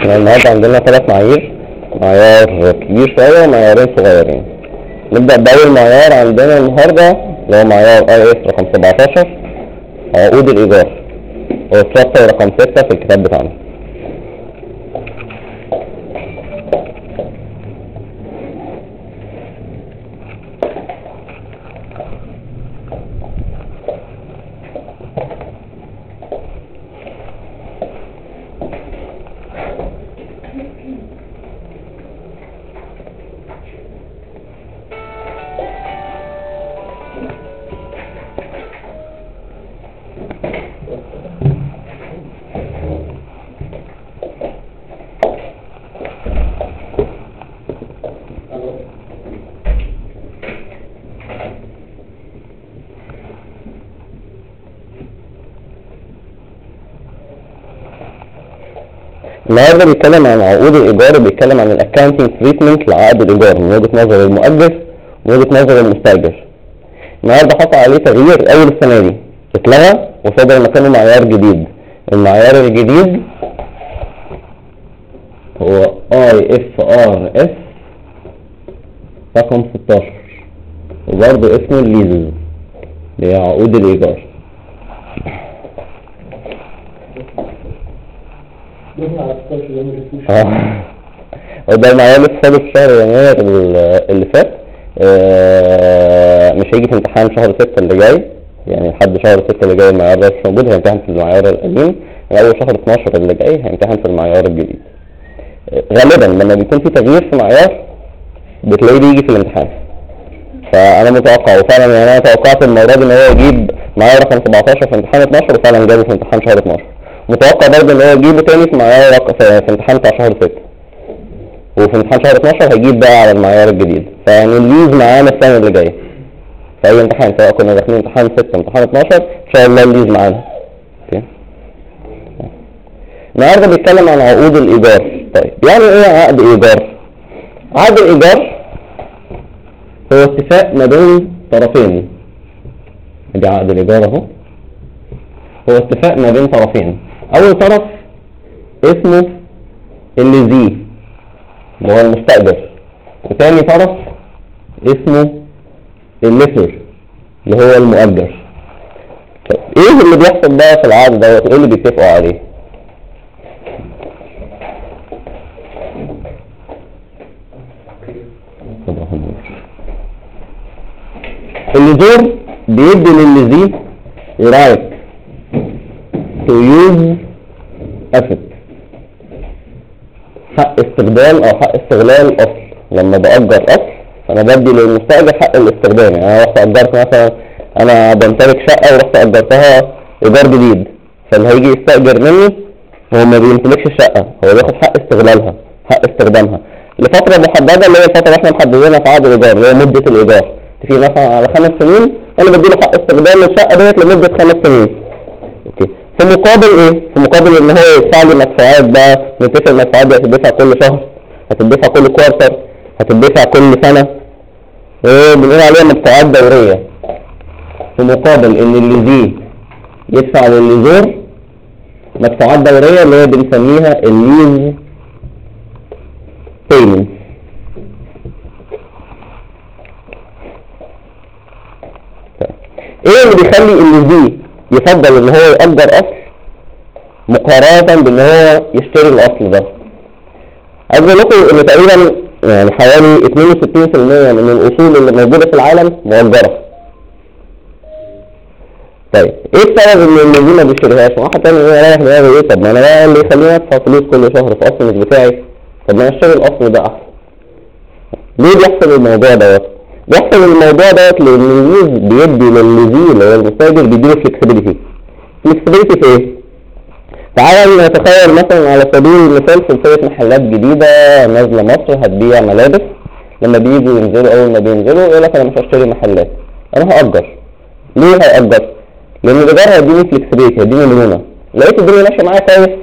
احنا النهارده عندنا 3 معايير، معيار كبير شوية ومعيارين صغيرين. نبدأ بأول معيار عندنا النهارده اللي هو معيار IS رقم 17 عقود الإيجار، هو الشابتر رقم 6 في الكتاب بتاعنا. النهارده بيتكلم عن عقود الإيجار وبيتكلم عن الأكاونتنج تريتمنت لعقد الإيجار من وجهة نظر المؤجر ومن وجهة نظر المستأجر. النهارده حصل عليه تغيير أول السنة دي، اتلغى وصدر مكانه معيار جديد. المعيار الجديد هو IFRS رقم 16 وبرضه اسمه الليزز اللي هي عقود الإيجار. وده المعيار لسه صادر في شهر يناير اللي فات، مش هيجي في امتحان شهر 6 اللي جاي، يعني لحد شهر 6 اللي جاي المعيار ده مش موجود، هيمتحن في المعيار القديم. من اول شهر 12 اللي جاي هيمتحن في المعيار الجديد. غالبا لما بيكون في تغيير في معيار بتلاقيه بيجي في الامتحان، فانا متوقع وفعلا يعني انا توقعت المره دي ان هو يجيب معيار رقم 17 في امتحان 12 وفعلا جابه في امتحان شهر 12. متوقع برضه ان هو يجيبه تاني في معيار في امتحان بتاع شهر 6، وفي امتحان شهر 12 هيجيب بقى على المعيار الجديد. فيعني الليز معانا السنه اللي جايه في اي امتحان، سواء كنا داخلين امتحان 6 امتحان 12 ان شاء الله الليز معانا. اوكي. النهارده بيتكلم عن عقود الايجار. طيب يعني ايه عقد ايجار؟ عقد الايجار هو اتفاق ما بين طرفين. ادي عقد الايجار اهو، هو اتفاق ما بين طرفين. اول طرف اسمه الليزي اللي هو المستأجر، وثاني طرف اسمه الليسر اللي هو المؤجر. طيب ايه اللي بيحصل بقى في العقد دوت؟ ايه اللي بيتفقوا عليه؟ الليزور بيدي للذي right to use asset، حق استخدام او حق استغلال اصل. لما باجر اصل انا بدي للمستاجر حق الاستخدام. يعني انا رحت اجرت مثلا، انا بمتلك شقه ورحت اجرتها ايجار جديد، فاللي هيجي يستاجر مني هو ما بيمتلكش الشقه، هو بياخد حق استغلالها، حق استخدامها لفتره محدده اللي هي الفتره اللي احنا محددينها في عقد الايجار اللي هي مده الايجار. في مثلا على 5 سنين انا بديله حق استخدام الشقه ديت لمده 5 سنين. اوكي. في مقابل ايه؟ في مقابل ان هو يدفع لي مدفوعات بقى، نتفق المدفوعات دي هتدفع كل شهر، هتدفع كل كوارتر، هتدفع كل سنه، بنقول عليها مدفوعات دوريه. في مقابل ان الليزي يدفع للليزور مدفوعات دوريه اللي هي بنسميها الليز بيمنت. ايه اللي بيخلي الليزي يفضل ان هو يأجر اصل مقارنة بان هو يشتري الاصل ده؟ عايز اقول لكم ان تقريبا يعني حوالي 62% من الاصول اللي موجودة في العالم مؤجرة. طيب ايه السبب ان الليزي ما بيشتريهاش؟ واحد تاني يقول رايح دماغي ايه؟ طب ما انا بقى اللي يخليني ادفع فلوس كل شهر في اصل مش بتاعي، طب ما انا اشتري الاصل ده احسن. ليه بيحصل الموضوع دوت؟ بيحصل الموضوع دوت لان الليز بيدي للليزي اللي هو المستاجر بيديله فلكسبيليتي. فلكسبيليتي في ايه؟ تعالى نتخيل مثلا على سبيل المثال سلسلة محلات جديدة نازلة مصر هتبيع ملابس. لما بييجوا ينزلوا، اول ما بينزلوا يقول لك انا مش هشتري محلات، انا هأجر. ليه هأجر؟ لان الايجار هيديني فلكسبيليتي، هيديني مرونة. لقيت الدنيا ماشية معايا كويس،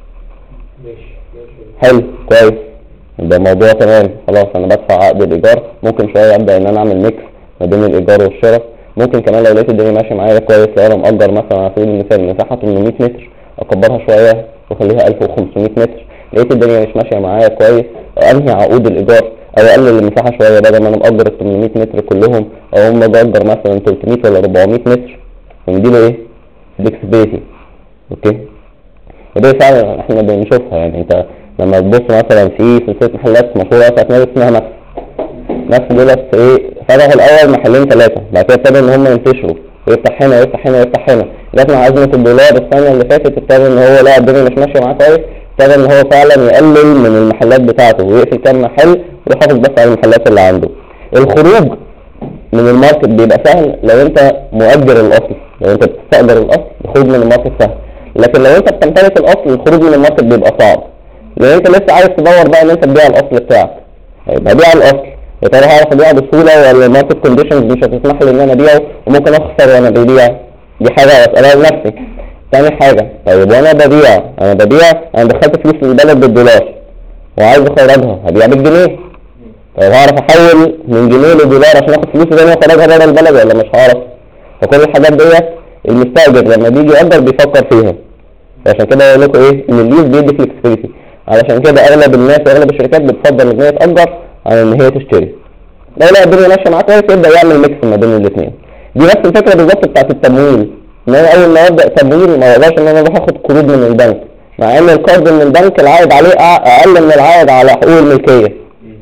حلو كويس، ده موضوع تمام، خلاص انا بدفع عقد الايجار. ممكن شويه ابدا ان انا اعمل ميكس ما بين الايجار والشراء. ممكن كمان لو لقيت الدنيا ماشيه معايا كويس، لو انا مأجر مثلا على سبيل المثال مساحه 800 متر اكبرها شويه واخليها 1500 متر، لقيت الدنيا مش ماشيه معايا كويس، انهي عقود الايجار او اقلل المساحه شويه، بدل ما انا مأجر ال 800 متر كلهم او هم بأجر مثلا 300 ولا 400 متر ونديله ايه؟ فلكسبيتي. اوكي، ودي فعلا احنا بنشوفها. يعني انت لما تبص مثلا في سلسله محلات مشهوره بتاعت نادي اسمها نفس دولت ايه، فتحوا الاول محلين ثلاثه، بعد كده ابتدوا ان هم ينتشروا ويفتح هنا ويفتح هنا ويفتح هنا، لغايه مع ازمه الدولار السنه اللي فاتت ابتدى ان هو لا الدنيا مش ماشيه معاه كويس، ابتدى ان هو فعلا يقلل من المحلات بتاعته ويقفل كام محل ويحافظ بس على المحلات اللي عنده. الخروج من الماركت بيبقى سهل لو انت مؤجر الاصل، لو انت بتستأجر الاصل الخروج من الماركت سهل، لكن لو انت بتمتلك الاصل الخروج من الماركت بيبقى صعب، لان انت لسه عايز تدور بقى ان انت تبيع الاصل بتاعك. يبقى بيع الاصل يا ترى هعرف ابيعه بسهوله ولا الماركت كونديشنز مش هتسمح لي ان انا ابيعه وممكن اخسر وانا ببيع؟ دي حاجه اسالها لنفسي. تاني حاجه، طيب وانا ببيع انا دخلت فلوس للبلد بالدولار وعايز اخرجها، هبيع بالجنيه، طيب هعرف احول من جنيه لدولار عشان اخد فلوسي تاني واخرجها بره البلد ولا مش هعرف؟ فكل الحاجات ديت المستاجر لما بيجي يقدر بيفكر فيها. عشان كده يقول لكم ايه؟ ان الليز بيدي فلكسبيتي، علشان كده اغلب الناس واغلب الشركات بتفضل ان هي تأجر عن ان هي تشتري. لو لا الدنيا ماشيه معاه كويس يبدا يعمل ميكس ما بين الاثنين. دي نفس الفكره بالظبط بتاعت التمويل، ان انا اول ما ابدا تمويل ما اقدرش ان انا اروح اخد قروض من البنك، مع ان القرض من البنك العائد عليه اقل من العائد على حقوق الملكيه،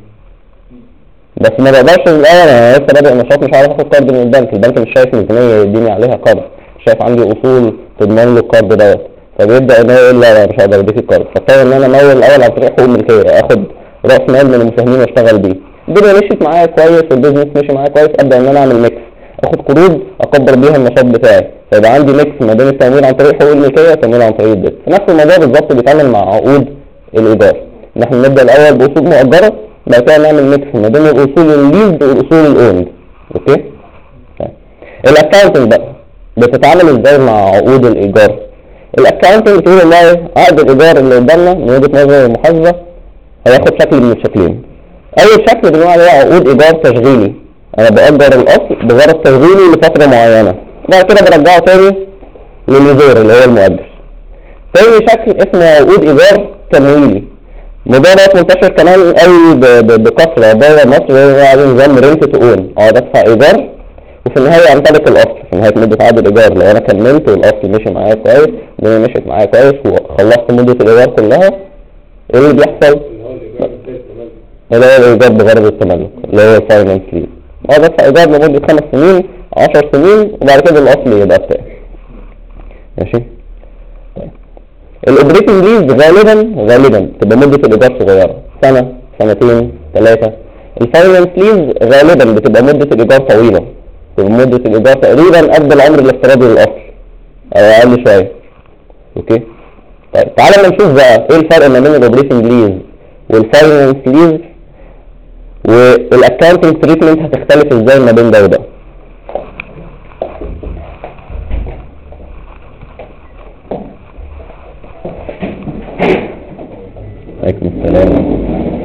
بس ما بقدرش من الاول انا لسه بادئ نشاط مش عارف اخد قرض من البنك مش شايف ميزانيه يديني عليها قرض، مش شايف عندي اصول تضمن له القرض دوت، فبيبدا ان هو يقول لا مش هقدر اديك القرض، فاضطر ان انا امول الاول عن طريق حقوق الملكيه، اخد راس مال من المساهمين واشتغل بيه. الدنيا مشيت معايا كويس والبيزنس مشي معايا كويس، ابدا ان انا اعمل ميكس، اخد قروض اكبر بيها النشاط بتاعي، فيبقى عندي ميكس ما بين التمويل عن طريق حقوق الملكيه والتمويل عن طريق الدين. نفس الموضوع بالظبط بيتعمل مع عقود الايجار، ان احنا نبدا الاول باصول مؤجره، بعد كده نعمل ميكس ما بين الاصول الليز والاصول الاوند. اوكي، الاكاونتنج بقى بتتعامل ازاي مع عقود الايجار؟ الاكاونتنج بتقول والله عقد الايجار اللي قدامنا من وجهه نظر المحاسبه هياخد شكل من الشكلين. اول شكل بنقول عليه عقود ايجار تشغيلي، انا باجر الاصل بغرض تشغيلي لفتره معينه، بعد كده برجعه تاني للمدير اللي هو المؤجر. تاني شكل اسمه عقود ايجار تمويلي، الموضوع ده منتشر كمان قوي بكثره بره مصر، وهو عليه نظام رنت تو اون، اقعد ادفع ايجار وفي النهايه امتلك الاصل في نهايه مده عقد الايجار. لو انا كملت والاصل مشي معايا كويس، الدنيا مشيت معايا كويس وخلصت مده الايجار كلها، ايه اللي بيحصل؟ اللي هو الايجار بغرض التملك اللي هو الفاينانس ليز، اقعد ادفع ايجار لمده 5 سنين 10 سنين وبعد كده الاصل يبقى بتاعي. ماشي. الاوبريتنج ليز غالبا تبقى مده الايجار صغيره، سنه سنتين 3. الفاينانس ليز غالبا بتبقى مده الايجار طويله، تبقى مده الايجار تقريبا قد العمر الافتراضي للاصل او اقل شويه. اوكي، طيب تعالى نشوف بقى ايه الفرق ما بين الاوبريتنج ليز والفاينانس ليز، والاكاونتنج تريتمنت هتختلف ازاي ما بين ده وده. عليكم السلام.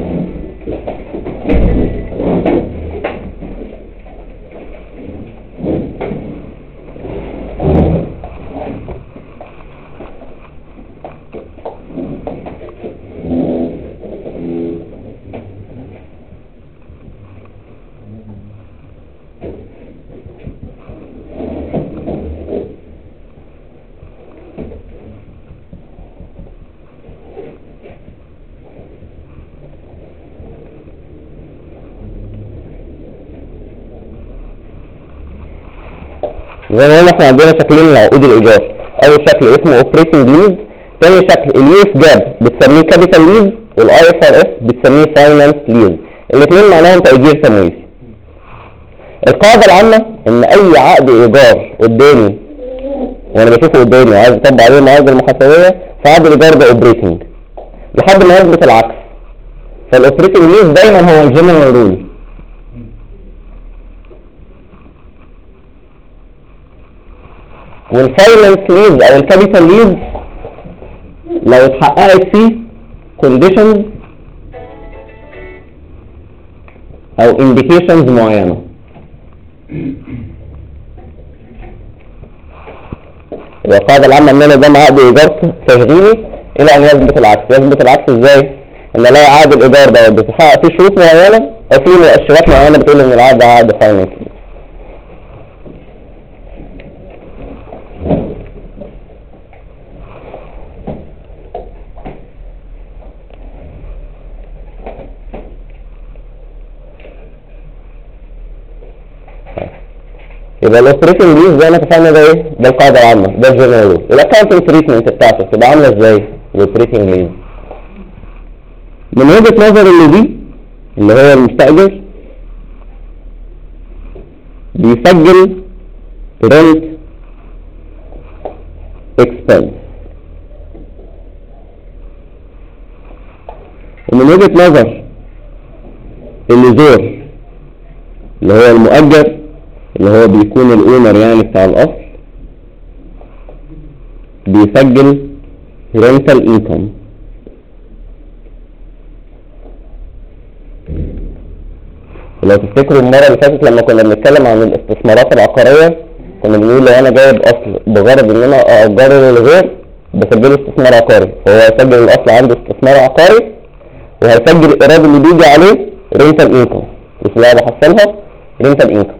زي ما قلنا احنا عندنا شكلين لعقود الايجار، اول شكل اسمه اوبريتنج ليز، ثاني شكل اليو اس جاب بتسميه كابيتال ليز والاي اف ار اس بتسميه فاينانس ليز، الاثنين معناهم تأجير تمويلي. القاعده العامه ان اي عقد ايجار قدامي وانا بشوفه قدامي وعايز اطبق عليه المعادله المحاسبيه فعقد الايجار ده اوبريتنج لحد ما يثبت العكس. فالاوبريتنج ليز دايما هو الجنرال رول، والفاينانس ليز او الكابيتال ليز لو اتحققت فيه كونديشنز او انديكيشنز معينه. يبقى القاعده العامه ان انا قدام عقد ايجار تشغيلي الى ان يثبت العكس. يثبت العكس ازاي؟ ان الاقي عقد الايجار ده بيتحقق فيه شروط معينه او فيه مؤشرات معينه بتقول ان العقد ده عقد فاينانس. يبقى الاوبريتنج ليز زي ما اتفقنا ده ايه؟ ده القاعده العامه، ده الجنرال ليز. الاكونتنج تريتمنت بتاعته تبقى عامله ازاي؟ الاوبريتنج ليز من وجهه نظر اللي دي اللي هو المستاجر بيسجل رنت اكسبنس، ومن وجهه نظر الليزور اللي هو المؤجر اللي هو بيكون الاونر يعني بتاع الاصل بيسجل رنتال انكم. لو تفتكروا المره اللي فاتت لما كنا بنتكلم عن الاستثمارات العقاريه كنا بنقول لو انا جايب اصل بغرض ان انا اجره للغير بسجله استثمار عقاري، فهو هيسجل الاصل عنده استثمار عقاري وهيسجل الايراد اللي بيجي عليه رنتال انكم، مش اللي انا بحصلها رنتال انكم.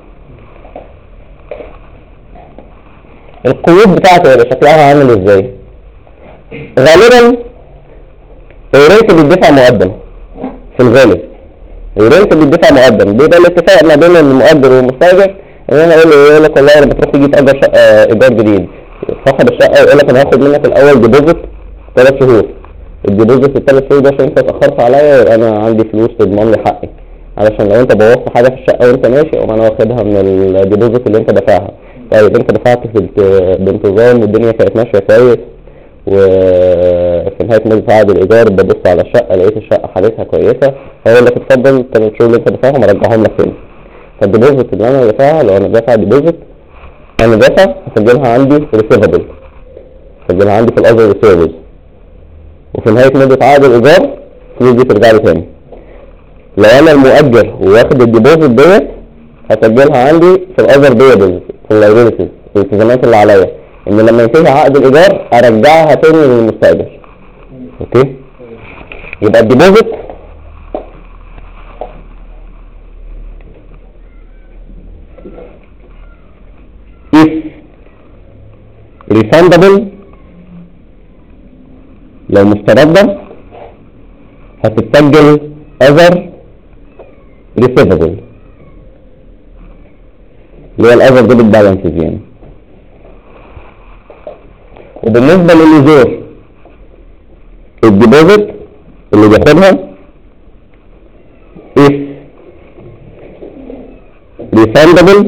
القيود بتاعته يبقى شكلها عامل ازاي؟ غالبا الرنت بيدفع مقدم في الغالب، الرنت بيدفع مقدم. بيبقى الاتفاق ما بين المؤجر والمستاجر ان انا اقول له يقول لك والله انا بتروح تيجي تأجر شقه ايجار جديد، صاحب الشقه يقول لك انا هاخد منك الاول ديبوزيت 3 شهور، الديبوزيت ال3 شهور ده عشان انت اتاخرت عليا يبقى انا عندي فلوس تضمن لي حقي، علشان لو انت بوظت حاجه في الشقه وانت ماشي اقوم انا واخدها من الديبوزيت اللي انت دافعها. طيب انت دفعت بانتظام والدنيا كانت ماشيه كويس، وفي نهايه مده عقد الايجار ببص على الشقه لقيت الشقه حالتها كويسه، هيقول لك اتفضل 3 شهور اللي انت دافعهم ارجعهم لك تاني. فالديبوزيت اللي انا دافعها لو انا دافع ديبوزيت انا دافع هسجلها عندي ريسيفبل، هسجلها عندي في الاذر ريسيفبل، وفي نهايه مده عقد الايجار الفلوس دي ترجع لي تاني. لو انا المؤجر واخد الديبوزيت ديت هسجلها عندي في الاذر بيبلز في اللايبيلتيز الالتزامات اللي عليا، ان لما ينتهي عقد الايجار ارجعها تاني للمستاجر. اوكي، يبقى الديبوزيت if refundable لو مستردة هتتسجل other receivable اللي هي الاذر ديبت بالانسز يعني. وبالنسبه للليزور الديبوزيت اللي بياخدها if refundable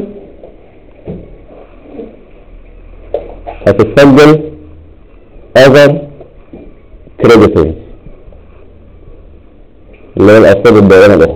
هتتسجل other creditors اللي هي الاسباب الدائمه الاخرى.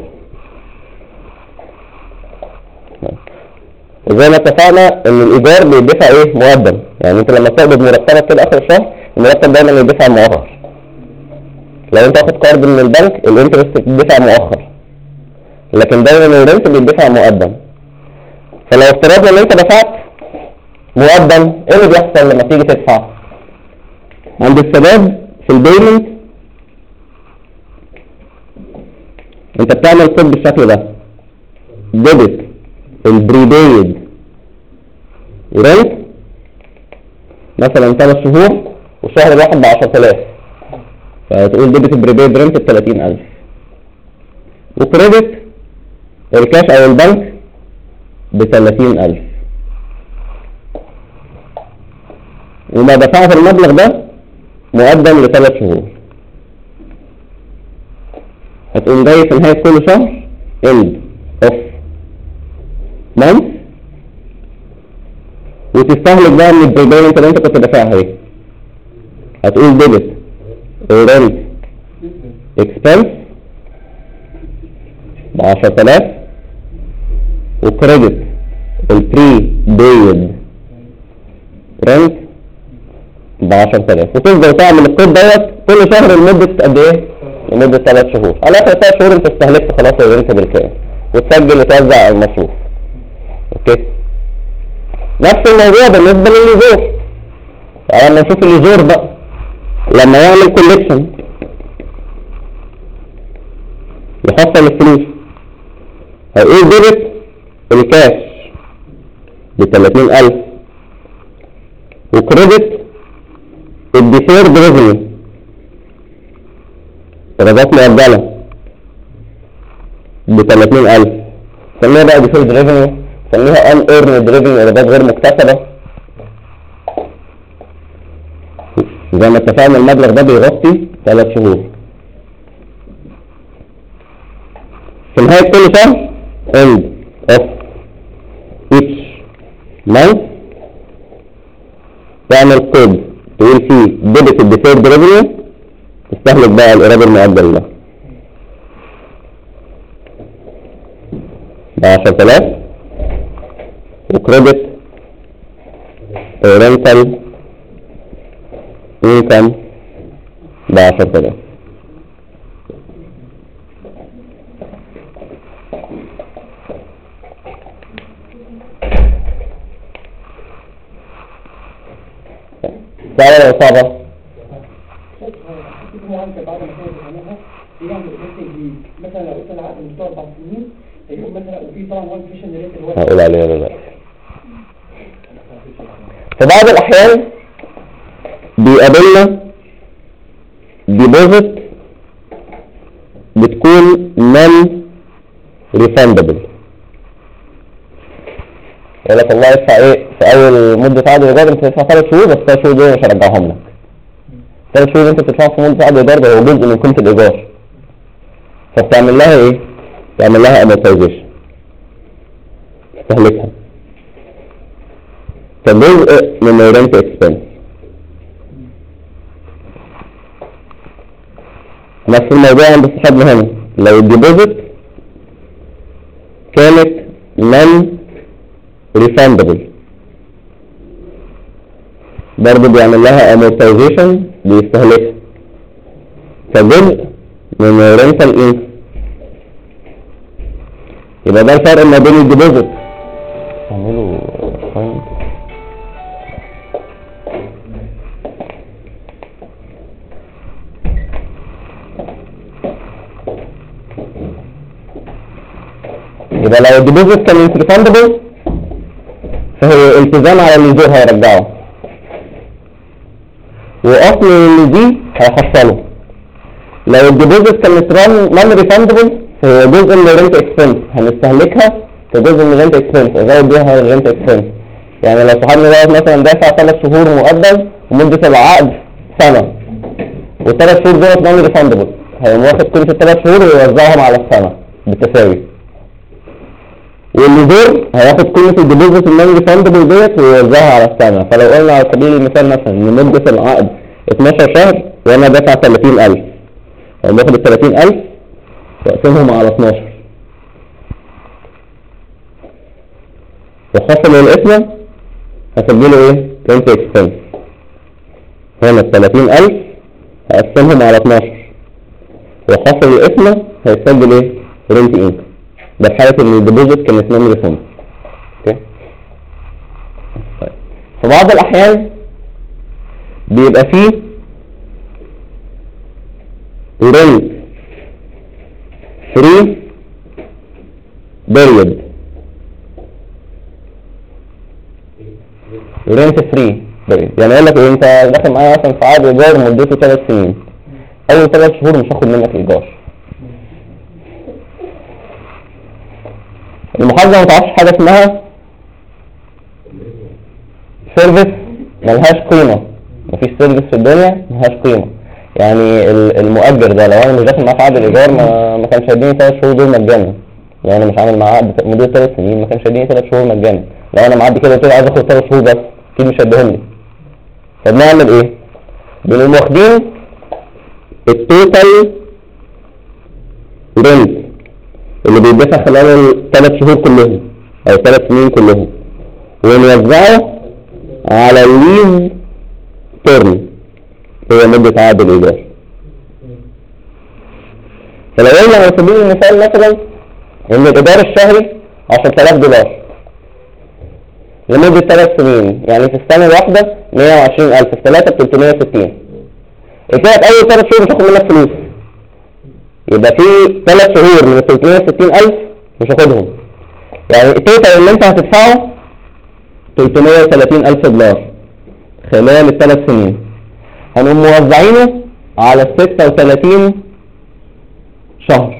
وزي ما اتفقنا ان الايجار بيدفع ايه؟ مقدم، يعني انت لما تقبض مرتبك كده اخر الشهر المرتب دايما يدفع مؤخر. لو انت واخد قرض من البنك الانترست بيدفع مؤخر، لكن دايما الرنت بيدفع مقدم. فلو افترضنا ان انت دفعت مقدم ايه اللي بيحصل لما تيجي تدفع؟ عند السداد في البيمنت انت بتعمل كود بالشكل ده، ديبت البريبيد رنت مثلا 3 شهور والشهر الواحد ب 10000 فتقول ديبت البريبيد رنت ب 30000، وكريدت الكاش او البنك ب 30000 وما دفعت المبلغ ده مقدم ل3 شهور. هتقوم جاي في نهاية كل شهر end of month وتستهلك بقى من البيمنت اللي انت كنت دافعها اهي. هتقول ديبت rent expense ب 10000 وكريدت البري بيد رنت ب 10000 وتفضل تعمل الكود دوت كل شهر لمدة قد ايه؟ لمدة 3 شهور. على اخر 3 شهور انت استهلكت خلاص الرنت بالكامل وتسجل وتوزع المصروف. اوكي، نفس الموضوع بالنسبة للليزور. لما نشوف الليزور بقى لما يعمل كوليكشن يحصل الفلوس، هيقول ديبت الكاش ب30,000 وكريدت الديفيرد ريفينيو ايرادات مؤجلة ب30,000. سميها بقى ديفيرد ريفينيو، سميها ان ايرند ريفينيو، ايرادات غير مكتسبة. زي ما اتفقنا المبلغ ده بيغطي 3 شهور. في نهاية كل شهر end of each month تعمل كود تقول فيه debit الديفيرد ريفينيو، تستهلك بقى الإيراد المؤجل ده ب10,000 وكريدت رينتال انكم ب10,000. سهلة ولا صعبة؟ مثلا لو قلت العقد مستوى 4 سنين هيكون مثلا وفي طبعا وان فيشن ريت اللي هو هقول عليها دلوقتي. في بعض الأحيان بيقابلنا ديبوزيت بتكون نون ريفاندبل. يقول لك والله ادفع ايه في اول مده عقد الايجار، انت تدفع 3 شهور بس 3 شهور دول مش هرجعهم لك. 3 شهور انت بتدفعهم في مده عقد الايجار ده هو جزء من قيمه الايجار، فبتعمل لها ايه؟ تعمل لها امورتايزيشن، تستهلكها كجزء من الرنت اكسبنس. نفس الموضوع عند صاحبنا هنا، لو الديبوزيت كانت نون ريفاندبل برضه بيعمل لها امورتايزيشن، بيستهلكها كجزء من الرنتال انكم. يبقى ده الفرق ما بين الديبوزيت اعملوا فاين يبقى لو الديبوزيت كان ريفاندبل فهو التزام على الليزور هيرجعه، واصل اللي هيحصله. لو الديبوزيت كانت نون ريفاندبل فهو جزء من الرنت اكسبنس، هنستهلكها كجزء من الرنت اكسبنس، ازود بيها الرنت اكسبنس. يعني لو صاحبنا دوت مثلا دافع 3 شهور مقدم ومده العقد سنه، وال3 شهور دولت نون ريفاندبل، هيقوم واخد كل 3 شهور ويوزعهم على السنه بالتساوي. والليزور هياخد قيمه الديبوزيت النون ريفاندبل ديت ويوزعها على السنه. فلو قلنا على سبيل المثال مثلا ان مده العقد 12 شهر وانا دافع 30,000، هيقوم واخد ال30,000 واقسمهم على 12 وحصل الاسم هسجله ايه؟ رنت اكسبنس. هنا ال30,000 هقسمهم على 12 وحصل الاسم هيسجل ايه؟ رنت انكم. ده في حالة ان الديبوزيت كانت نون ريفاندبل. اوكي؟ طيب في بعض الاحيان بيبقى فيه رنت فري بيريود، رنت فري بيريود. يعني يقول لك انت داخل معايا مثلا في عقد ايجار مدته 3 سنين، اول 3 شهور مش هاخد منك ايجار. المحاسبة ما تعرفش حاجة اسمها سيرفيس ملهاش قيمة، مفيش سيرفيس في الدنيا ملهاش قيمة. يعني المؤجر ده لو انا مش داخل معاه في عقد الايجار ما كانش هيديني 3 شهور دول مجانا. لو انا مش عامل معاه عقد مدته 3 سنين ما كانش هيديني 3 شهور مجانا. لو انا معدي كده قلت له عايز اخد 3 شهور بس اكيد مش هيديهم لي. فبنعمل ايه؟ بنقوم واخدين التوتال رنت اللي بيدفع خلال ال3 شهور كلهم او 3 سنين كلهم ونوزعه على الليز تيرم هي مدة عقد الإيجار. فلو قلنا على سبيل المثال مثلا ان الإيجار الشهري 10,000 دولار لمدة 3 سنين، يعني في السنة الواحدة 120,000 في 3 ب 360. قلت لك اول 3 شهور مش هاخد منك فلوس، يبقى في 3 شهور من ال 360,000 مش هاخدهم. يعني التوتال اللي انت هتدفعه 330,000 دولار خلال ال3 سنين، هنقوم موزعينه على 36 شهر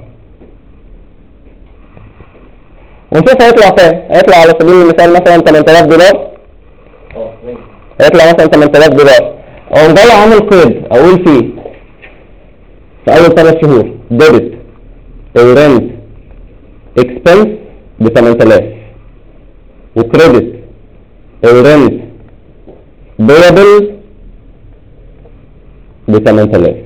ونشوف هيطلع كام. هيطلع على سبيل المثال مثلا 8000 دولار، هيطلع مثلا 8000 دولار. اقوم جاي عامل قيد اقول فيه في اول 3 شهور ديبت رنت اكسبنس ب 8000 وكريدت رنت بيبل ب 8000.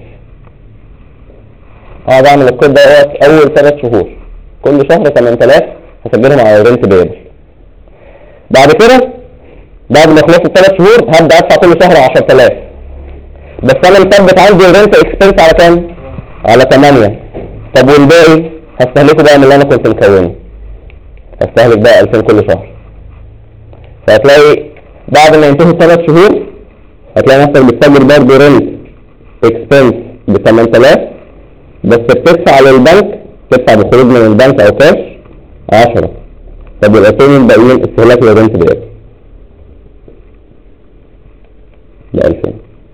اقعد اعمل الكود ده اول 3 شهور، كل شهر 8000 هسجلهم على رنت بيبل. بعد كده بعد ما يخلصوا ال3 شهور هبدا ادفع كل شهر 10000، بس انا مثبت عندي الرنت اكسبنس على كام؟ على 8. طب والباقي هستهلكه بقى من اللي انا كنت مكونه، هستهلك بقى 2000 كل شهر. فهتلاقي بعد ما ينتهي ال3 شهور هتلاقي نفسك بتسجل برضه رنت اكسبنس ب 8000، بس بتدفع للبنك، تدفع بخروج من البنك او كاش 10. طب يبقى فين الباقيين؟ استهلاك للرنت بيبل ب 2000.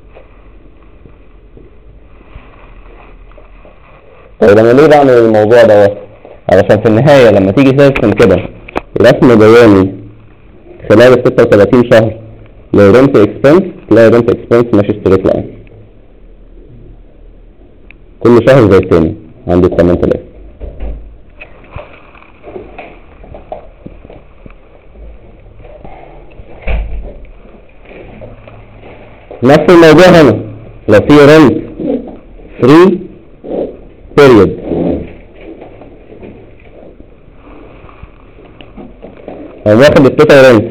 طيب انا ليه بعمل الموضوع دوت؟ علشان في النهاية لما تيجي ترسم كده رسم بياني خلال ال 36 شهر للرنت اكسبنس، تلاقي الرنت اكسبنس ماشي ستريت لاين كل شهر زي التاني عندي 8000. نفس الموضوع هنا لو في رنت فري بيريود، او واخد التوتال رنت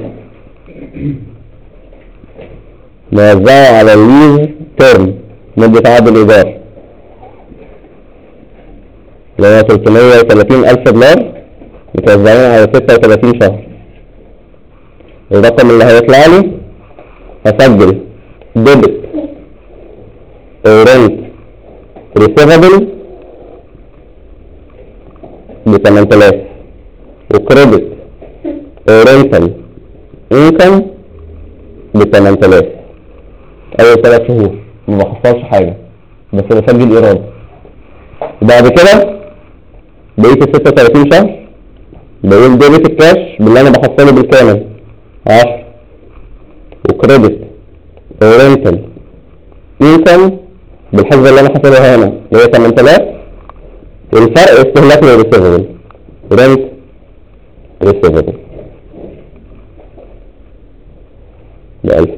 موزعه على الليز تيرم مدة عقد الإيجار اللي هو 330,000 دولار متوزعين على 36 شهر. الرقم اللي هيطلع لي هسجل ديبت رنت ريسيفبل ب 8000 وكريدت رنتال انكم ب 8000 اول 3 شهور ما بحصلش حاجه بس بسجل ايراد. بعد كده بقية ال 36 شهر بقول ديبت الكاش باللي انا بحصله بالكامل 10 وكريدت رنتال انكم بالحسبه اللي انا حاسبها هنا اللي هي 8000، والفرق استهلاك للريسيفبل رنت ريسيفبل ب 2000.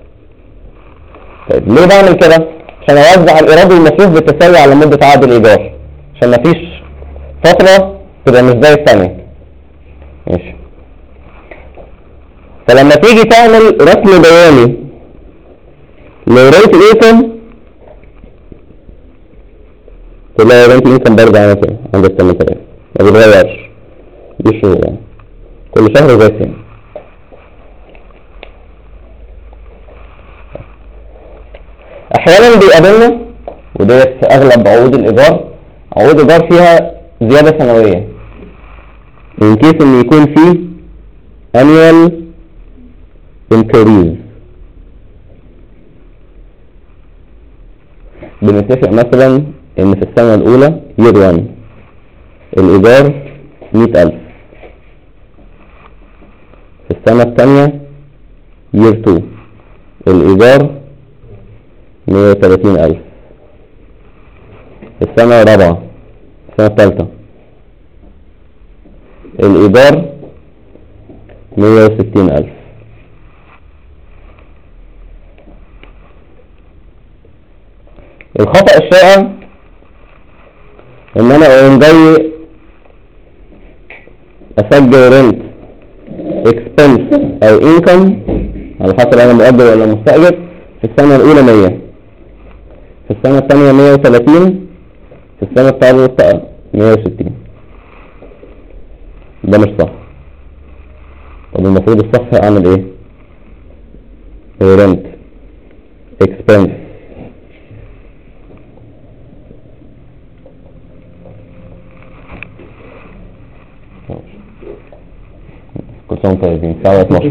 طيب ليه بعمل كده؟ عشان اوزع الايراد المصروف بالتساوي على مدة عقد الايجار، عشان مفيش فترة تبقى مش زي الثانية. ماشي. فلما تيجي تعمل رسم بياني لرنت انكم تلاقي رنت انكم برجع على كده عند ال 8000 ما بيتغيرش بالشهور، يعني كل شهر زي الثاني. احيانا بيقابلنا وديت في اغلب عقود الايجار، عقود ايجار فيها زيادة سنوية من كيس ان يكون فيه annual increase. بنتفق مثلا ان في السنة الاولى year 1 الايجار 100,000، في السنة الثانية year 2 الايجار 130,000، في السنة الرابعة السنة الثالثة الإيجار 160,000. الخطأ الشائع ان انا اقوم جاي اسجل رنت اكسبنس او انكم على حسب انا مؤجر ولا مستأجر في السنة الاولى 100، في السنة الثانية 130، في السنة الثالثة 160. ده مش صح. طب المفروض الصح اعمل ايه؟ رنت اكسبنس 35 9 12.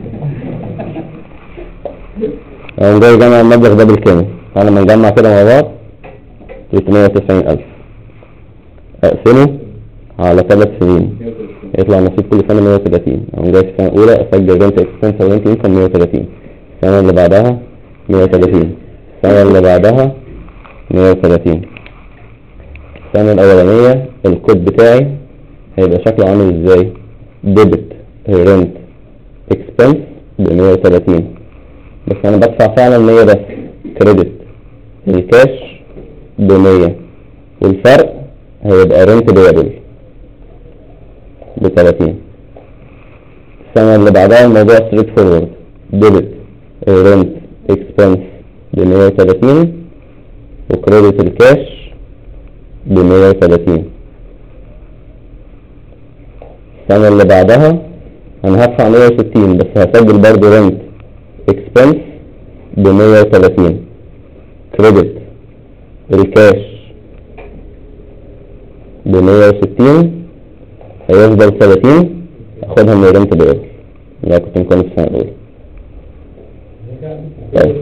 انا جاي جمع المبلغ ده بالكامل، انا لما نجمع كده مع بعض 390,000 اقسمه على 3 سنين يطلع نصيب كل سنة 130. انا جاي في السنة الاولى اسجل رنت اكسبنس او رنت انكم 130، السنة اللي بعدها 130، السنة اللي بعدها 130. السنة الاولانية الكود بتاعي هيبقى شكله عامل ازاي؟ ديبت رنت اكسبنس ب 130، بس انا بدفع فعلا 100 بس. كريدت الكاش ب 100 والفرق هيبقى رنت بيبل ب 30. السنة اللي بعدها الموضوع ستريت فورورد، ديبت رنت اكسبنس ب 130 وكريدت الكاش ب 130. السنة اللي بعدها انا هدفع 160 بس هسجل برضه رنت اكسبنس ب 130، كريدت الكاش ب 160 هيفضل 30 اخدها من الرنت بيبل اللي كنت مكون في السنة الاولى. طيب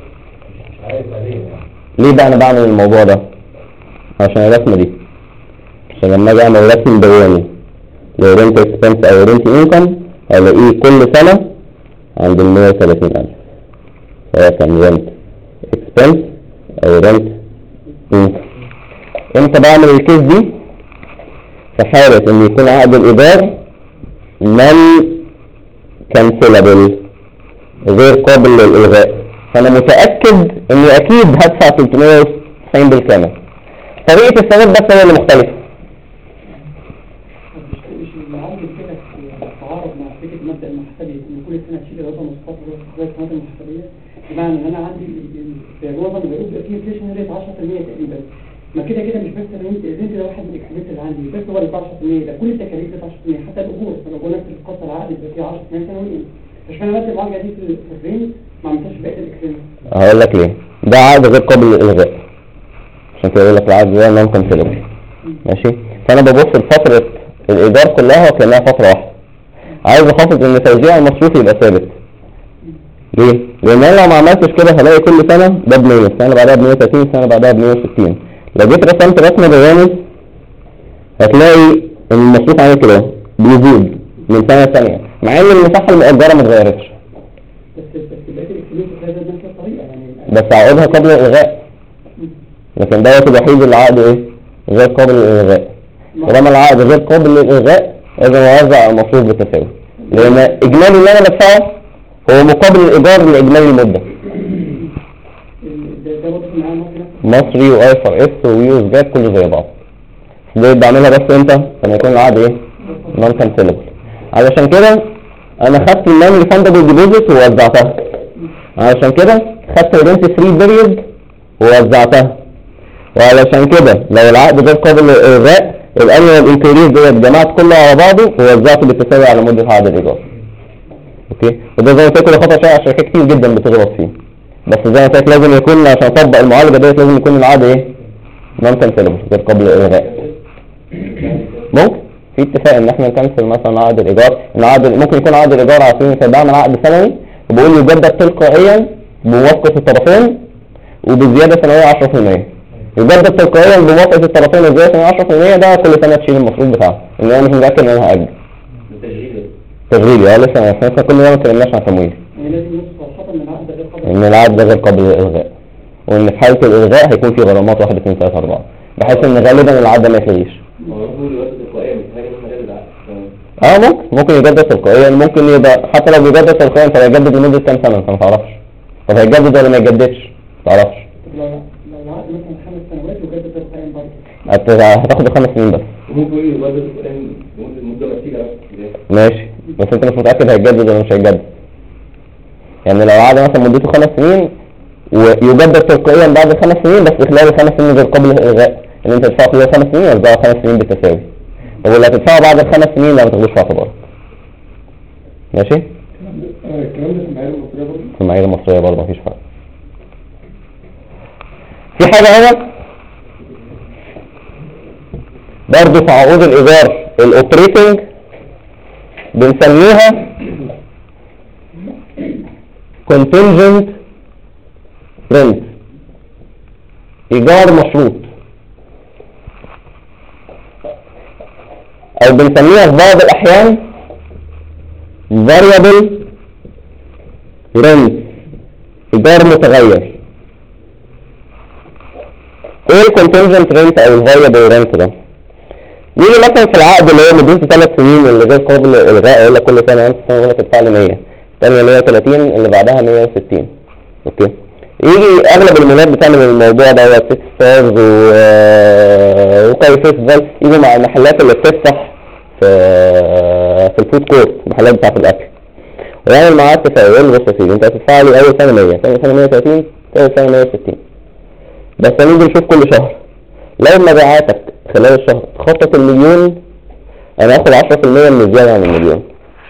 ليه بقى انا بعمل الموضوع ده؟ عشان الرسمة دي، عشان لما اجي اعمل رسم بياني لو رنت اكسبنس او رنت انكم هلاقيه كل سنة عند 130,000 سواء كان رنت اكسبنس او رنت انكم. امتى بعمل الكيس دي؟ في حالة ان يكون عقد الايجار non cancelable غير قابل للالغاء، فانا متأكد اني اكيد هدفع 390 بالكامل. طريقة السداد بس هي اللي مختلفة. مش العقد كده تعارض مع فكره مبدا المحاسبيه ان كل سنه تشيل الوضع مصطفى زي السنوات المحاسبيه، بمعنى ان انا عندي في الوضع بيبقى فيه انفليشن ريت 10% تقريبا، ما كده مش بس الرنت ده واحد من الاكسبنس اللي عندي بس هو اللي 10%، ده كل التكاليف 10%، حتى الاجور نفس القصه العقد بيبقى فيه 10% سنويا. مش فاهم بس المعالجه دي في الرنت ما عملتهاش بقيه الاكسبنس. هقول لك ليه. ده عقد غير قابل للالغاء، عشان كده يقول لك العقد ده نون كانسلبل. ماشي، فانا ببص لفتره الايجار كلها وكانها فتره واحده، عايز احافظ ان توزيع المصروف يبقى ثابت. ليه؟ لان انا لو ما عملتش كده هلاقي كل سنه ده ب 100، السنه اللي بعدها ب 130، السنه اللي بعدها ب 160. لو جيت رسمت رسمه بياني هتلاقي ان المصروف عامل كده بيزيد من سنه ثانيه مع ان المساحه المؤجره ما اتغيرتش. بس بقيه الاكسبنس بهذا نفس الطريقه يعني، بس عقودها قبل الالغاء، لكن دوت الوحيد اللي عقد ايه؟ غير قابل للالغاء. طالما العقد غير قابل للالغاء لازم اوزع المصروف بالتساوي، لان اجمالي اللي انا بدفعه هو مقابل الايجار لاجمالي المده. ده برضه معاه مصري واي فار اس ويوز جاب كله زي بعض. دي بعملها بس امتى؟ لما يكون العقد ايه؟ نون كانسلبل. علشان كده انا خدت المان ريفاندبل ديبوزيت ووزعتها، علشان كده خدت الرنت فري بيريود ووزعتها، وعلشان كده لو العقد غير قابل للالغاء الانوال انكريز ديت جمعت كله على بعضه ووزعته بالتساوي على مده عقد الايجار. اوكي، وده زي ما قلت لك خطأ شائع شركات كتير جدا بتغلط فيه، بس زي ما قلت لك لازم يكون عشان اطبق المعالجه ديت لازم يكون العقد ايه؟ نون كانسلبل غير قابل للالغاء. ممكن في اتفاق ان احنا نكنسل مثلا عقد الايجار، ان عقد ممكن يكون عقد الايجار على سبيل المثال بعمل عقد سنوي وبقول يجدد تلقائيا بموافقه الطرفين وبزياده سنويه 10%. يجدد تلقائيا بموافقه الطرفين وزياده 10%، ده كل سنه تشيل المصروف بتاعه، ان انا مش متاكد ان انا هاجل. تشغيلي لسه احنا كل ده ما اتكلمناش عن تمويل. يعني لازم نوصل خطأ ان العقد غير قابل ان العقد ده غير قابل للالغاء، وان في حاله الالغاء هيكون في غرامات 1 2 3 4، بحيث ان غالبا العقد ما يتلغيش. ممكن يجدد تلقائيا، ممكن يبقى حتى لو بيجدد تلقائيا فهيجدد لمده كام سنه انت ما تعرفش. طب هيجدد ولا ما يجددش؟ ما تعرفش. لو العقد مثلا 5 سنوات وجدد تلقائيا برضه هتاخد 5 سنين بس. ممكن يجدد تلقائيا مده مسيره. ماشي، بس انت مش متاكد هيجدد ولا مش هيجدد. يعني لو العقد مثلا مدته 5 سنين ويجدد تلقائيا بعد 5 سنين، بس خلال ال5 سنين غير قابل للالغاء، ان انت تدفعه خلال 5 سنين وتدفعه 5 سنين بالتساوي. طب واللي هتدفعه بعد ال5 سنين لا ما تاخدوش في اعتبارك. ماشي؟ الكلام ده في المعايير المصريه برضه؟ في المعايير المصريه برضه مفيش فرق. في حاجه هنا برضه في عقود الايجار الاوبريتنج بنسميها contingent rent، ايجار مشروط، او بنسميها في بعض الاحيان variable rent، ايجار متغير. ايه الكونتنجنت رينت او الفاريبل رينت ده؟ يجي مثلا في العقد اللي هو مدته 3 سنين اللي غير قابل للالغاء، يقول لك كل سنه انت يقول لك تدفع لي 100، الثانيه 130، اللي بعدها 160. اوكي، يجي اغلب المولات بتعمل الموضوع ده 6 ستارز وكاي فيستيفال، يجوا مع المحلات اللي بتفتح في الفود كورت، المحلات بتاعت الاكل، ويعمل معاه اتفاق، يقول له بص يا سيدي انت هتدفع لي اول سنه 100، ثاني سنه 130، ثالث سنه 160، بس هنيجي نشوف كل شهر لو مبيعاتك خلال الشهر تخطط المليون انا هاخد 10% من الزياده عن المليون.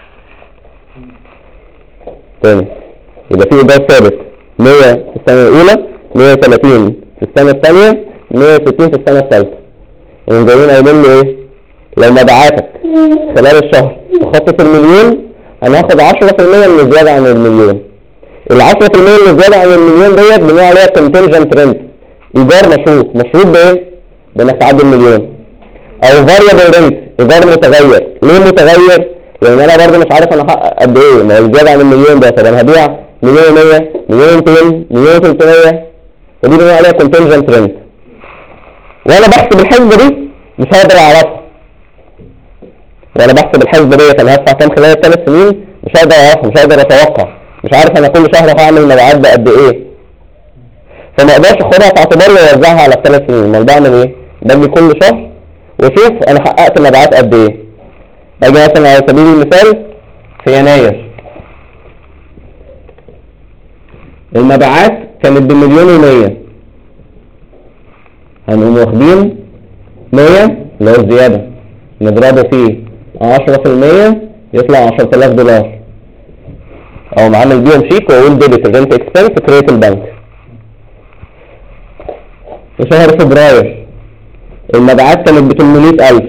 تاني، يبقى في ايجار ثابت 100 في السنه الاولى، 130 في السنه الثانيه، 160 في السنه الثالثه. يعني جايين قايلين له ايه؟ لو مبيعاتك خلال الشهر تخطط المليون انا هاخد 10% من الزياده عن المليون. ال 10% من الزياده عن المليون ديت بنقول عليها contingent rent، ايجار مشروط. مشروط بايه؟ بانك تعدي المليون. او variable rent، ايجار متغير. ليه متغير؟ لان انا برضه مش عارف انا احقق قد ايه، ما الزياده عن المليون ده، طب انا هبيع 100، 100، 300، ودي بنقول عليها contingent rent. وانا بحسب الحسبه دي مش هقدر اعرفها، وانا بحسب الحسبه ديت انا هدفع كام خلال ال3 سنين، مش هقدر اعرفها، مش هقدر اتوقع، مش عارف انا كل شهر هعمل مبيعات بقد ايه، فما اقدرش اخدها في اعتباري واوزعها على ال3 سنين. امال بعمل ايه؟ باجي كل شهر واشوف انا حققت مبيعات قد ايه. اجي مثلا على سبيل المثال في يناير المبيعات كانت ب1,100,000، هنقوم واخدين 100 اللي هو الزياده نضربه فيه 10% يطلع 10,000 دولار، او معامل بيهم شيك واقول ديبت الرنت اكسبنس كريت البنك. في شهر فبراير المبيعات كانت ب800,000،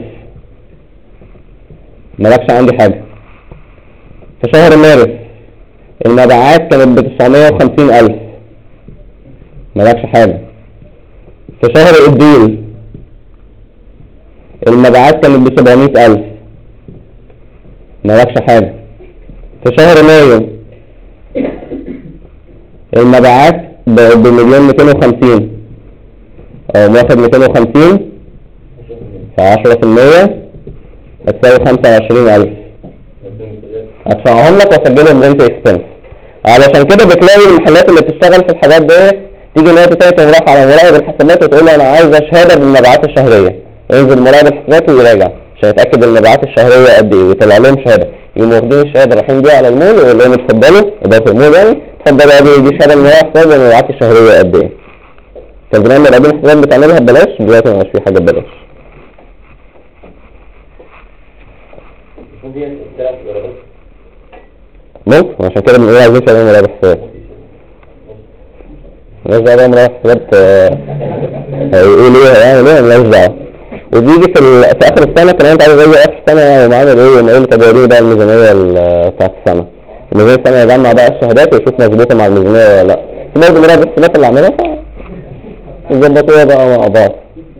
مالكش عندي حاجه. في شهر مارس المبيعات كانت ب950,000، مالكش حاجه. في شهر ابريل المبيعات كانت ب700,000، مالكش حاجه. في شهر مايو المبيعات ب1,250,000، واخد 250 في 10% هتساوي 25,000، هدفعهم لك واسجلهم رنت اكسبنس. علشان كده بتلاقي المحلات اللي بتشتغل في الحاجات دي تيجي ان هي تروح على مراقب الحسابات وتقول له انا عايزه شهاده بالمبيعات الشهريه، ينزل مراقب الحسابات ويراجع عشان يتاكد المبيعات الشهريه قد ايه ويطلع لهم شهاده، يقوموا واخدين الشهاده رايحين بيها على المول ويقول لهم اتفضلوا، اداره المول يعني اتفضلوا ادي دي شهاده من حساب المبيعات الشهريه قد ايه. كان زمان مراقبين الحسابات بتعملها ببلاش، دلوقتي مش في حاجه ببلاش. ممكن، عشان كده بنقول عايزين شهاده مراقب الحسابات. مالناش دعوه مراقب الحسابات هيقول ايه هيعمل ايه، مالناش دعوه. وبيجي في اخر السنه كمان انت عايز ايه اخر السنه يعني ومعامل ايه ونقول طب وريني بقى الميزانيه بتاعت السنه. الميزانيه السنه يجمع بقى الشهادات ويشوف مظبوطه مع الميزانيه ولا لا. في برضه مراقب الحسابات اللي عاملها يظبطوها بقى مع بعض.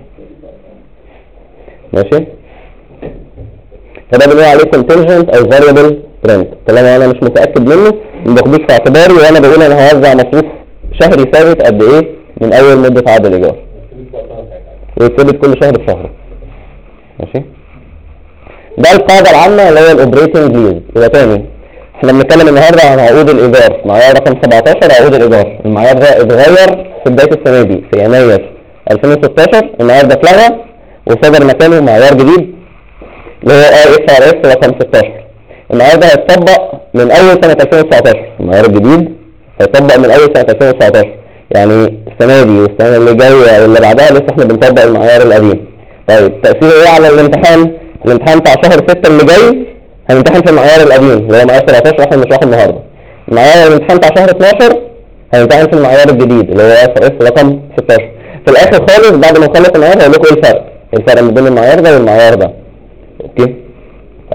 ماشي؟ فده بنقول عليه contingent او variable rent. طالما انا مش متاكد منه ما باخدوش في اعتباري وانا بقول انا هوزع مصروف شهري ثابت قد ايه من اول مده عقد الايجار، ويتثبت كل شهر بشهر. ماشي؟ ده القاعده العامه اللي هي الاوبريتنج ليز. يبقى تاني احنا بنتكلم النهارده عن عقود الايجار، معيار رقم 17 عقود الايجار. المعيار ده اتغير في بدايه السنه دي في يناير 2016، المعيار ده اتلغى وصدر مكانه معيار جديد اللي هو IFRS رقم 16. المعيار ده هيتطبق من اول سنه 2019. المعيار الجديد هيتطبق من اول سنه 2019، يعني السنه دي والسنه اللي جايه واللي بعدها لسه احنا بنطبق المعيار القديم. طيب تاثيره ايه على الامتحان؟ الامتحان بتاع شهر 6 اللي جاي هنمتحن في المعيار القديم اللي هو معيار 17 واحنا مش واخد النهارده. المعيار الامتحان بتاع شهر 12 هنمتحن في المعيار الجديد اللي هو IFRS رقم 16. في الاخر خالص بعد ما نخلص المعيار هقول لكم ايه الفرق ما بين المعيار ده والمعيار ده. اوكي؟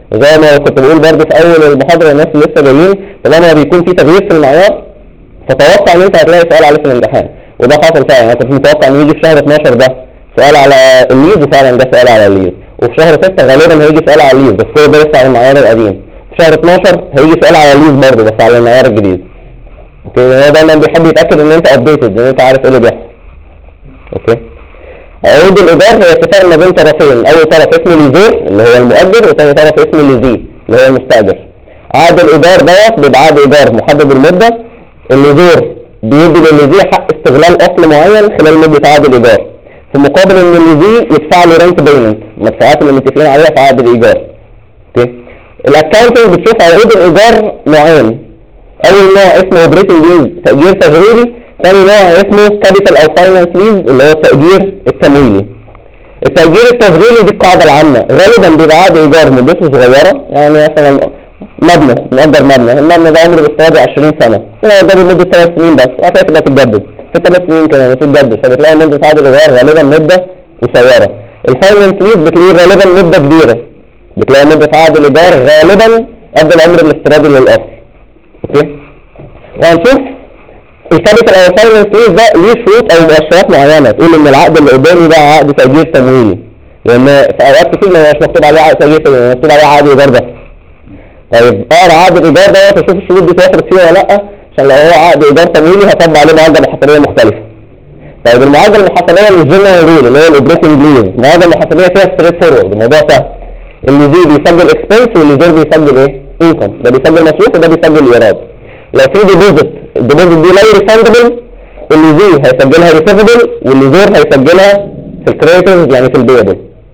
زي ما كنت بقول برضه في اول المحاضره الناس اللي لسه جايين، طالما بيكون في تغيير في المعيار فتوقع ان انت هتلاقي سؤال عليه في الامتحان، وده حصل فعلا. انا كنت متوقع ان يجي في شهر 12 ده سؤال على الليز، وفعلا ده سؤال على الليز، وفي شهر 6 غالبا هيجي سؤال على الليز بس هو ده لسه على المعيار القديم، في شهر 12 هيجي سؤال على الليز برضه بس على المعيار الجديد. اوكي، هو دايما بيحب يتاكد ان انت ابديتد، ان انت عارف ايه اللي بيحصل. اوكي، عقود الايجار هي اتفاق ما بين طرفين، اول طرف اسمه ليزور اللي هو المؤجر، وثاني طرف اسمه ليزي اللي هو المستاجر. عقد الايجار دوت بيبقى عقد ايجار محدد المده، الليزور بيدي للليزي حق استغلال اصل معين خلال مده عقد الايجار، في مقابل ان الليزي يدفع له رنت بيمنت، المدفوعات اللي متفقين عليها في عقد الايجار. اوكي، الاكونتنج بتشوف عقود الايجار نوعين، اول نوع اسمه اوبريتنج ليز تأجير تشغيلي، ثاني نوع اسمه كابيتال او فاينانس ليز اللي هو التأجير التمويلي. التأجير التشغيلي دي القاعدة العامة، غالبا بيبقى عقد ايجار مدته صغيرة، يعني مثلا مبنى نأجر مبنى، المبنى ده عمره باستمرار 20 سنة، ده بمدة 3 سنين بس، وبعد كده تبقى تتجدد، في 3 سنين كمان تتجدد، فبتلاقي مدة عقد الايجار غالبا مدة قصيرة. الفاينانس ليز بتلاقيه غالبا مدة كبيرة، بتلاقي مدة عقد الايجار غالبا قد العمر الافتراضي للأصل. اوكي، وهنشوف الكابيتال او فاينانس ليز ده ليه شروط او مؤشرات معينه تقول ان العقد اللي قدامي ده عقد تأجير تمويلي، لان في اوقات كتير ما مش مكتوب عليه عقد تأجير تمويلي، مكتوب عليه عقد ايجار بس. طيب اقرا عقد الايجار ده واشوف الشروط دي توافقت فيه ولا لا، عشان لو هو عقد ايجار تمويلي هطبق عليه معادله محاسبيه مختلفه. طيب المعادله المحاسبيه مش جنرال رول اللي هو الاوبريتنج ليز، المعادله المحاسبيه فيها ستريت فورورد، الموضوع سهل. الليزي بيسجل اكسبنس والليزور بيسجل ايه؟ انكم، ده بيسجل مصروف وده بيسجل ايراد. لو في ديبوزيت، الديبوزيت دي لا ريفاندبل، الليزي هيسجلها ريسيفبل والليزور هيسجلها في الكريديتورز يعني في البيبل.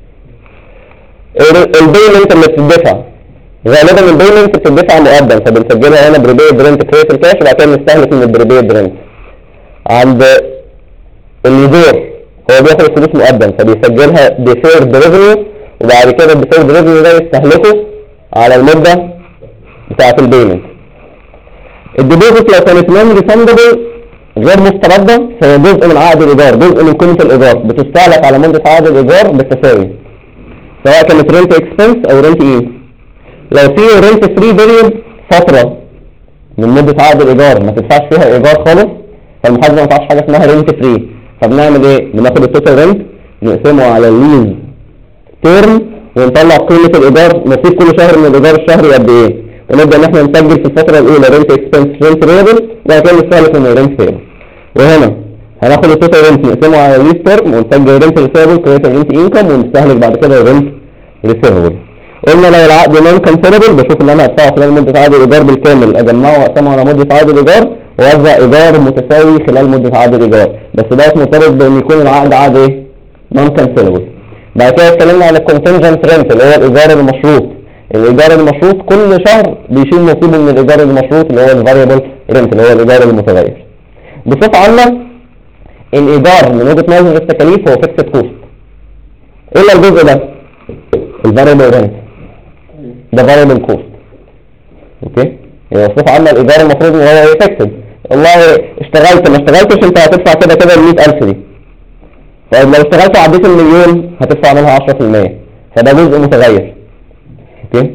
البيمنت اللي بتدفع غالبا البيمنت بتدفع مقدم، فبنسجلها هنا بريبيد رنت كريديت الكاش، وبعد كده نستهلك من البريبيد رنت. عند الليزور هو بياخد الفلوس مقدم فبيسجلها ديفيرد ريفينيو، وبعد كده الديفيرد ريفينيو ده يستهلكه على المده بتاعه البيمنت. الديبوزيت لو كانت نون ريفاندبل غير مستردة فهي جزء من عقد الايجار، جزء من قيمه الايجار، بتستهلك على مده عقد الايجار بالتساوي سواء كانت رنت اكسبنس او رنت ايه. لو في رنت فري بيريود فتره من مده عقد الايجار ما تدفعش فيها ايجار خالص، فالمحاسبه ما تعرفش حاجه اسمها رنت فري، فبنعمل ايه؟ بناخد التوتال رنت نقسمه على الليز تيرم ونطلع قيمه الايجار، نصيب كل شهر من الايجار الشهري قد ايه، ونبدا ان احنا نسجل في الفتره الاولى رنت اكسبنس رنت ريبل، وبعد كده نستهلك من الرنت بيبل. وهنا هناخد التوتال رنت نقسمه على الليز تيرم ونسجل رنت ريسيفبل كريت رنت انكم، ونستهلك بعد كده الرنت ريسيفبل. قلنا لو العقد نون كانسلبل بشوف ان انا هدفعه خلال مده عقد الايجار بالكامل، اجمعه واقسمه على مده عقد الايجار واوزع ايجار متساوي خلال مده عقد الايجار، بس ده مرتبط بان يكون العقد عقد ايه؟ نون كانسلبل. بعد كده اتكلمنا عن الكونتنجنت رنت اللي هو الايجار المشروط. الايجار المشروط كل شهر بيشيل نصيبه من الايجار المشروط اللي هو الفاريبل رنت اللي هو الايجار المتغير. بصفه عامه الايجار من وجهه نظر التكاليف هو فيكسد كوست الا الجزء ده الفاريبل رنت، ده فاريبل كوست. اوكي، يعني بصفه عامه الايجار المفروض ان هو فيكسد، والله اشتغلت ما اشتغلتش انت هتدفع كده كده ال 100,000 دي. طيب لو اشتغلت وعديت المليون هتدفع منها 10%، فده جزء متغير. اوكي،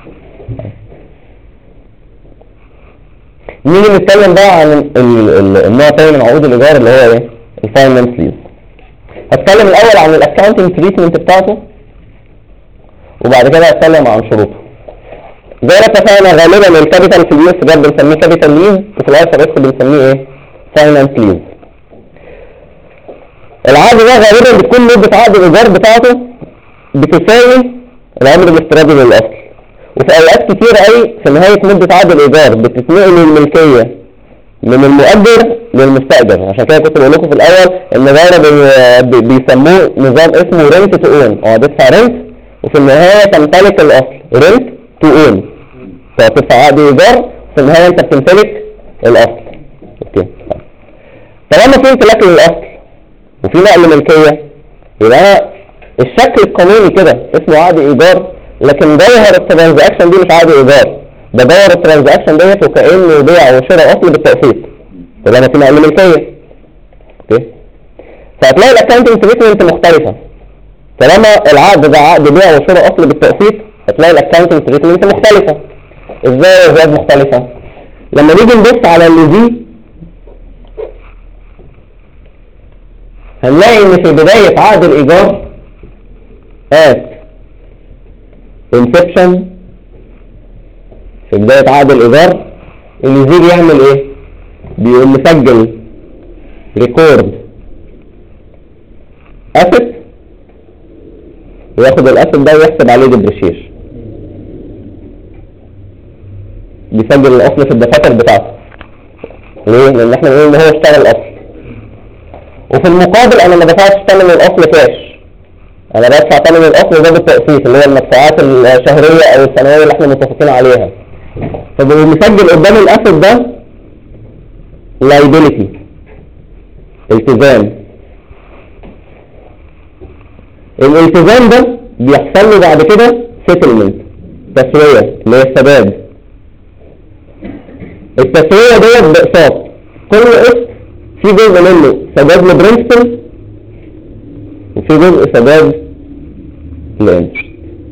نيجي نتكلم بقى عن النوع الثاني من عقود الايجار اللي هو ايه؟ الفاينانس ليز. هتكلم الاول عن الاكاونتنج تريتمنت بتاعته وبعد كده هتكلم عن شروطه. زي ما اتفقنا غالبا الكابيتال في اليوس ده بنسميه كابيتال ليز، وفي الاخر يدخل بنسميه ايه؟ فاينانس ليز. العقد ده غالبا بتكون مده عقد الايجار بتاعته بتساوي العمر الافتراضي للاصل، وفي اوقات كتير قوي في نهايه مده عقد الايجار بتتنقل الملكيه من المؤجر للمستاجر. عشان كده كنت بقول لكم في الاول ان ده بيسموه نظام اسمه رنت تو اون، هتدفع رنت وفي النهايه تمتلك الاصل، رنت تو اون، فتدفع عقد ايجار وفي النهايه انت بتمتلك الاصل. اوكي، طالما في امتلاك للاصل وفي نقل ملكيه يبقى الشكل القانوني كده اسمه عقد ايجار، لكن جوهر الترانزاكشن دي مش عقد ايجار، ده جوهر الترانزاكشن ديت وكأنه بيع وشراء اصل بالتقسيط طالما في نقل ملكيه. اوكي، فهتلاقي الاكونتنج تريتمنت مختلفه. طالما العقد ده عقد بيع وشراء اصل بالتقسيط هتلاقي الاكونتنج تريتمنت مختلفه. ازاي يا زياد مختلفه؟ لما نيجي نبص على اللي دي هنلاقي ان في بدايه عقد الايجار at inception، في بدايه عقد الايجار اللي دي بيعمل ايه؟ بيقوم مسجل ريكورد asset وياخد الاسد ده ويحسب عليه ديبريشيشن، بيسجل الاصل في الدفاتر بتاعته. ليه؟ لان احنا بنقول ان هو اشتغل اصل، وفي المقابل انا ما دفعتش ثمن الاصل كاش، انا بدفع ثمن الاصل ده بالتقسيط اللي هي المدفوعات الشهريه او السنويه اللي احنا متفقين عليها. فبيقوم مسجل قدام الاسد ده liability، التزام. الالتزام ده بيحصل له بعد كده settlement، تسوية اللي هي السداد. التسوية ديت بأقساط، كل قسط في جزء منه سداد لبرنسبل وفي جزء سداد لانترست.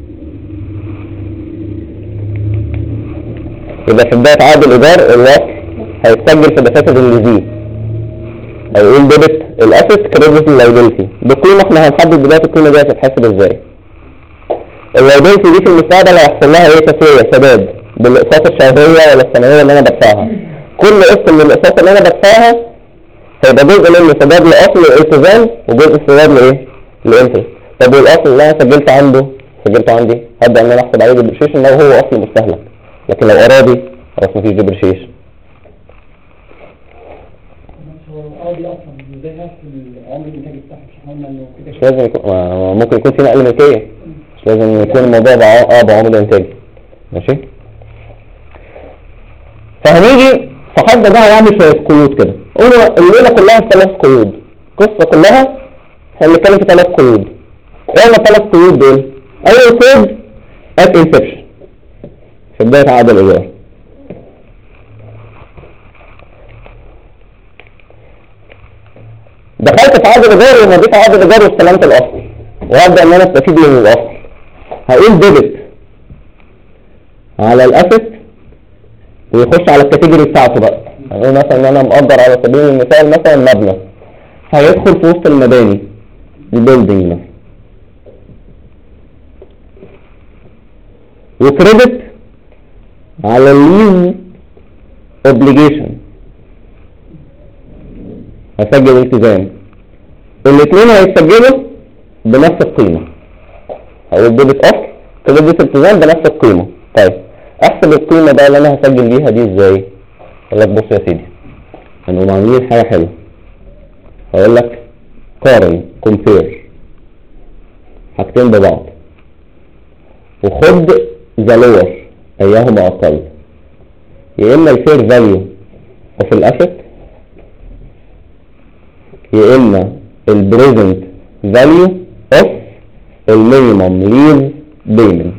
يبقى في بداية عقد الإيجار الوصل هيتسجل في دفاتر الليزي، هيقول ديبت الاسيت كريدت اللايبيلتي بقيمه. احنا هنحدد دلوقتي القيمه دي هتتحسب ازاي. اللايبيلتي دي في المستقبل هيحصل لها ايه؟ تسويه، سداد بالاقساط الشهريه ولا السنويه اللي انا بدفعها. كل قسط من الاقساط اللي انا بدفعها هيبقى جزء منه سداد لاصل الالتزام وجزء سداد لايه؟ للانترست. طب والاصل اللي انا سجلته عندي هبدا ان انا احسب عليه ديبريشيشن لو هو اصل مستهلك، لكن لو اراضي خلاص مفيش ديبريشيشن. دي اصلا ازاي هحسب العمر الانتاجي بتاعها؟ مش احنا قلنا انه كده مش لازم يكون، ممكن يكون في نقل ملكيه، مش لازم يكون الموضوع بعمر انتاجي. ماشي. فهنيجي صاحبنا ده هيعمل شويه قيود كده. هو الليله كلها 3 قيود، القصه كلها هنتكلم في 3 قيود. ايه هم 3 قيود دول؟ اول قيد at inception، في بدايه عقد الايجار. دخلت في عقد الايجار ومضيت عقد الايجار واستلمت الاصل وهبدا ان انا استفيد من الاصل. هقول ديبت على الاسيت ويخش على الكاتيجوري بتاعته بقى. هنقول مثلا ان انا مقدر على سبيل المثال مثلا مبنى، هيدخل في وسط المباني البيلدينج مثلا. وكريدت على الليز اوبليجيشن، هسجل التزام. الاثنين هيتسجلوا بنفس القيمة. هقول ديبت اصل كريدت التزام بنفس القيمة. طيب احسب القيمة بقى اللي انا هسجل بيها دي ازاي؟ اقول لك بص يا سيدي، هنقوم عاملين حاجة حلوة. هقول لك قارن كومبير حاجتين ببعض وخد ذا لور ايهما اقل، يا اما الفير فاليو اوف الاسيت يا اما البريزنت فاليو اوف المينيمم ليز بيمنت.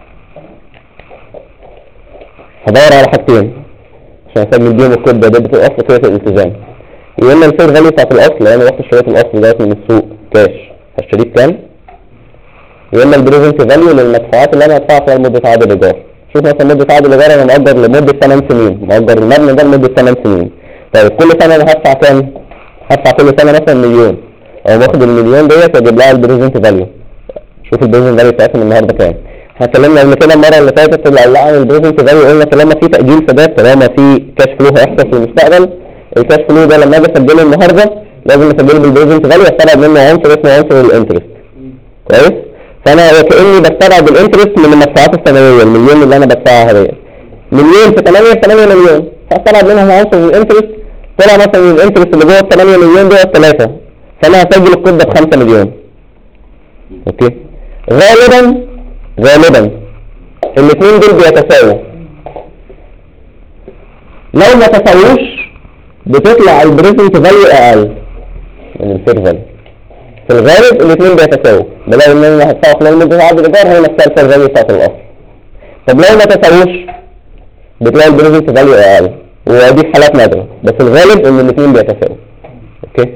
هدور على حاجتين عشان اسجل بيهم الكود ده ديبت الاصل وكده الالتزام. يا اما الفير فاليو بتاعت الاصل لو انا رحت اشتريت الاصل ده من السوق كاش هشتريه بكام، يا اما البريزنت فاليو للمدفوعات اللي انا هدفعها خلال مده عقد الايجار. شوف مثلا مده عقد الايجار انا مؤجر لمده 8 سنين، مؤجر المبنى ده لمده 8 سنين. طيب كل سنه انا هدفع كام؟ هدفع كل سنه مثلا مليون، او باخد المليون ديت واجيب لها البريزنت فاليو. شوف البريزنت فاليو بتاعتهم النهارده كام. احنا اتكلمنا قبل كده المره اللي فاتت اللي عن البريزنت فاليو، قلنا طالما في تاجيل سداد، طالما في كاش فلو هيحصل في المستقبل، الكاش فلو ده لما اجي اسجله النهارده لازم اسجله بالبريزنت فاليو واستبعد منه عنصر اسمه عنصر الانترست. كويس؟ فانا كاني بستبعد الانترست من المدفوعات السنويه، المليون اللي انا بدفعها ديت. مليون في 8 مليون، فاستبعد منهم عنصر الانترست، طلع مثلا الانترست اللي جوه ال 8 مليون دول 3، فانا هسجل الكود ده ب 5 مليون. اوكي؟ غالبا الاثنين دول بيتساووا. لو ما تساووش بتطلع البريزنت فاليو اقل من الفير فاليو. في الغالب الاثنين بيتساووا، بلاقي ان انا هدفع خلال مده عقد الايجار هي نفسها الفير فاليو بتاعت الاصل. طب لو ما تساووش بتلاقي البريزنت فاليو اقل، ودي حالات نادره، بس الغالب ان الاثنين بيتساووا. اوكي؟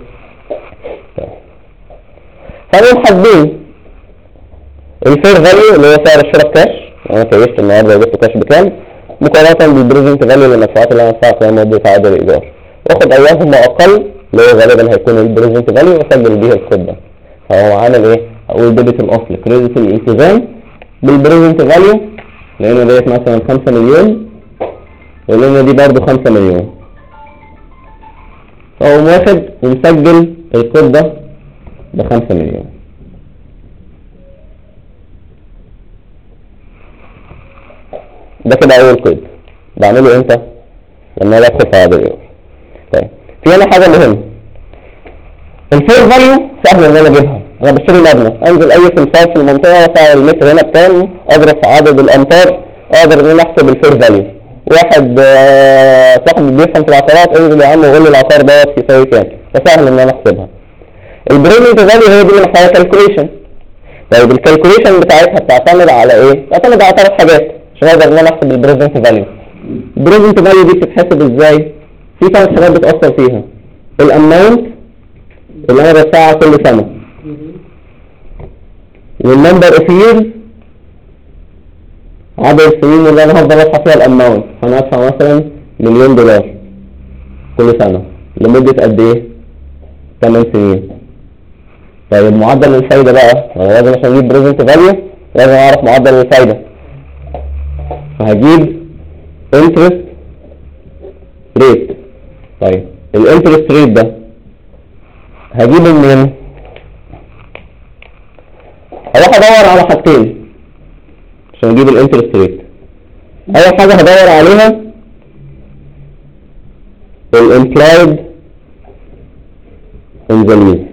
فنقوم حاسبين الفير فاليو اللي هو سعر الشراء كاش انا كيشت النهارده وجبت كاش بكام مقارنه بالبريزنت فاليو للمدفوعات اللي انا هدفعها خلال مده عقد الايجار، واخد ايامهم اقل اللي هو غالبا هيكون البريزنت فاليو واسجل بيه الكود ده. فهو عامل ايه؟ اقول ديبت الاصل كريدت الالتزام بالبريزنت فاليو، لان ديت مثلا 5 مليون ولان دي برضه 5 مليون، فهو واخد ومسجل الكود ده ب5 مليون. ده كده اول كود بعمله امتى؟ لما اجي ادخل في عقد الايجار. طيب في هنا حاجه مهمه، الفير فاليو سهل ان انا اجيبها. انا بشتري مبنى، انزل اي سمسار في المنطقه سعر المتر هنا بكام، اضرب في عدد الامتار، اقدر ان انا احسب الفير فاليو. واحد صاحب بيفهم في العقارات انزل يا عم وقول لي العقار دوت يساوي كام، فسهل ان انا احسبها. البريزنت فاليو هي دي اللي محتاجه كالكوليشن. طيب الكالكوليشن بتاعتها بتعتمد على ايه؟ بتعتمد على 3 حاجات عشان اقدر ان انا احسب البريزنت فاليو. البريزنت فاليو دي بتتحسب ازاي؟ في 3 حاجات بتأثر فيها. الاماونت اللي انا بدفعها كل سنة، والنمبر اوف ييرز عدد السنين اللي انا هفضل ادفع فيها الاماونت. انا ادفع مثلا $1,000,000 كل سنة لمدة قد ايه؟ 8 سنين. طيب معدل الفايدة بقى، انا لازم عشان اجيب بريزنت فاليو لازم اعرف معدل الفايدة، فهجيب interest rate. طيب الانترست ريت ده هجيبه منين؟ هروح ادور على حاجتين عشان اجيب الانترست ريت. اول حاجه هدور عليها الامبلايد ان ذا ليز،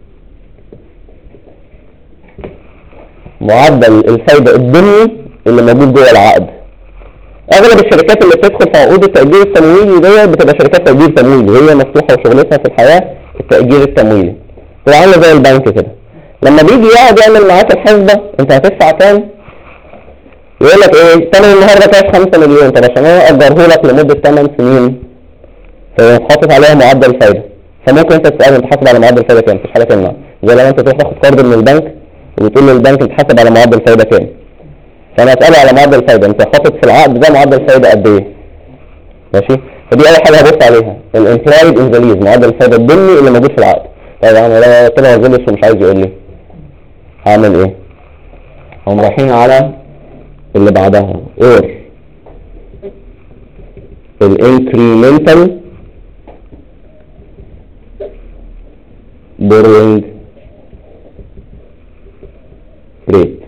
معدل الفايده الضمني اللي موجود جوه العقد. اغلب الشركات اللي بتدخل في عقود التأجير التمويلي ديت بتبقى شركات تأجير تمويلي، هي مفتوحة وشغلتها في الحياة التأجير التمويلي، تبقى عاملة زي البنك كده. لما بيجي يقعد يعمل معاك الحسبة انت هتدفع كام؟ يقول لك ايه؟ ثمن النهارده كاش 5 مليون، طب عشان انا اجره لك لمدة 8 سنين فحاطط عليها معدل فايدة، فممكن انت تسأله انت حاسب على معدل فايدة كام؟ مفيش حاجة تمنع. زي لما انت تروح تاخد قرض من البنك وتقول للبنك انت حاسب على معدل فايدة كام؟ فانا اساله على معدل الفايده، انت حاطط في العقد ده معدل الفايده قد ايه؟ ماشي؟ فدي اول حاجه هبص عليها، الامبلايد ان ذا ليز، معدل الفايده الضمني اللي موجود في العقد. طيب انا طلع غلس ومش عايز يقول لي هعمل ايه؟ هم رايحين على اللي بعدها اور الانكريمنتال بوروينج ريت،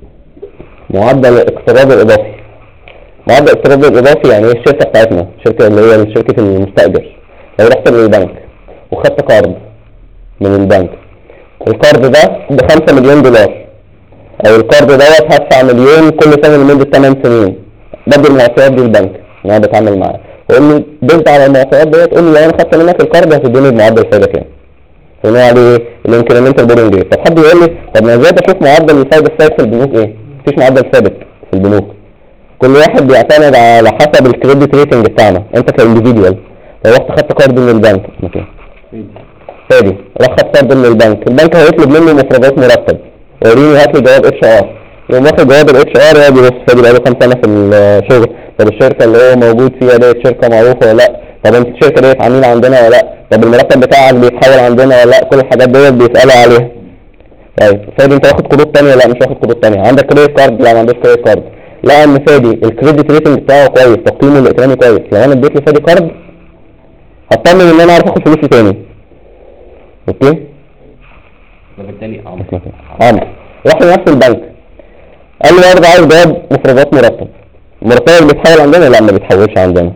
معدل الاقتراض الاضافي. معدل الاقتراض الاضافي يعني ايه؟ الشركه بتاعتنا، الشركه اللي هي شركه المستاجر، لو رحت للبنك وخدت قرض من البنك، القرض ده ب$5 مليون، او القرض دوت هدفع مليون كل سنه لمده 8 سنين، بدي المعطيات دي البنك اللي انا بتعامل معاه، واقول له بنت على المعطيات ديت قول لي لو انا خدت منك القرض هتديني بمعدل فايده كام؟ فنقول عليه الانكريمنتال بورنج ريت. طب حد يقول لي طب ما ازاي بشوف معدل الفايده الثابت في البنوك ايه؟ مفيش معدل ثابت في البنوك، كل واحد بيعتمد على حسب الكريدت ريتنج بتاعنا. انت كانديفيدوال لو رحت خدت قرض من البنك اسمك ايه؟ فادي راح خد قرض من البنك هيطلب مني مفردات مرتب، وريني هات لي جواب اتش ار، يقوم واخد جواب الاتش ار يقعد يبص فادي بقاله كام سنه في الشغل، طب الشركه اللي هو موجود فيها ديت شركه معروفه ولا لا؟ طب انت الشركه ديت عميل عندنا ولا لا؟ طب المرتب بتاعك بيتحول عندنا ولا لا؟ كل الحاجات ديت بيسالوا عليها. طيب فادي انت واخد قروض ثانيه؟ لا مش واخد قروض ثانيه. عندك كريدت كارد؟ لا ما عندوش كريدت كارد. لا ان فادي الكريدت ريتنج بتاعه كويس، تقييمه الائتماني كويس، لو انا اديت لفادي كارد هطمن ان انا اعرف اخد فلوسي تاني. اوكي؟ وبالتالي عمرو راح لنفس البنك قال لي برضه عايز جواب مفردات مرتب، المرتب بيتحول عندنا؟ لا ما بيتحولش عندنا،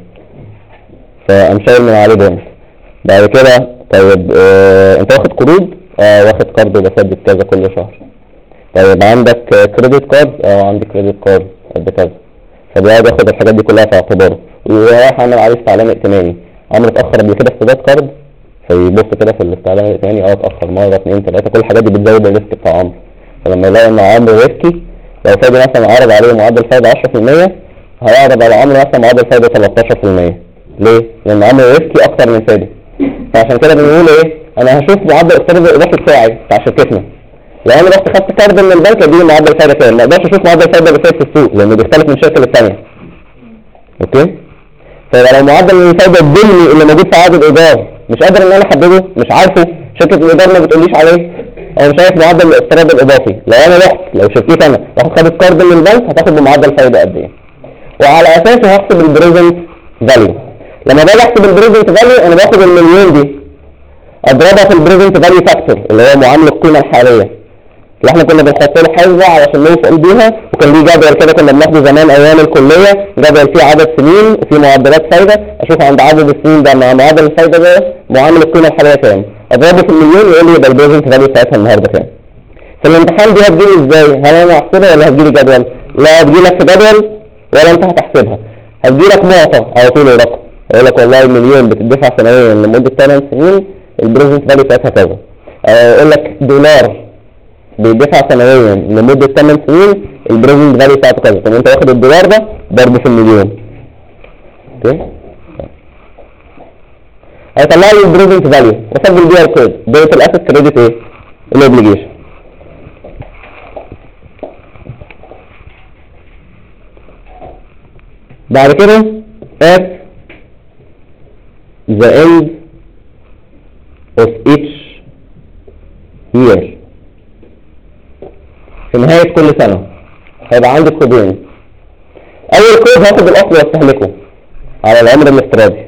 فقام شايل من عليه بونص. بعد كده طيب انت واخد قروض؟ واخد قرض بسدد كذا كل شهر. طيب عندك كريدت كارد؟ عندي كريدت كارد قد كذا. فبيقعد ياخد الحاجات دي كلها في اعتباره وراح عامل عليه استعلام ائتماني. عمرو اتاخر قبل كده في سداد كارد؟ فيبص كده في الاستعلام الائتماني اتاخر مره 2 3، كل الحاجات دي بتزود الريسك بتاع عمرو. فلما يلاقي ان عمرو ريسكي، لو فادي مثلا عرض عليه معدل فايده 10% هيعرض على عمرو مثلا معدل فايده 13%. ليه؟ لان عمرو ريسكي اكتر من فادي. فعشان كده بنقول ايه؟ انا هشوف معدل الاقتراض الاضافي بتاعي بتاع شركتنا، لو انا رحت خدت كارد من البنك اديني معدل فايده كام، ما اقدرش اشوف معدل فايده بسيط في السوق لانه بيختلف من شركه للثانيه. اوكي، فلو معدل الفايده الضمني اللي موجود في عقد الايجار مش قادر ان انا احدده، مش عارفه، شركه الايجار ما بتقوليش عليه، او مش عارف معدل الاقتراض الاضافي، لو شركتي انا رحت خدت كارد من البنك هتاخد بمعدل فايده قد ايه، وعلى اساسه هحسب البريزنت فاليو. لما باجي احسب البريزنت فاليو انا باخد المليون دي اضربها في البريزنت فاليو فاكتور اللي هو معامل القيمه الحاليه اللي احنا كنا بنحط له حسبه علشان نوصل بيها، وكان ليه جدول كده كنا بناخده زمان ايام الكليه، جدول فيه عدد سنين وفيه معدلات فايده، اشوف عند عدد السنين ده مع معدل الفايده ده معامل القيمه الحاليه كام، اضربه في المليون يقول لي يبقى البريزنت فاليو بتاعتها النهارده كام. في الامتحان دي هتجيلي ازاي؟ هل انا هحسبها ولا هتجيلي جدول؟ لا هتجيلك في جدول ولا انت هتحسبها، هتجيلك معطى على طول الرقم يقول لك والله المليون بتدفع سنويا لمده 8 سنين البريزنت فاليو بتاعتها كذا، يقول لك دولار بيدفع سنويا لمده 8 سنين البريزنت فاليو بتاعته كذا، طب انت واخد الدولار ده ضربه في المليون. اوكي، هيطلع لي البريزنت فاليو واسجل بيها الكود ديت الاسيت كريدت ايه؟ الاوبليجيشن. بعد كده at the end of each year في نهاية كل سنة هيبقى عندي كودين. أول كود هاخد الأصل واستهلكه على العمر الافتراضي،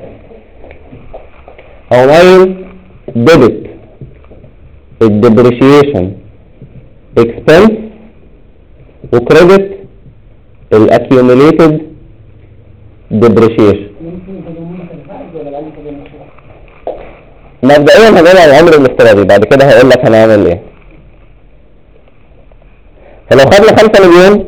أو مايل debit الديبريشيشن expense وكريدت الاكيوميليتد depreciation. مبدئيا هنقول على العمر الافتراضي، بعد كده هقول لك هنعمل ايه. فلو خدنا 5 مليون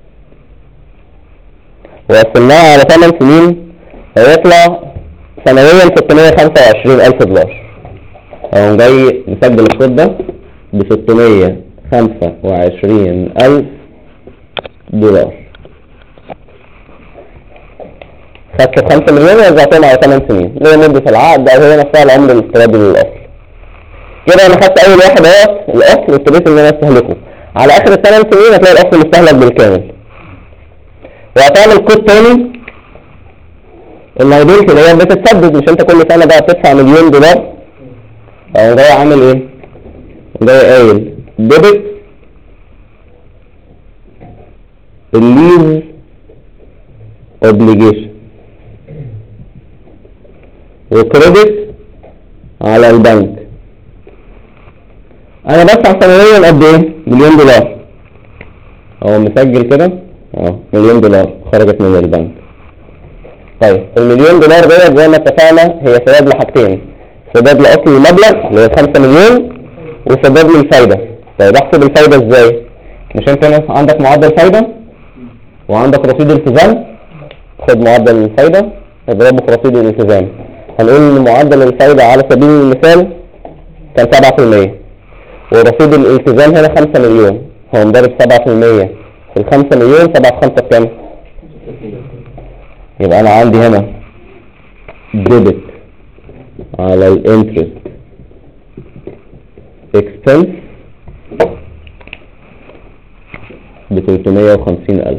وقسمناها على 8 سنين هيطلع سنويا 625,000 دولار. اهو جاي نسجل الكود ده ب 625,000 دولار. خدت 5 مليون ووزعتهم على 8 سنين اللي هي مدة العقد او هي نفسها العمر الافتراضي للاصل. كده انا خدت اول واحد اهو الاصل وابتديت ان انا استهلكه. على اخر ال8 سنين هتلاقي الاصل مستهلك بالكامل. وهتعمل كود تاني اللايبيلتي اللي هي بتتسدد، مش انت كل سنة بقى بتدفع مليون دولار. او جاي عامل ايه؟ جاي قايل ديبت الليز اوبليجيشن وكريدت على البنك. انا بدفع سنويا قد ايه؟ مليون دولار. اهو مسجل كده مليون دولار خرجت من البنك. طيب المليون دولار ديت زي ما اتفقنا هي سداد لحاجتين، سداد لاصل المبلغ اللي هو 5 مليون وسداد للفايده. طيب احسب الفايده ازاي؟ مش انت عندك معدل فايده وعندك رصيد التزام، خد معدل الفايده اضربه في رصيد الالتزام. هنقول ان معدل الفايده على سبيل المثال كان 7% ورصيد الالتزام هنا 5 مليون، هو مضرب 7% في ال 5 مليون 7 في 5 بكام؟ يبقى انا عندي هنا ديبت على الانترست اكسبنس ب 350,000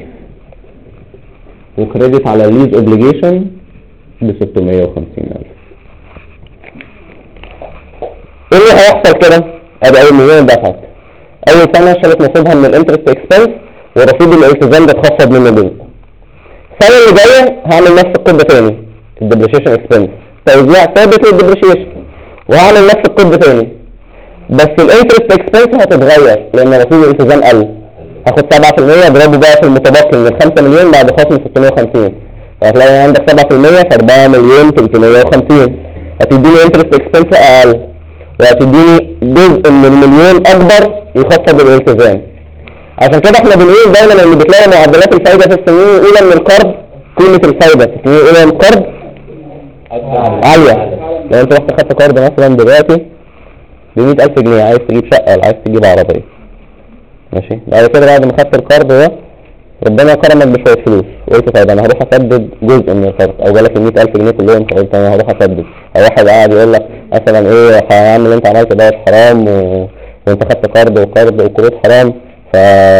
وكريدت على الليز اوبليجيشن ب 650,000. ايه اللي هيحصل كده؟ ادي اول مليون دفعت، اول سنه شالت نصيبها من الانترست اكسبنس ورصيد الالتزام ده اتخفض منه جزء. السنه اللي جايه هعمل نفس الكود تاني الديبريشيشن اكسبنس توزيع ثابت للديبريشيشن، وهعمل نفس الكود تاني بس الانترست اكسبنس هتتغير لان رصيد الالتزام قل. هاخد 7% اضربه بقى في المتبقي من 5 مليون بعد خصم 650، فهتلاقي عندك 7% في 4 مليون 350، هتديني انترست اكسبنس اقل وهتديني جزء من المليون اكبر يخفض الالتزام. عشان كده احنا بنقول دايما ان بتلاقي معدلات الفايده في السنين الاولى من القرض قيمه الفايده في السنين الاولى من القرض عاليه. لو انت رحت خدت قرض مثلا دلوقتي ب 100,000 جنيه عايز تجيب شقه ولا عايز تجيب عربيه، ماشي، بعد كده بعد ما خدت القرض ده ربنا كرمك بشويه فلوس وقلت طيب انا هروح اسدد جزء من القرض، او جالك ال 100,000 جنيه كلهم فقلت انا هروح اسدد، او واحد قاعد يقول لك مثلا ايه هعمل اللي انت عملته ده حرام وانت خدت قرض وقروض حرام، ف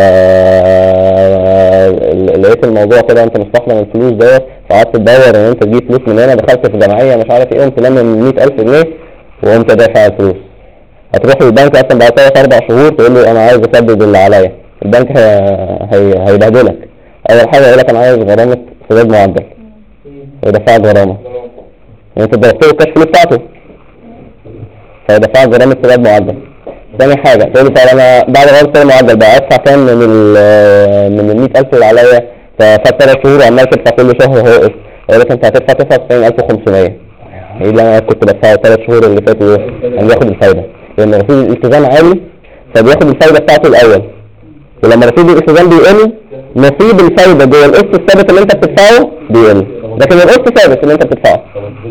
لقيت الموضوع كده انت مستخدم الفلوس ديت، فقعدت تدور ان انت تجيب فلوس من هنا، دخلت في جمعيه مش عارف ايه، قمت لمم 100,000 جنيه وقمت دافع الفلوس. هتروح للبنك اصلا بعد 3-4 شهور تقول له انا عايز اسدد اللي عليا، البنك هيبهدلك. اول حاجه يقول لك انا عايز غرامه سداد معدل ويدفعك غرامه، يعني انت ضربت له الكاش فلوس بتاعته فيدفعك غرامه سداد معدل. ثاني حاجه تقول له طب انا بعد غرامه سداد معدل بقى ادفع كام من ال 100,000 اللي عليا؟ ففات 3 شهور وعمال تدفع كل شهر وهو قسط، يقول لك انت هتدفع 99,500. ايه اللي انا كنت بدفعه 3 شهور اللي فاتوا ايه؟ انا باخد الفايده، لان رصيد الالتزام عالي فبياخد الفايده بتاعته الاول، ولما رصيد الالتزام بيقل نصيب الفايده جوه القسط الثابت اللي انت بتدفعه بيقل، لكن القسط ثابت اللي انت بتدفعه.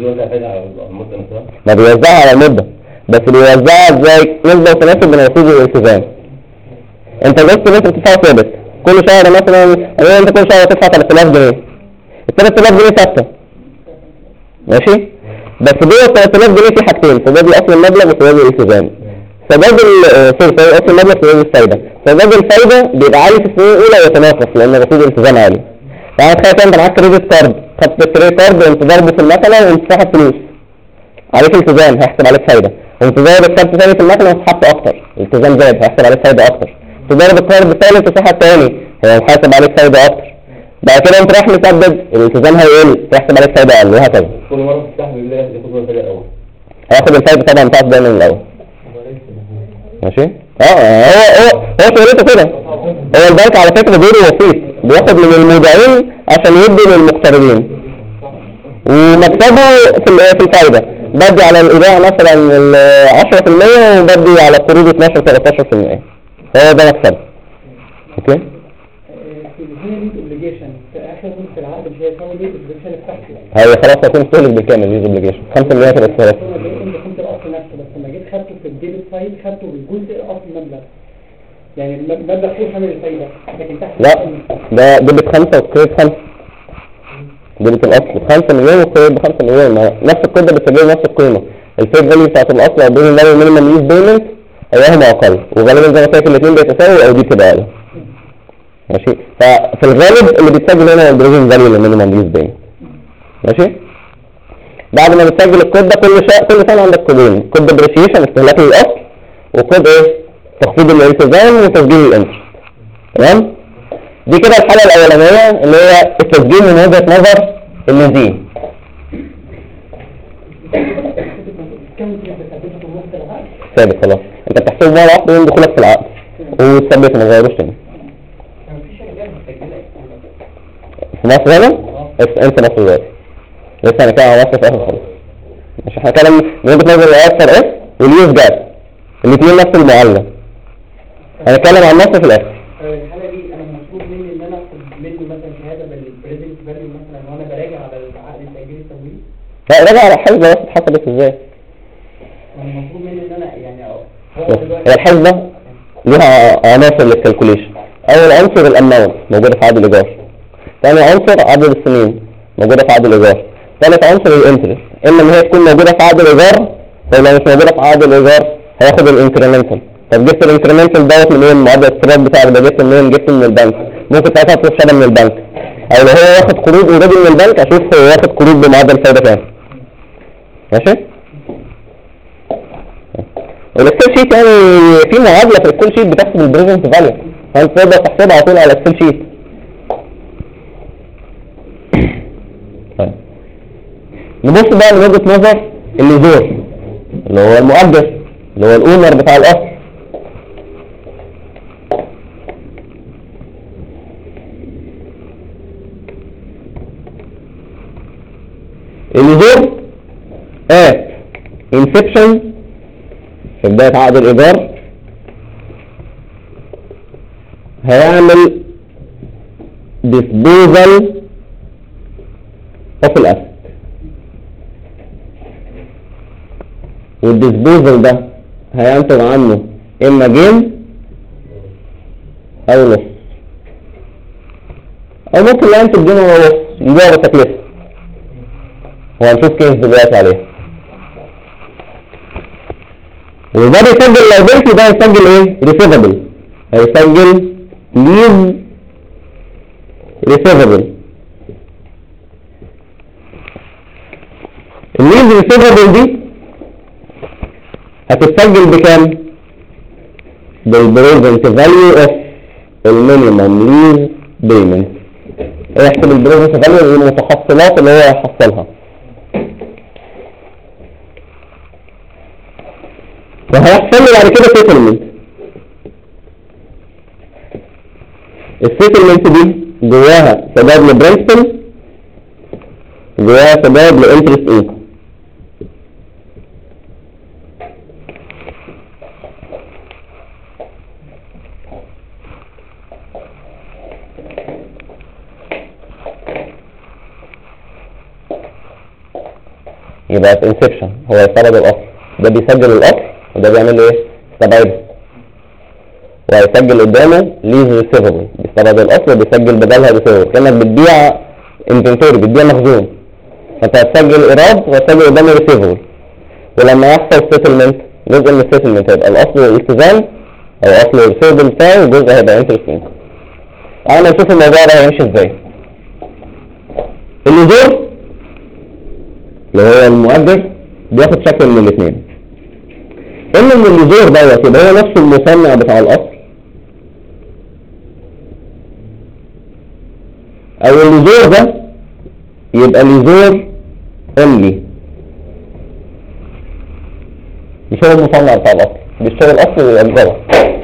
ما بيوزعها على المده، بس بيوزعها ازاي؟ نسبه وتناسب من رصيد الالتزام. انت القسط اللي انت بتدفعه ثابت كل شهر، مثلا انت كل شهر هتدفع 3000 جنيه، ال 3000 جنيه ثابته ماشي، بس جوه ال 3000 جنيه في حاجتين: سداد الاصل المبلغ وسداد الالتزام. سداد اصل المبلغ سداد الفايده، سداد الفايده بيبقى عالي في السنين الاولى ويتناقص لان رصيد الالتزام عالي. يعني تخيل انت معاك كريدت كارد، خدت الكريدت كارد وانت ضاربه في المكنه وانت ساحب فلوس، عليك التزام هيحسب عليك فايده، وانت ضارب الكارد ثاني في المكنه وسحبت اكتر، الالتزام زاد هيحسب عليك فايده اكتر. تضرب الكارد الثالث وسحب ثاني هيحسب عليك فايده اكتر. بعد كده انت رايح مسدد الالتزام هيقل هيحسب عليك فايده اقل، وهكذا. كل مرة تستحمل بالله ياخد الفايدة الأول. هياخد الفايده طبعا بتاعته دايما من الاول. ماشي؟ هو شغلته كده. هو البنك على فكره دوره وسيط، بياخد من المودعين عشان يدي للمقترضين، ومكسبه في الفايده بدي على الايداع مثلا 10% وبدي على القروض 12-13%. هو ده مكسبه. اوكي؟ هنا ليز اوبليجيشن في اخر في العقد مش هيساوي ليز اوبليجيشن بتاعته، هي خلاص هيكون استهلك بالكامل ليز اوبليجيشن 5% في الاستهلاك. انا لقيت كنت الاصل نفسه، بس لما جيت خدته في الديبت سايد خدته بالجزء الاصل المبلغ، يعني المبلغ فوق شامل الفايده، لكن تحت لا ده ديبت 5 وكريدت 5. ديبت الاصل 5 مليون وكريدت 5 مليون، نفس القيمه بتسجل نفس القيمه. الفير فاليو بتاعت الاصل او بين المالي مينيمم ليز بيمنت ايهما اقل، وغالبا زي ما شايف الاثنين بيتساووا او دي بتبقى اقل. ماشي، ففي الغالب اللي بيتسجل هنا البريزنت فاليو للمينيمم ليز بيمنت. ماشي، بعد ما بتسجل الكود ده كل سنه عندك كودين: كود ديبريشيشن استهلاك للاصل، وكود ايه؟ تخفيض الالتزام وتسجيل الانترست. تمام؟ دي كده الحاله الاولانيه اللي هي التسجيل من وجهه نظر النزيه. ثابت خلاص، انت بتحسبه مره واحده يوم دخولك في العقد وتثبته ما تغيروش تاني. في مصر هنا؟ انت مصر دلوقتي لسه هنتكلم على مصر في اخر خالص. مش احنا هنتكلم من وجهه نظر الاثر اس واليوز جاب، الاثنين نفس المعادله. هنتكلم عن مصر في الاخر. الحاله دي انا مطلوب مني ان انا اخد منه مثلا شهاده بالبريزنت فاليو مثلا وانا براجع على العقد التاجيري التمويلي؟ لا راجع على الحسبه بس اتحسبت ازاي؟ انا مطلوب مني ان انا يعني هو دلوقتي هي الحسبه ليها عناصر للكالكوليشن. اول عنصر الاماونت موجوده في عقد الايجار، ثاني عنصر عدد السنين موجوده في عقد الايجار، ثالث عنصر الانترست، اما ان هي تكون موجوده في عقد الايجار، طيب لو مش موجوده في عقد الايجار هياخد الانكريمنتال. طب جبت الانكريمنتال دوت منين؟ معدل السداد بتاعك ده جبت منين؟ جبت من البنك. ممكن ساعتها تروح شهاده من البنك، او لو هو واخد قروض اوريدي من البنك اشوف هو واخد قروض بمعدل فايده كام. ماشي؟ والاكسل شيت يعني في معادله في الاكسل شيت بتحسب البريزنت فاليو، فانت تقدر تحسبها على طول على الاكسل شيت. نبص بقى من وجهه نظر الليزور اللي هو المؤجر اللي هو الاونر بتاع الاصل. الليزور انسبشن في بداية عقد الإيجار هيعمل disposal of الأسد، والديسبوزل ده هينتج عنه إما جيم أو نص، أو ممكن لا ينتج جيم أو نص يبيع بتكلفة، وهنشوف كيف دلوقتي عليها. وده بيسجل liability، ده هيسجل ايه؟ receivable، هيسجل lease receivable. الليز receivable دي هتتسجل بكام؟ بالبريزنت فاليو اوف المينيمم ليز بيمنت. احسب البريزنت فاليو المتحصلات اللي هو هيحصلها. وهيحصل لي بعد كده سيتلمنت. السيتلمنت دي جواها سداد لبرنسبل، جواها سداد لانترست انكم. يبقى في انسبشن هو يستبعد الاصل، ده بيسجل الاصل وده بيعمل له ايه؟ يستبعده. وهيسجل قدامه ليز ريسيفبل، بيستبعد الاصل وبيسجل بدلها ريسيفبل، كانك بتبيع انفنتوري، بتبيع مخزون، فانت هتسجل ايراد وهتسجل قدامه ريسيفبل. ولما يحصل سيتلمنت جزء من السيتلمنت هيبقى الاصل والالتزام او اصل الريسيفبل بتاعه، وجزء هيبقى انترست انكم. تعالى نشوف الموضوع ده هيمشي ازاي. الليزور اللي هو المؤجر بياخد شكل من الاثنين، اما ان الليزور دوت يبقى هو نفس المصنع بتاع الاصل، او الليزور ده يبقى ليزور اونلي، مش هو المصنع بتاع الاصل، بيشتري الاصل ويأجره.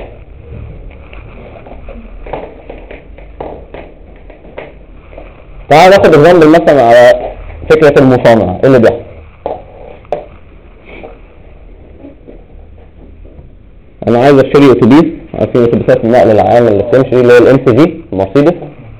تعال ناخد اكزامبل مثلا على فكرة المصانعة. ايه اللي بيحصل؟ انا عايز اشتري اتوبيس، عارفين اتوبيسات النقل العام اللي بتمشي اللي هو الام سي في مرسيدس.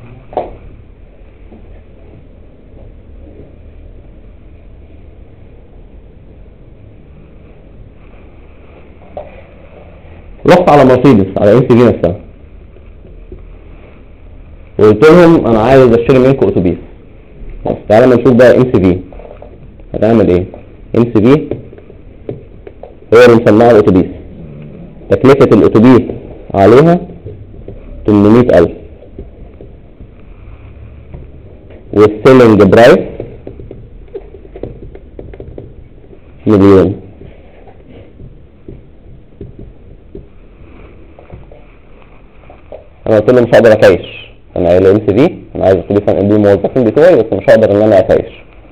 رحت على مرسيدس على ام سي في نفسها وقلت لهم انا عايز اشتري منكم اتوبيس. بس تعالى ما نشوف بقى ام سي في هتعمل ايه. ام سي في هو اللي مصنع الاتوبيس، تكلفة الاتوبيس عليها 800,000 والسيلينج برايس مليون. انا قلت له مش هقدر اكايش، انا قايل له ام سي في انا عايز اتوبيس انقل بيه الموظفين بتوعي، بس مش هقدر ان انا اكايش.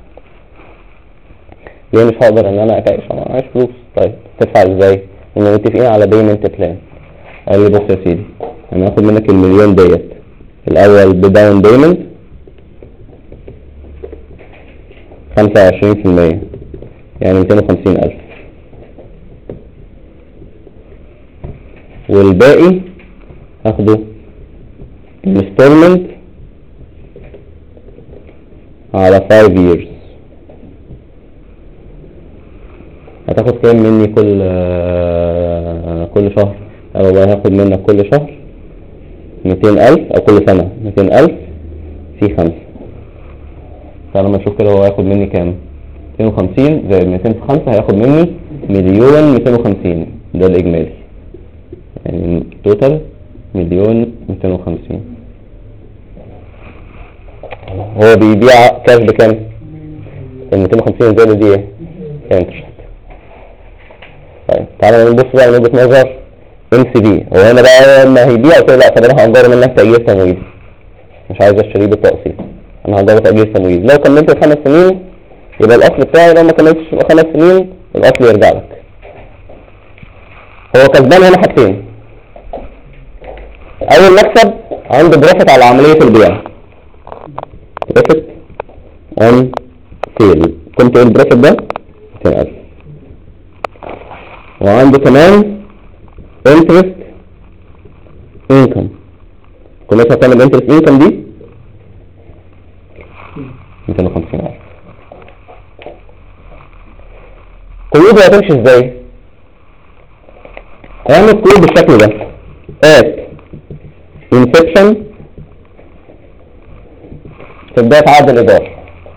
ليه مش هقدر ان انا اكايش؟ انا معيش فلوس. طيب تدفع ازاي؟ احنا متفقين على بيمنت بلان. قال لي بص يا سيدي انا هاخد منك المليون ديت الاول بداون بيمنت 25%، يعني 250,000، والباقي هاخده installment على 5 years. هتاخد كام مني كل شهر؟ والله هاخد منك كل شهر 200,000 او كل سنة 200,000 في 5. فلما اشوف كده هو هياخد مني كام؟ 250 زائد 200 في 5 هياخد مني 1,250,000. ده الاجمالي، يعني توتال 1,250,000. هو بيبيع كاش بكام؟ 250 زائد دي ايه؟ انترست. طيب تعالى نبص بقى من وجهة نظر ام سي في. هو هنا بقى لما هيبيع قلت له لا، طب انا هأجره منك تأجير تمويل، مش عايز اشتريه بالتقسيط، انا هأجره تأجير تمويل. لو كملت ال5 سنين يبقى الاصل بتاعي، لو ما كملتش 5 سنين الاصل يرجع لك. هو كسبان هنا حاجتين. اول مكسب عنده بروفيت على عملية البيع، بروفيت اون سيل. كنت ايه البروفيت ده؟ 200,000. وعنده كمان interest income. كلها هتعمل interest income دي 250,000. قيود هتمشي ازاي؟ هعمل قيود بالشكل ده at inception في بداية عقد الإيجار.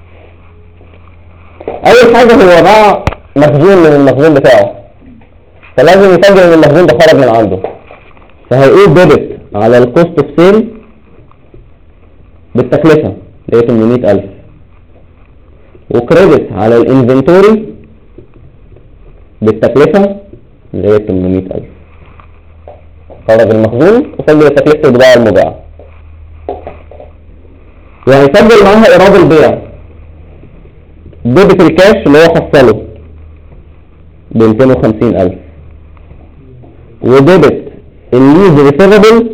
أول حاجة هو باع مخزون من المخزون بتاعه، فلازم يسجل ان المخزون ده خرج من عنده. فهيقول ديبت على الكوست اوف سيل بالتكلفة اللي هي 800,000، وكريدت على الانفنتوري بالتكلفة اللي هي 800,000. خرج المخزون وسجل تكلفة البضاعة المباعة، وهيسجل معاها ايراد البيع. ديبت الكاش اللي هو حصله ب 250,000، وديبت الليز ريسيفبل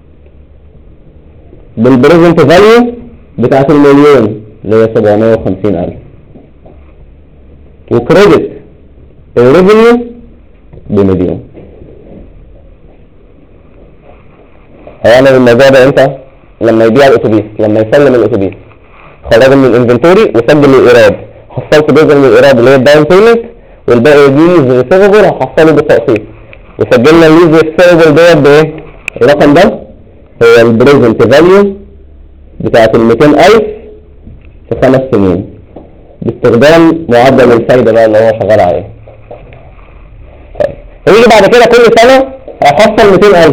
بالبريزنت فاليو بتاعت المليون اللي هي 750,000، وكريدت الريفينيو بمليون. هيعمل الموضوع ده امتى؟ لما يبيع الاتوبيس، لما يسلم الاتوبيس خرجه من الانفنتوري وسجل الايراد، حصلت جزء من الايراد اللي هي الداون بيمنت، والباقي ليز ريسيفبل هحصله بالتقسيط، وسجلنا الليز ريسيفبل ديت بايه؟ الرقم ده هو البريزنت فاليو بتاعت ال 200,000 في 5 سنين باستخدام معدل الفايدة بقى اللي هو شغال عليه. طيب هيجي بعد كده كل سنة هيحصل 200,000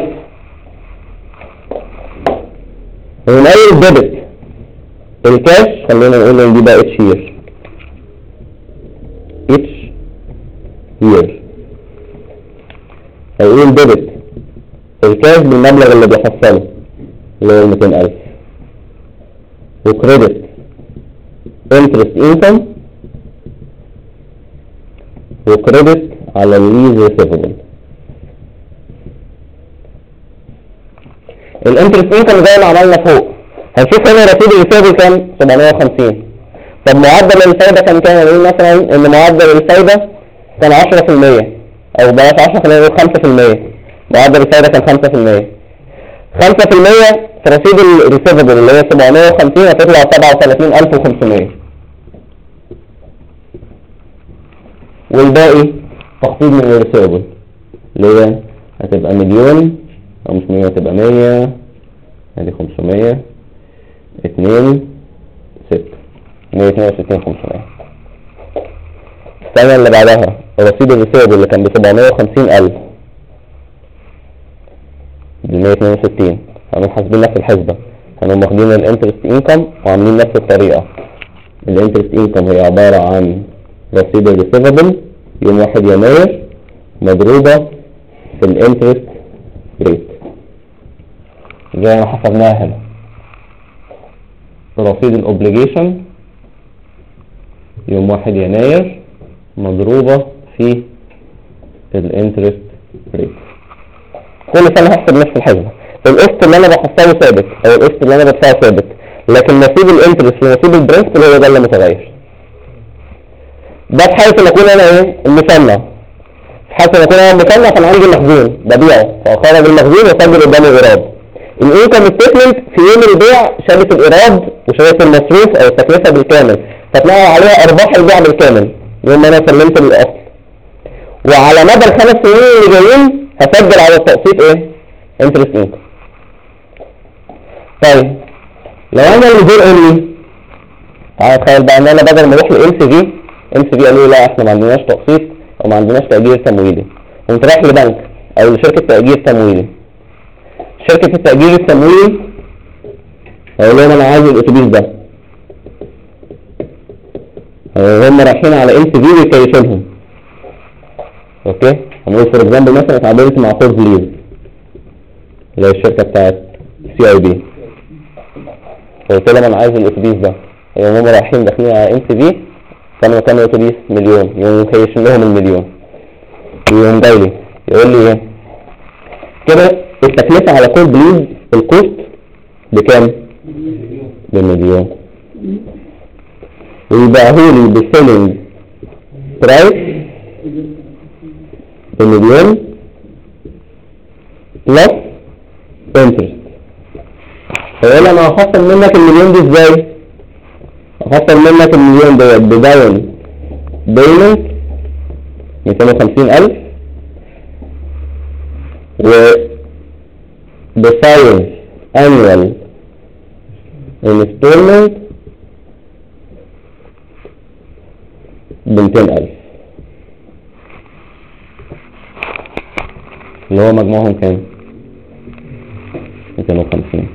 ومن أول ديبت الكاش، خلينا نقول ان دي بقى اتش يير، هيقول ديبت الكاش بالمبلغ اللي بيحصله اللي هو 200,000، وكريدت انترست انكم، وكريدت على الليز ريسيفبل. الانترست انكم زي ما عملنا فوق، هنشوف هنا رصيد الريسيفبل كام؟ 750. طب معدل الفايدة كان كام؟ نقول مثلا ان معدل الفايدة كان 10% او بلاش 10%، نقول 5%. معدل الفايدة كان 5%. 5% في رصيد الريسيفبل اللي هي 750 هتطلع 37,500، والباقي تخفيض من الريسيفبل اللي هي هتبقى مليون، او مش مليون، هتبقى 100، ادي 500، 162,500. السنة اللي بعدها رصيد الريسيفبل اللي كان ب 750,000 ب 162، هنقوم حاسبين نفس الحسبة، هنقوم واخدين الانترست انكم وعاملين نفس الطريقة. الانترست انكم هي عبارة عن رصيد الريسيفبل يوم 1 يناير مضروبة في الانترست ريت زي ما حسبناها هنا. رصيد الاوبليجيشن يوم 1 يناير مضروبة في الانترست ريت. كل سنة هحسب نفس الحسبة. القسط اللي انا بحصله ثابت او القسط اللي انا بدفعه ثابت، لكن نصيب الانترست ونصيب البرنسبل هو ده اللي متغير. ده في حالة ان اكون انا ايه؟ المصنع. في حالة ان اكون انا المصنع كان عندي مخزون ببيعه، فاخرج المخزون واسجل قدامه ايراد. الانكم ستيتمنت في يوم البيع شالت الايراد وشالت المصروف او التكلفة بالكامل، فتلاقي عليها ارباح البيع بالكامل يوم ما انا سلمت الاصل. وعلى مدى ال5 سنين اللي جايين هسجل على التقسيط ايه؟ انترست انكم. طيب لو انا المدير قال لي تعالى تخيل بقى ان انا بدل ما اروح لام سي في قالوا لي لا احنا ما عندناش تقسيط او ما عندناش تأجير تمويلي، قمت رايح لبنك او لشركة تأجير تمويلي. شركة التأجير التمويلي اقول لهم انا عايز الاتوبيس ده، هم رايحين على ام سي في ويكيشنهم. اوكي، هنقول فور اكزامبل مثلا اتعاملت مع فورد ليز اللي هي الشركة بتاعت CIB، قلت لهم انا عايز الاتوبيس ده، هم رايحين داخلين على ام سي في كانوا اتوبيس مليون، يقوم يكيشن لهم المليون، يقوم جاي لي يقول لي ايه كده التكلفة على كل بليز الكوست بكام؟ بمليون، ويبيعهولي بالسيلينج برايس بمليون بلس انترست. فيقول انا هخصم منك المليون دي ازاي؟ هخصم منك المليون ديت بداون بيمنت 250,000 و بسايز annual installment ب 200,000. اللي هو مجموعهم كام؟ 250.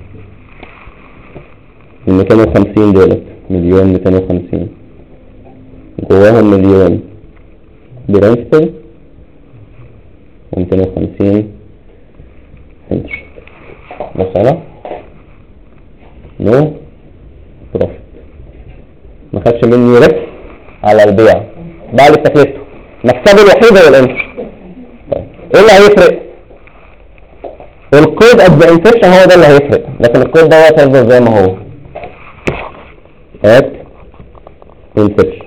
ال 250 دولت 1,250,000 جواهم 1,000,000 برنسبل و250 انترست. بس انا نو بروفيت، ما خدش مني ربح على البيع بعد تكلفته، مكسبه الوحيد هو الانترست. طيب ايه اللي هيفرق؟ الكود ات ذا انسبشن هو ده اللي هيفرق، لكن الكود ده هيفضل زي ما هو ات انسبشن.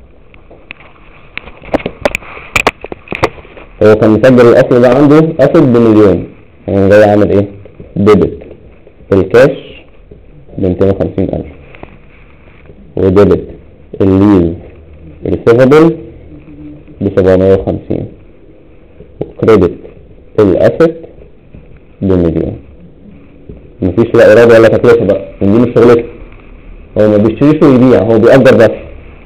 هو كان مسجل الاصل ده عنده اسد ب1,000,000، يعني جاي عامل ايه؟ ديبت الكاش ب250,000 وديبت الليز ريسيفبل ب750 وكريدت الاسد ب1,000,000. مفيش لا إرادة ولا تكلفة بقى، دي مش شغلته. هو ما بيشتريش ويبيع، هو بيأجر بس.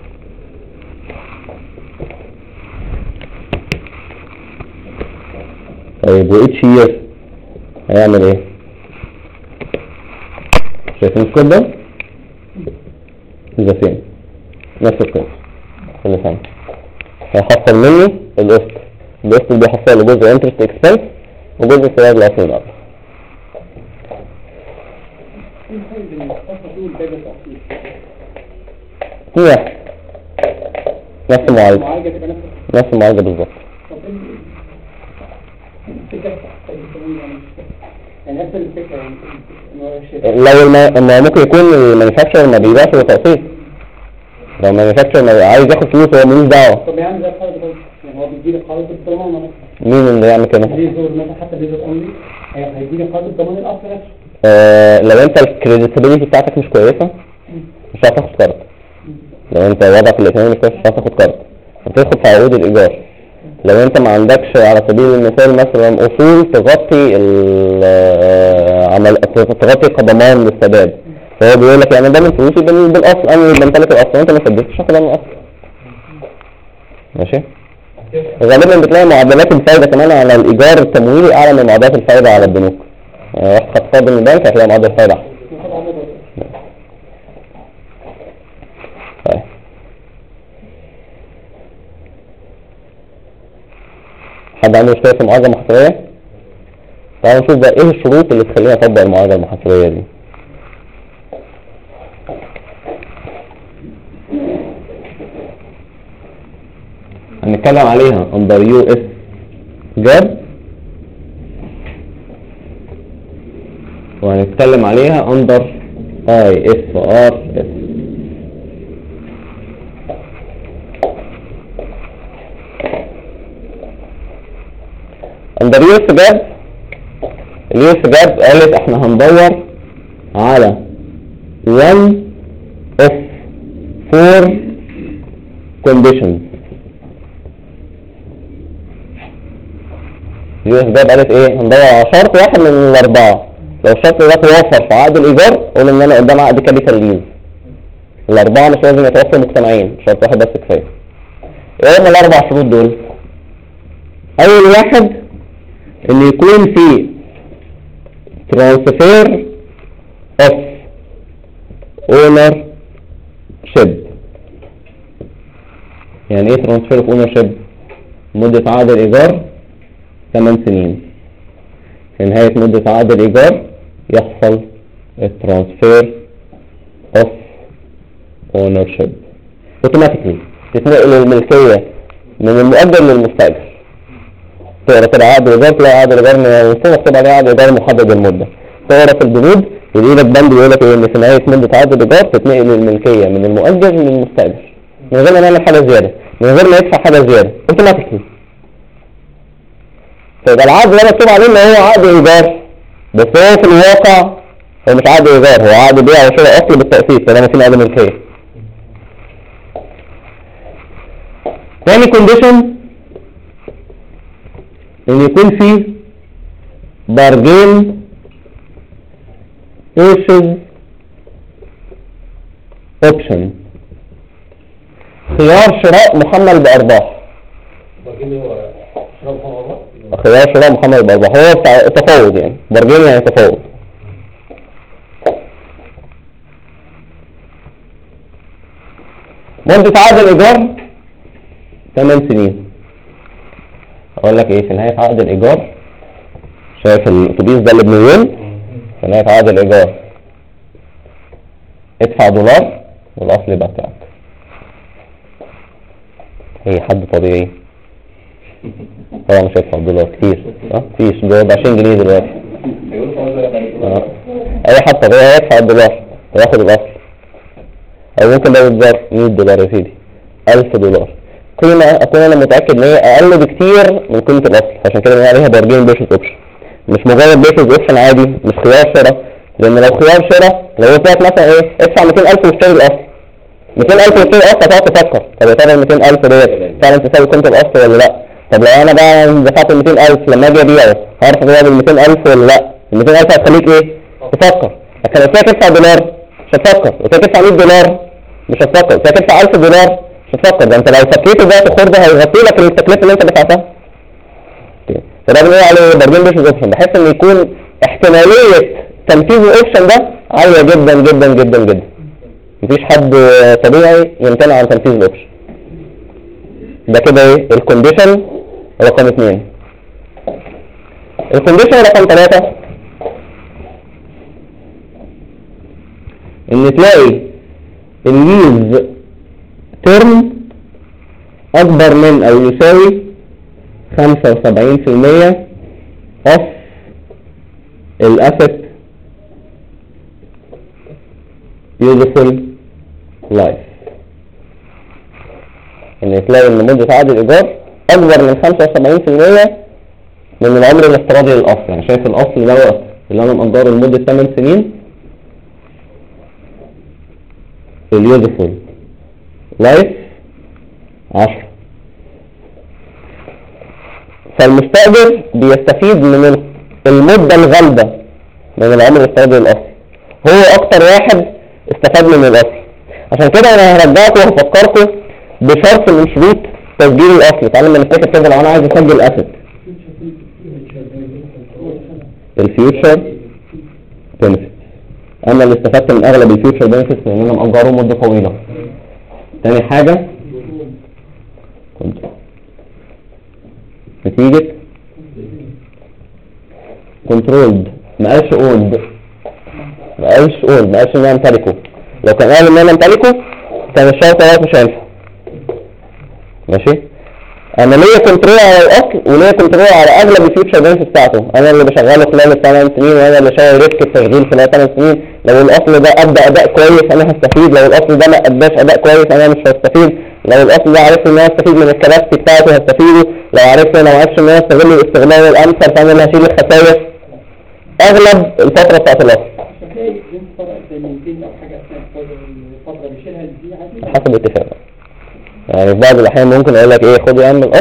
طيب وإتش يير هيعمل إيه؟ شايفين الكود ده؟ إذا فين؟ نفس القصة كل سنة هيحصل مني القسط. القسط اللي بيحصل له جزء انترست اكسبنس وجزء سداد الأصل والأرض. واحد نفس المعالجة نفس المعالجة بالظبط. لو ممكن يكون المانيفاكتشر ما بيبيعش بتقسيط، لو المانيفاكتشر عايز ياخد فلوس هو ملوش دعوة. طب يعمل زي القرض برضه، يعني هو بيديلي قرض بالضمان مثلا. مين اللي يعمل كده؟ ليزور مثلا، حتى ليزور اونلي هيديلي قرض بالضمان الاصل نفسه. لو انت الكريديتابيلتي بتاعتك مش كويسة مش هتاخد قرض. لو انت وضعك الاثنين مش كويس مش هتاخد قرض، هتدخل في عقود الايجار. لو انت ما عندكش على سبيل المثال مثلا اصول تغطي تغطي قدمان للسداد، فهو بيقول لك يعني ده من فلوسي بالاصل، انا اللي بمتلك الاصل وانت ما سددتش هاخد من الاصل. ماشي. غالبا بتلاقي معدلات الفايده كمان على الايجار التمويلي اعلى من معدلات الفايده على البنوك. واحد خد قرض من البنك هتلاقي معدل الفايده احسن. حد عنده مشكلة في المعالجة المحاسبية؟ تعالوا نشوف بقى ايه الشروط اللي تخلينا نطبق المعالجة المحاسبية دي. هنتكلم عليها under US GAAP وهنتكلم عليها under IFRS. under US GAAP اليوس جاب قالت احنا هندور على one of four conditions. اليوس جاب قالت ايه؟ هندور على شرط واحد من الاربعة. لو الشرط ده توفر في عقد الايجار قول ان انا قدام عقد كابيتال ليز. الاربعة مش لازم يتوفروا مجتمعين، شرط واحد بس كفاية. ايه هم الاربع شروط دول؟ اول واحد ان يكون في transfer of ownership. يعني ايه transfer of ownership؟ مدة عقد الايجار 8 سنين، في نهاية مدة عقد الايجار يحصل الترانسفير of ownership automatically، تتنقل الملكية من المؤجر للمستأجر. تقرا كده عقد الايجار تلاقي عقد الايجار من مكتوب عليه عقد ايجار محدد المده. تقرا في البنود يجي لك بند يقول لك ان في نهايه مده عقد الايجار تتنقل الملكيه من المؤجر للمستاجر من غير ما نعمل حاجه زياده، من غير ما يدفع حاجه زياده اوتوماتيكلي. فيبقى العقد ده مكتوب عليه ان هو عقد ايجار، بس هو في الواقع هو مش عقد ايجار، هو عقد بيع وشراء اصل بالتقسيط طالما في نقل ملكيه. ثاني كونديشن ان يكون في bargain purchase option، خيار شراء محمل بارباح. bargain هو شراء محمل بارباح؟ خيار شراء محمد بأرباح، هو بتاع التفاوض يعني، برجين يعني تفاوض. مدة عقد الإيجار 8 سنين. أقول لك إيه في نهاية عقد الإيجار؟ شايف الأتوبيس ده اللي ب1,000,000؟ في نهاية عقد الإيجار ادفع $، والأصل يبقى بتاعك. هي حد طبيعي طبعا مش هيدفع $، كتير صح؟ مفيش، ده ب20 جنيه دلوقتي. أي حد طبيعي هيدفع $، وياخد الأصل. أو ممكن ده بالظبط $100 يا سيدي، $1000 قيمة أكون أنا متأكد إن هي أقل بكتير من قيمة الأصل، عشان كده بنقول عليها بارجين بيرشيز أوبشن، مش مجرد بيرشيز أوبشن عادي، مش خيار شراء. لأن لو خيار شراء، لو قلت لك مثلا إيه ادفع 200,000 واشتري الأصل، 200,000 واشتري الأصل، هتقعد تفكر طب يا ترى ال 200,000 ديت فعلا تساوي قيمة الأصل ولا لأ؟ طب لو أنا بقى دفعت ال 200,000 لما أجي أبيعه هعرف أبيعه بال 200,000 ولا لأ؟ ال 200,000 هتخليك إيه؟ تفكر. لكن لو قلت لك ادفع $، مش هتفكر. لو قلت لك ادفع $100 مش هتفكر. لو قلت لك ادفع $1000 مش هتفكر. ده أنت لو فكيت ده الخرد هيغطي لك التكلفة اللي أنت دفعتها. فده بنقول عليه بارجين بيرشيز أوبشن، بحيث إن يكون احتمالية تنفيذ الأوبشن ده عالية جدا جدا جدا جدا. مفيش حد طبيعي يمتنع عن تنفيذ الأوبشن. ده كده ايه الكونديشن رقم 2. الكونديشن رقم 3 ان تلاقي الليز ترم اكبر من او يساوي 75% of الاسيت useful life. ان تلاقي ان مدة عقد الايجار اكبر من 75% من العمر الافتراضي للاصل. يعني شايف الاصل دوت اللي انا مقدره لمدة 8 سنين، اليوزفول لايف 10. فالمستأجر بيستفيد من المدة الغالبة من العمر الافتراضي للاصل، هو اكتر واحد استفاد من الاصل. عشان كده انا هرجعكم وهفكركم بشرط من شروط تسجيل الاصل. تعالوا نفتكر كده لو انا عايز اسجل اسيت، الفيوتشر بنفيت. انا اللي استفدت من اغلب الفيوتشر بنفيت لان انا مأجره مده طويله. تاني حاجه نتيجه كنترولد، ما قالش اولد، ما قالش ان انا امتلكه. لو كان قال ان انا امتلكه كان الشرط دوت مش هينفع. ماشي، انا ليا كنترول على الاصل وليا كنترول على اغلب الفيوتشر بنفيت بتاعته. انا اللي بشغله خلال ال8 سنين، وانا اللي شايل ريسك التشغيل خلال 8 سنين. لو الاصل ده ادى اداء كويس انا هستفيد، لو الاصل ده ما اداش اداء كويس انا مش هستفيد. لو الاصل ده عرفت ان انا استفيد من الكباستي بتاعته هستفيده، لو عرفت ان انا ما عرفتش ان انا استغل الاستغلال الامثل فانا اللي هشيل الخسائر اغلب الفتره بتاعت الاصل. هتلاقي انت فرق زي 200 او حاجه اثناء الفتره بيشيلها دي عادي حسب الاتفاق. يعني في بعض الاحيان ممكن اقول لك ايه خد يا عم الاصل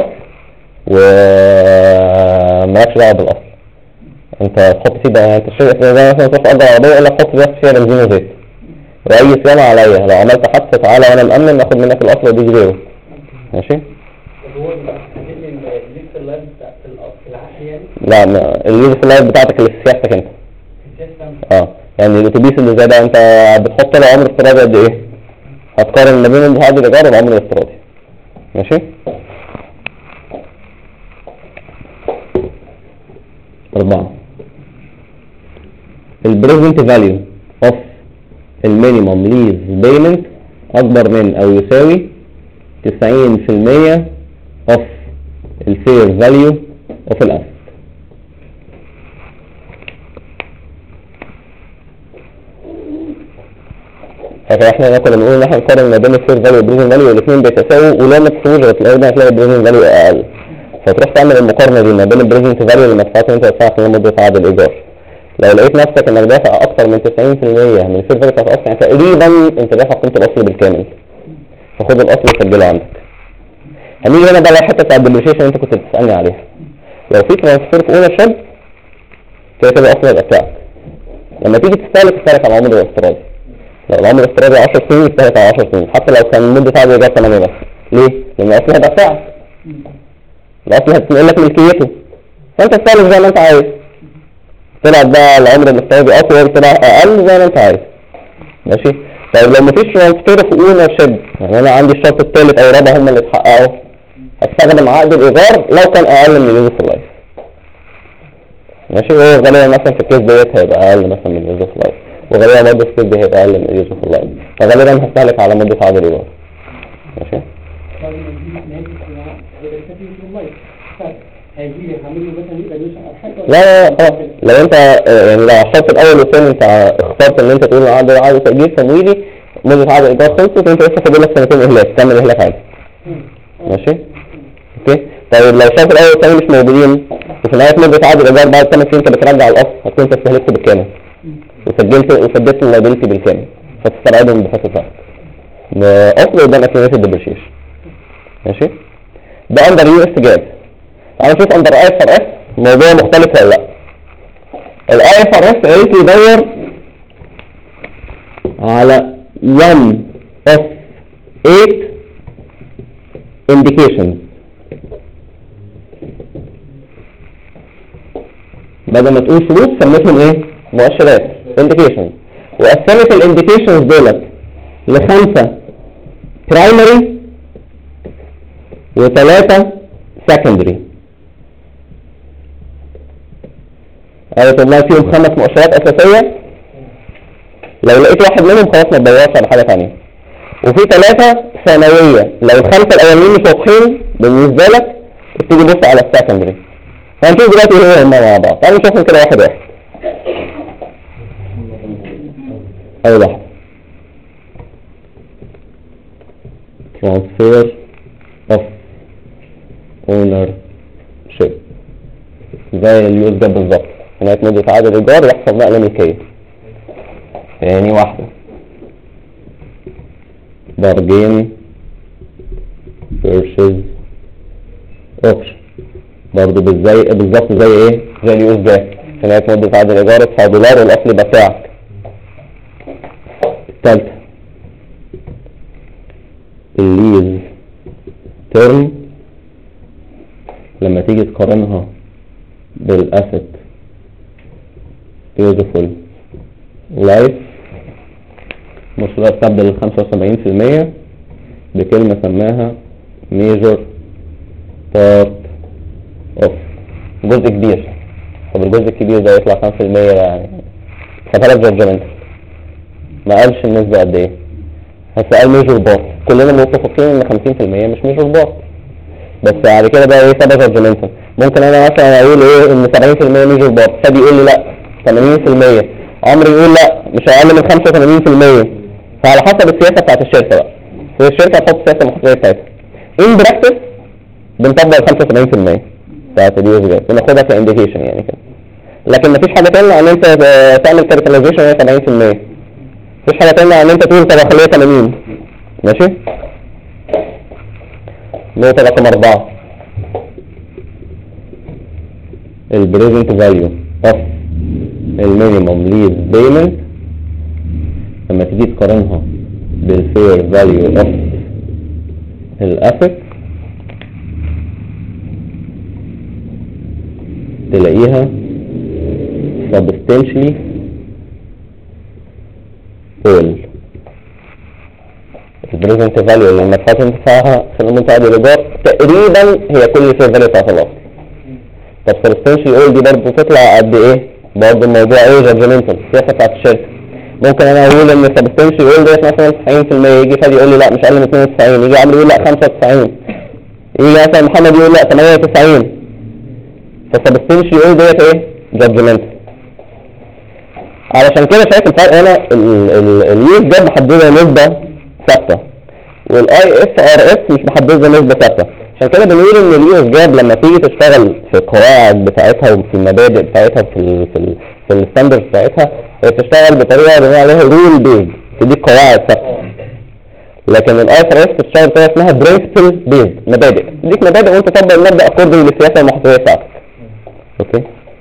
ومالكش دعوه بالاصل، انت تحط فيه ده. انت زي مثلا تروح تأجر عربيه يقول لك حط بس فيها بنزين وزيت، واي صيانه عليا، لو عملت حادثه تعالى وانا مأمن ناخد منك الاصل واديك غيره. ماشي؟ هو الليست اللايف بتاعت العقل يعني؟ لا، الليست اللايف بتاعتك اللي في سياستك انت. يعني الاتوبيس اللي زي ده انت بتحط له عمر افتراضي قد ايه؟ هتقارن ما بين عقد الايجار والعمر الافتراضي. ماشي؟ 4 البريزنت فاليو اوف المينيمم ليز بيمنت اكبر من او يساوي 90% اوف الفير فاليو اوف الاسيت. فاحنا كنا بنقول ان احنا نقارن ما بين الفير فاليو والبريزنت فاليو، والاثنين بيتساووا، ولو ما تساووش هتلاقي البريزنت فاليو اقل. فتروح تعمل المقارنه دي ما بين البريزنت فاليو اللي مدفوعات انت دافعها خلال مده عقد الايجار. لو لقيت نفسك انك دافع اكتر من 90% من الفير فاليو بتاعت الاصل، يعني تقريبا انت دافع قيمه الاصل بالكامل، فخد الاصل وسجله عندك. هنيجي هنا بقى الحته بتاع الديبريشيشن انت كنت بتسالني عليها. لو في ترانسفير في اونر شيب كده الاصل هيبقى بتاعك. لما تيجي تستهلك على العمر الافتراضي، لو العمر الافتراضي 10 سنين يستهلك على 10 سنين، حتى لو كان مده عقد الايجار 8 بس. ليه؟ لان الاصل هيبقى بتاعك، الاصل هتنقل لك ملكيته. فانت تستهلك زي ما انت عايز، طلع بقى العمر المفترضي اطول، طلع اقل، زي ما انت عايز. ماشي. طيب لو مفيش ترانسفير اوف اونرشيب، يعني انا عندي الشرط الثالث او الرابع هم اللي اتحققوا، هستخدم عقد الايجار لو كان اقل من اليوزر لايف. ماشي. وهو غالبا مثلا في الكيس ديت هيبقى اقل مثلا من اليوزر لايف، وغالبا برضه في الكيس دي هيبقى اقل من اليوزر لايف، فغالبا هستهلك على مده عقد الايجار. ماشي. لا لو انت يعني لو على الشرط الاول والثاني انت اخترت ان انت تقول عقد تأجير تمويلي، مدة عقد الايجار خلصت، انت لسه فاضل لك سنتين اهلاك، تعمل اهلاك عادي. ماشي. اوكي. طيب لو الشرط الاول والثاني مش موجودين، وفي نهايه مدة عقد الايجار بعد 8 سنين انت بترجع الاصل، هتكون انت استهلكت بالكامل وسددت اللايبيلتي بالكامل، فتستبعدهم بفصل سهل. اصل قدام اكيونيتد ديبريشيشن. ماشي. ده اندر يو اس جاب. انا اشوف اندر اي ار اس موضوع مختلف ولا لا. الاي ار اس قلت يدور على 1 of 8 indications، بدل ما تقول شروط سميتهم ايه؟ مؤشرات indications، وقسمت الانديكيشنز دولت ل5 primary و3 secondary. قالت والله فيهم 5 مؤشرات اساسيه، لو لقيت واحد منهم خلاص ما تدورش على حاجه ثانيه، وفي 3 ثانويه، لو ال5 الاولانيين مش واضحين بالنسبه لك ابتدي بص على السكندري. هنشوف دلوقتي ايه هم مع بعض. تعالوا نشوفهم كده واحد واحد. اول واحد transfer of ownership، زي اليوز ده بالظبط، هناك مدة عقد الإيجار يحصل نقل ملكية. تاني واحدة bargain versus auction، برضه بالظبط زي ايه؟ زي اليوز ده، هناك مدة عقد الإيجار $9 والأصل يبقى بتاعك. التالتة الليز تيرم، لما تيجي تقارنها بالاسيت يوزفول لايف، مشروع تبدل 75% بكلمة سماها major part of، جزء كبير. طب الجزء الكبير ده يطلع 5% يعني خطرات جادجمنت، ما قالش النسبة قد ايه، بس قال major part. كلنا متفقين ان 50% مش major part، بس بعد كده بقى ايه سبب جادجمنت. ممكن انا مثلا اقول ايه ان 70% ميجر بارت، فادي يقول لي لا 80%، عمرو يقول لا مش اقل من 85%، فعلى حسب السياسه بتاعت الشركه بقى. الشركه هتحط السياسه المحاسبيه بتاعتها. ان براكتس بنطبق 85% بتاعت اليوز ده، بناخدها كانديكيشن يعني كده. لكن مفيش حاجه ثانيه ان انت تعمل كابيتاليزيشن هي 70%، مفيش حاجه ثانيه ان انت تقول طب خليها 80. ماشي. نقطه رقم 4 البريزنت فاليو اوف المينيموم ليز بيمنت، لما تيجي تقارنها بالفير فاليو اوف الاسيت تلاقيها substantially all. البريزنت فاليو اللي لما تحط انتفاعها في المنتج الايجار تقريبا هي كل الفير فاليو بتاعت الاصل. طب substantially all دي برضه تطلع قد ايه؟ برضه الموضوع ايه؟ جادجمنتال، السياسه بتاعت الشركه. ممكن انا اقول ان substantially all ديت مثلا 90%، يجي فادي يقول لي لا مش اقل من 92، يجي عمرو يقول لا 95، يجي مثلا محمد يقول لا 98. فsubstantially all ديت ايه؟ جادجمنتال. علشان كده شايف الفرق هنا، اليوز ده محدده نسبه ثابته، والاي اف ار اس مش محدده نسبه ثابته. عشان كده بنقول ان اليوز جاب لما تيجي تشتغل في القواعد بتاعتها وفي المبادئ بتاعتها في الستاندرز بتاعتها، هي بتشتغل بطريقه بنقول عليها رول بيز، تديك قواعد ثابته. لكن الاي اف ار اس بتشتغل بطريقه اسمها برنسبل بيز، مبادئ، تديك مبادئ وانت تطبق المبدا اكوردنج للسياسه المحاسبيه بتاعتك. اوكي.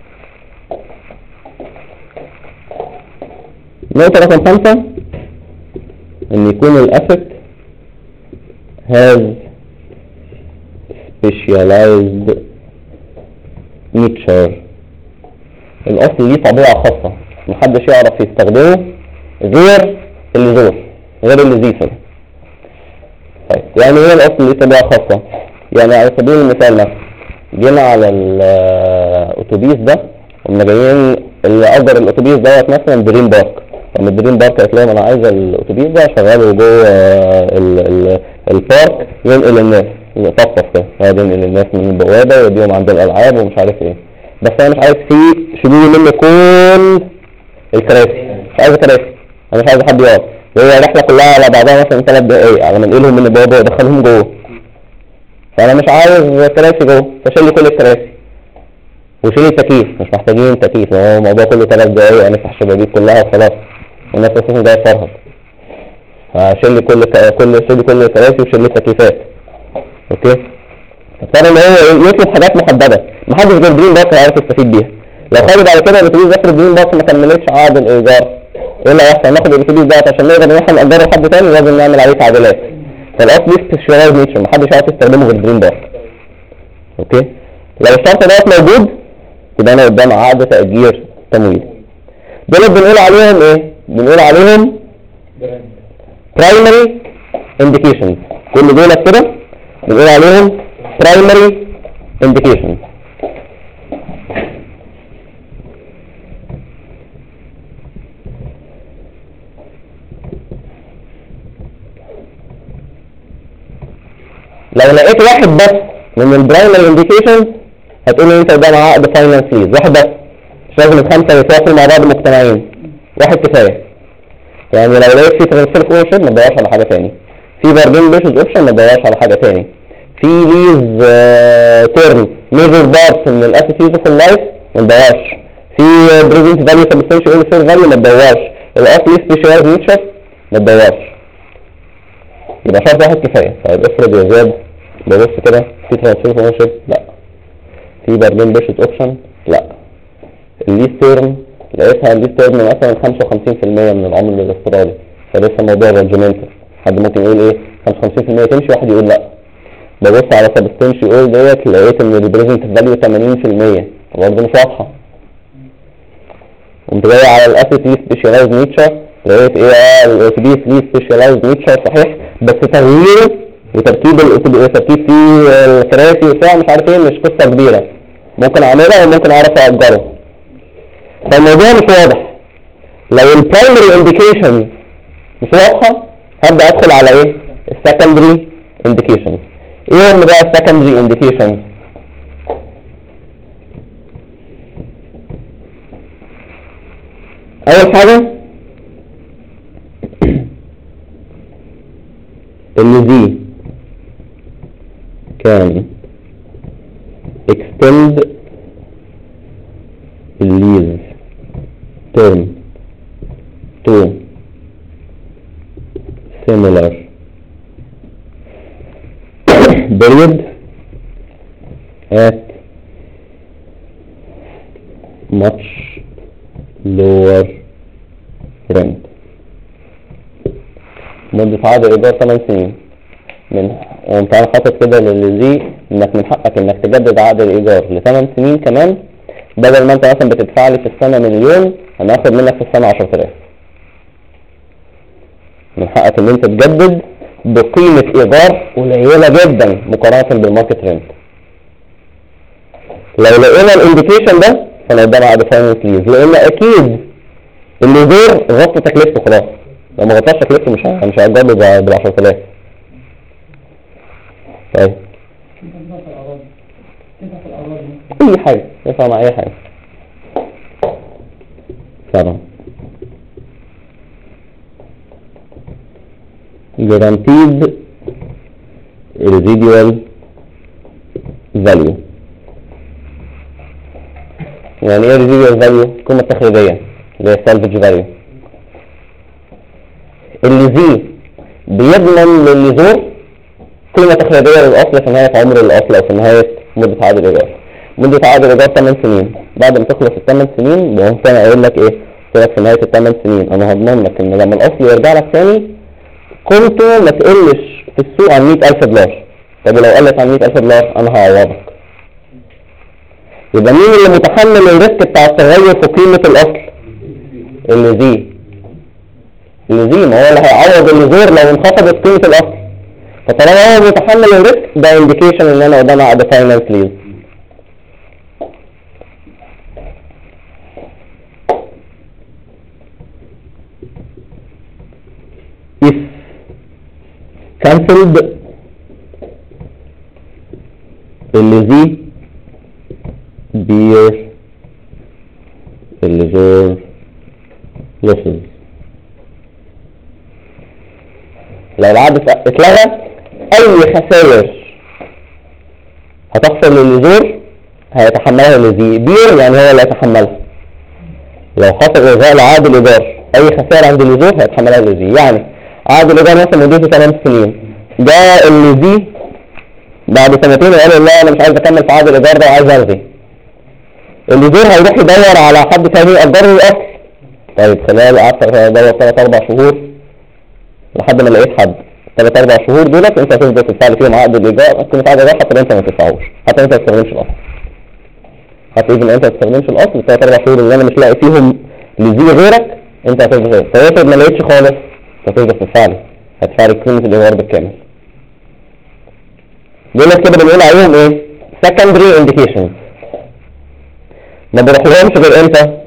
نقطه رقم 5 ان يكون الاسيت has specialized nature. الاصل ليه طبيعة خاصة محدش يعرف يستخدمه غير اللي زيفر. طيب يعني ايه الاصل ليه طبيعة خاصة؟ يعني على سبيل المثال مثلا جينا على الاتوبيس ده ومنا جايين اللي اجر الاتوبيس دوت مثلا دريم بارك. لما الدريم بارك قالت لهم انا عايز الاتوبيس ده شغاله جوه البارك ينقل الناس يطفف كده ينقل الناس من البوابه ويوديهم عند الالعاب ومش عارف ايه. بس انا مش عايز فيه شيلوا مني كل الكراسي، مش عايز كراسي، انا مش عايز حد يقعد، وهي الرحله كلها على بعضها مثلا 3 دقايق على ما ننقلهم من البوابه وادخلهم جوه. فانا مش عايز كراسي جوه فشيل لي كل الكراسي وشيل التكييف، مش محتاجين تكييف، هو الموضوع كله 3 دقايق هنفتح الشبابيك كلها وخلاص والناس اساسا جايه تفرهد. فشيل لي كل الكراسي وشيل لي التكييفات. اوكي، فاضطر ان هو يطلب حاجات محدده محدش غير دريم بارك هيعرف يستفيد بيها. لو خدوا بعد كده الاتوبيس ده دريم بارك ما كملتش عقد الايجار، ايه اللي هيحصل؟ ناخد الاتوبيس ده عشان نقدر نروح نأجره لحد تاني لازم نعمل عليه تعديلات. فالاصل ليه سبيشالايز نيتشر محدش عارف يستخدمه غير دريم بارك. اوكي، لو الشرط ده موجود يبقى انا قدام عقد تأجير تمويل. دول بنقول عليهم ايه؟ بنقول عليهم primary indications. كل دول كده بنقول عليهم primary indications. لو لقيت واحد بس من البرايمري انديكيشنز هتقول لي انت قدام عقد فاينانس ليز، واحد بس، مش لازم ال5 يتواصلوا مع بعض مقتنعين، واحد كفايه. يعني لو لقيت في ترانسفير اونشيب ما تدورش على حاجه ثاني، في بارجين بيشز اوبشن ما تدورش على حاجه ثاني، في ليز تيرم ميجر بارت من الاسيت يوز اوف اللايف ما تدورش، في بريزنت فاليو سبستانشال اون فير فاليو ما تدورش، الاصل سبيشالايز نيتشر ما تدورش. يبقى شرط واحد كفايه. طيب افرض يا زياد ببص كده في ترانسفير اونشيب لا، في بارجين بيشز اوبشن لا، الليز تيرم لقيتها الليز تيرم مثلا 55% من العمر الافتراضي، فلسه الموضوع رانجمنتال، حد ممكن يقول ايه 55% تمشي، واحد يقول لا. ببص على سبستانشال اول ديت لقيت ان البريزنت فاليو 80%، برضه مش واضحه. قمت جاي على الاسيت ليه سبيشالايز نيتشر لقيت ايه الاتوبيس ليه سبيشالايز نيتشر صحيح، بس تغييره وتركيب تركيب فيه الكراسي وبتاع مش عارف ايه مش قصه كبيره، ممكن اعملها وممكن اعرف اجره. فالموضوع مش واضح. لو البرايمري انديكيشن مش واضحه هبدا ادخل على ايه السكندري انديكيشن. ايه هم بقى السكندري انديكيشن؟ اول حاجه اللي دي كان extend lease term to similar period at much lower rent. مدة عقد الإيجار 8 سنين وانت حاطط كده للذي انك من حقك انك تجدد عقد الإيجار ل8 سنين كمان، بدل ما انت مثلا بتدفع لي في السنة مليون انا هاخد منك في السنة 10,000. من حقك ان انت تجدد بقيمة إيجار قليلة جدا مقارنة بالماركت رينت. لو لقينا الانديكيشن ده فانا قدام عقد فاينانس ليز، لان اكيد الليزور غطى تكلفته خلاص، لو ما غطاش تكلفته مش هيأجر له بال10,000. طيب اي حاجة ينفع مع اي حاجة طبعا. guaranteed residual value. يعني ايه residual value؟ القيمة التخريجية اللي هي salvage value. اللي بيضمن للليزور قيمة تخريجية للأصل في نهاية عمر الأصل أو في نهاية مدة عقد الإيجار. مدة عقد الإيجار 8 سنين، بعد ما تخلص ال8 سنين ممكن أقول لك إيه؟ قلت لك في نهاية ال8 سنين أنا هضمن لك إن لما الأصل يرجع لك تاني قيمته ما تقلش في السوق عن $100,000. طب لو قلت عن $100,000 أنا هعوضك. يبقى مين اللي متحمل الريسك بتاع التغير في قيمة الأصل؟ اللي زي ما هو اللي هيعوض اللزور لو انخفضت قيمة الأصل. فطالما هو متحمل الريسك ده انديكيشن ان انا قدام عقد فاينانس ليز. if cancelled اللي bear اللزور losses. لو العقد اتلغى اي خسائر هتحصل للزور هيتحملها اللي بير، يعني هو اللي هيتحملها. لو حصل الغاء لعقد الايجار اي خسائر عند اللزور هيتحملها اللي يعني عقد الايجار مثلا مدته 8 سنين، جاء اللي بعد سنتين وقال لا انا مش عايز اكمل في عقد الايجار ده وعايز الغي. اللزور هيروح يدور على حد تاني يقدر له الاصل. طيب خلال قعدت ادور 3-4 شهور لحد ما لقيت حد. 3-4 شهور دولت انت هتفضل تدفع لي فيهم عقد الايجار، قيمة عقد الايجار حتى انت ما تدفعوش، حتى انت ما تستخدمش الاصل. حتى اذا انت ما تستخدمش الاصل 3-4 شهور اللي انا مش لاقي فيهم لزي غيرك انت هتفضل غير. فافرض ما لقيتش خالص هتفضل تدفع لي، هتدفع لي قيمة الايجار بالكامل. دولت كده بنقول عليهم ايه؟ secondary indications. ما بروحلهمش غير امتى؟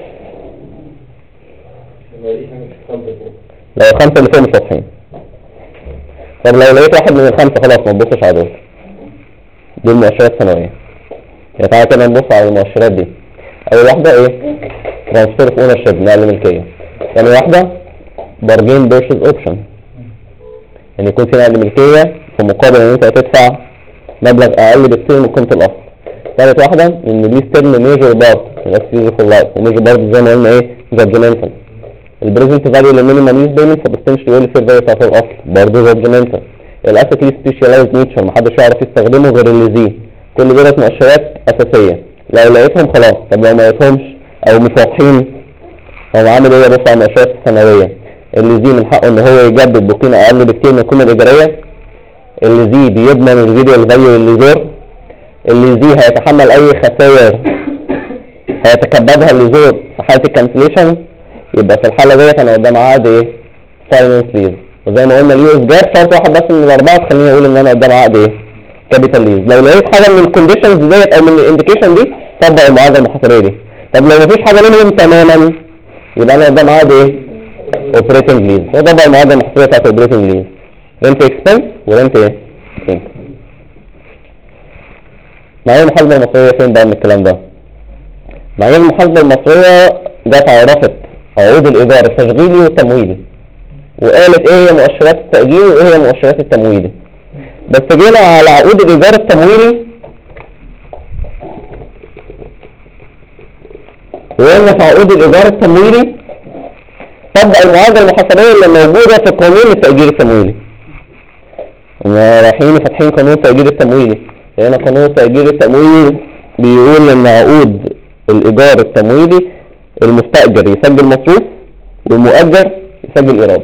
لو الخمسة اللي فوق مش واضحين. طب لو لقيت واحد من الخمسة خلاص ما تبصش على دول. دي المؤشرات السنوية. يا تعالى كده نبص على المؤشرات دي. أول واحدة إيه؟ transfer of ownership، نقل ملكية. يعني واحدة bargain purchase option، يعني يكون في نقل ملكية في مقابل إن أنت هتدفع مبلغ أقل بكتير من قيمة الأصل. ثالث واحدة إن دي ستيرن major part that's useful life، وميجر part زي ما قلنا إيه؟ judgmental. البريزنت فاليو للمينيمال يوز بيمنت سبستنشال يقول الفير فاليو بتاعت الاصل برضه جادجمنتال. الاسيت ليه سبيشاليزد نيتشر محدش يعرف يستخدمه غير اللي زي. كل دولت مؤشرات اساسيه، لو لقيتهم خلاص. طب لو ما لقيتهمش او مش واضحين هو عامل ايه؟ بص على المؤشرات السنويه. اللي زي من حقه ان هو يجدد بقيمه اقل بكتير من القيمه الايجاريه. اللي زي بيضمن الريزيدوال فاليو للزور. اللي زي هيتحمل اي خسائر هيتكبدها اللزور في حاله الكانسليشن. يبقى في الحالة ديت انا قدام عقد ايه؟ فاينانس ليز. وزي ما قلنا اليو اس جاب شرط واحد بس من الاربعة تخليني اقول ان انا قدام عقد ايه؟ كابيتال ليز. لو لقيت حاجة من الكونديشنز ديت او من الانديكيشن دي طبق المعادلة المحاسبية دي. طب لو مفيش حاجة منهم تماما يبقى انا قدام عقد ايه؟ اوبريتنج ليز. هو طبق المعادلة المحاسبية بتاعت اوبريتنج ليز. رنت اكسبنس ورنت ايه؟ رنت. معايير المحاسبة المصرية فين بقى من الكلام ده؟ معايير المحاسبة المصرية جت عرفت عقود الإيجار التشغيلي والتمويلي، وقالت ايه هي مؤشرات التأجير وايه هي مؤشرات التمويلي. بس جينا على عقود الإيجار التمويلي وقلنا في عقود الإيجار التمويلي طبق المعادلة المحاسبية اللي موجودة في قانون التأجير التمويلي. رايحين فاتحين قانون التأجير التمويلي، لأن قانون التأجير التمويلي بيقول ان عقود الإيجار التمويلي المستأجر يسجل مصروف والمؤجر يسجل إيراد.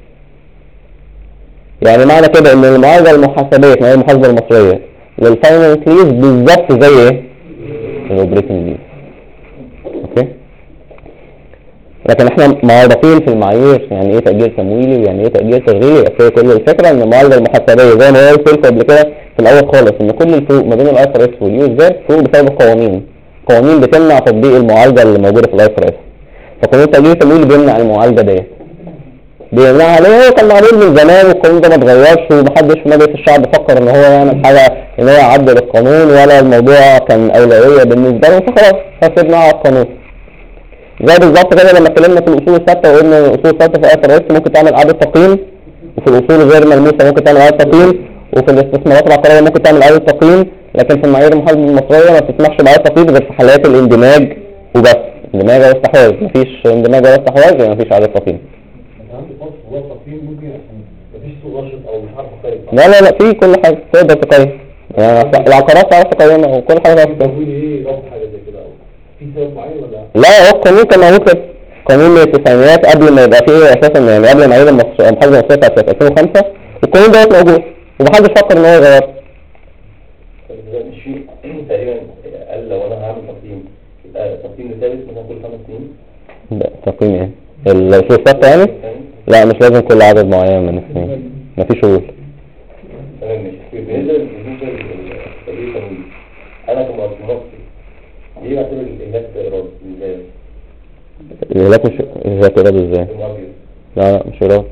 يعني معنى كده ان المعادلة المحاسبية معايير المحاسبة المصرية للفاينانس ليز بالظبط زي ايه؟ الاوبريتنج ليز. اوكي؟ لكن احنا معرفين في المعايير يعني ايه تأجير تمويلي ويعني ايه تأجير تشغيلي. بس كل الفكرة ان المعادلة المحاسبية زي ما قلت لكم قبل كده في الاول خالص ان كل الفروق ما بين الاي ار اس واليو اس جاب فروق بسبب القوانين. قوانين بتمنع تطبيق المعالجة اللي موجودة في الاي ار اس. فقانون التأجير التمويلي بيمنع المعالجة ديت. بيمنعها ليه؟ كان معمول من زمان والقانون ده ما اتغيرش ومحدش في مجلس الشعب فكر ان هو يعمل حاجة ان هو يعدل القانون ولا الموضوع كان اولوية بالنسبة له، فخلاص فسيبنا على القانون. زي بالظبط كده لما اتكلمنا في الاصول الثابتة وقلنا الاصول الثابتة في اي ار اس ممكن تعمل اعادة تقييم، وفي الاصول غير ملموسة ممكن تعمل اعادة تقييم، وفي الاستثمارات العقارية ممكن تعمل اعادة تقييم. لكن في المعايير المحاسبة المصرية ما بتسمحش بإعادة تقييم غير في حالات الاندماج وبس. اندماج او استحواذ، مفيش اندماج او استحواذ يعني مفيش إعادة تقييم. عندي فرص هو التقييم ممكن عشان مفيش سوق نشط او مش عارف اقيم. لا في كل حاجة تقدر تقيم. يعني العقارات تعرف تقيمها وكل حاجة تعرف تقيمها. تقول ايه رفض حاجة زي كده او في سبب معين ولا؟ لا هو القانون كان موجود كده. قانون التسعينات قبل ما يبقى فيه اساسا يعني قبل معايير المحاسبة المصرية بتاعت 2005 القانون ده موجود ومحدش فكر ان هو يغيره. مش في تقريبا قال لو انا انا هعمل تقييم، يبقى تقييم لثالث مثلا كل 5 سنين. لا تقييم ايه؟ الأصول الثابتة يعني؟ لا مش لازم كل عدد معين من السنين، مفيش شروط. تمام ماشي. بالنسبه للتأجير التمويلي، انا كمصري ليه بعتبر الاهلاك ايراد ازاي؟ الهلاك مش الهلاك إيراد ازاي؟ لا مش إيراد.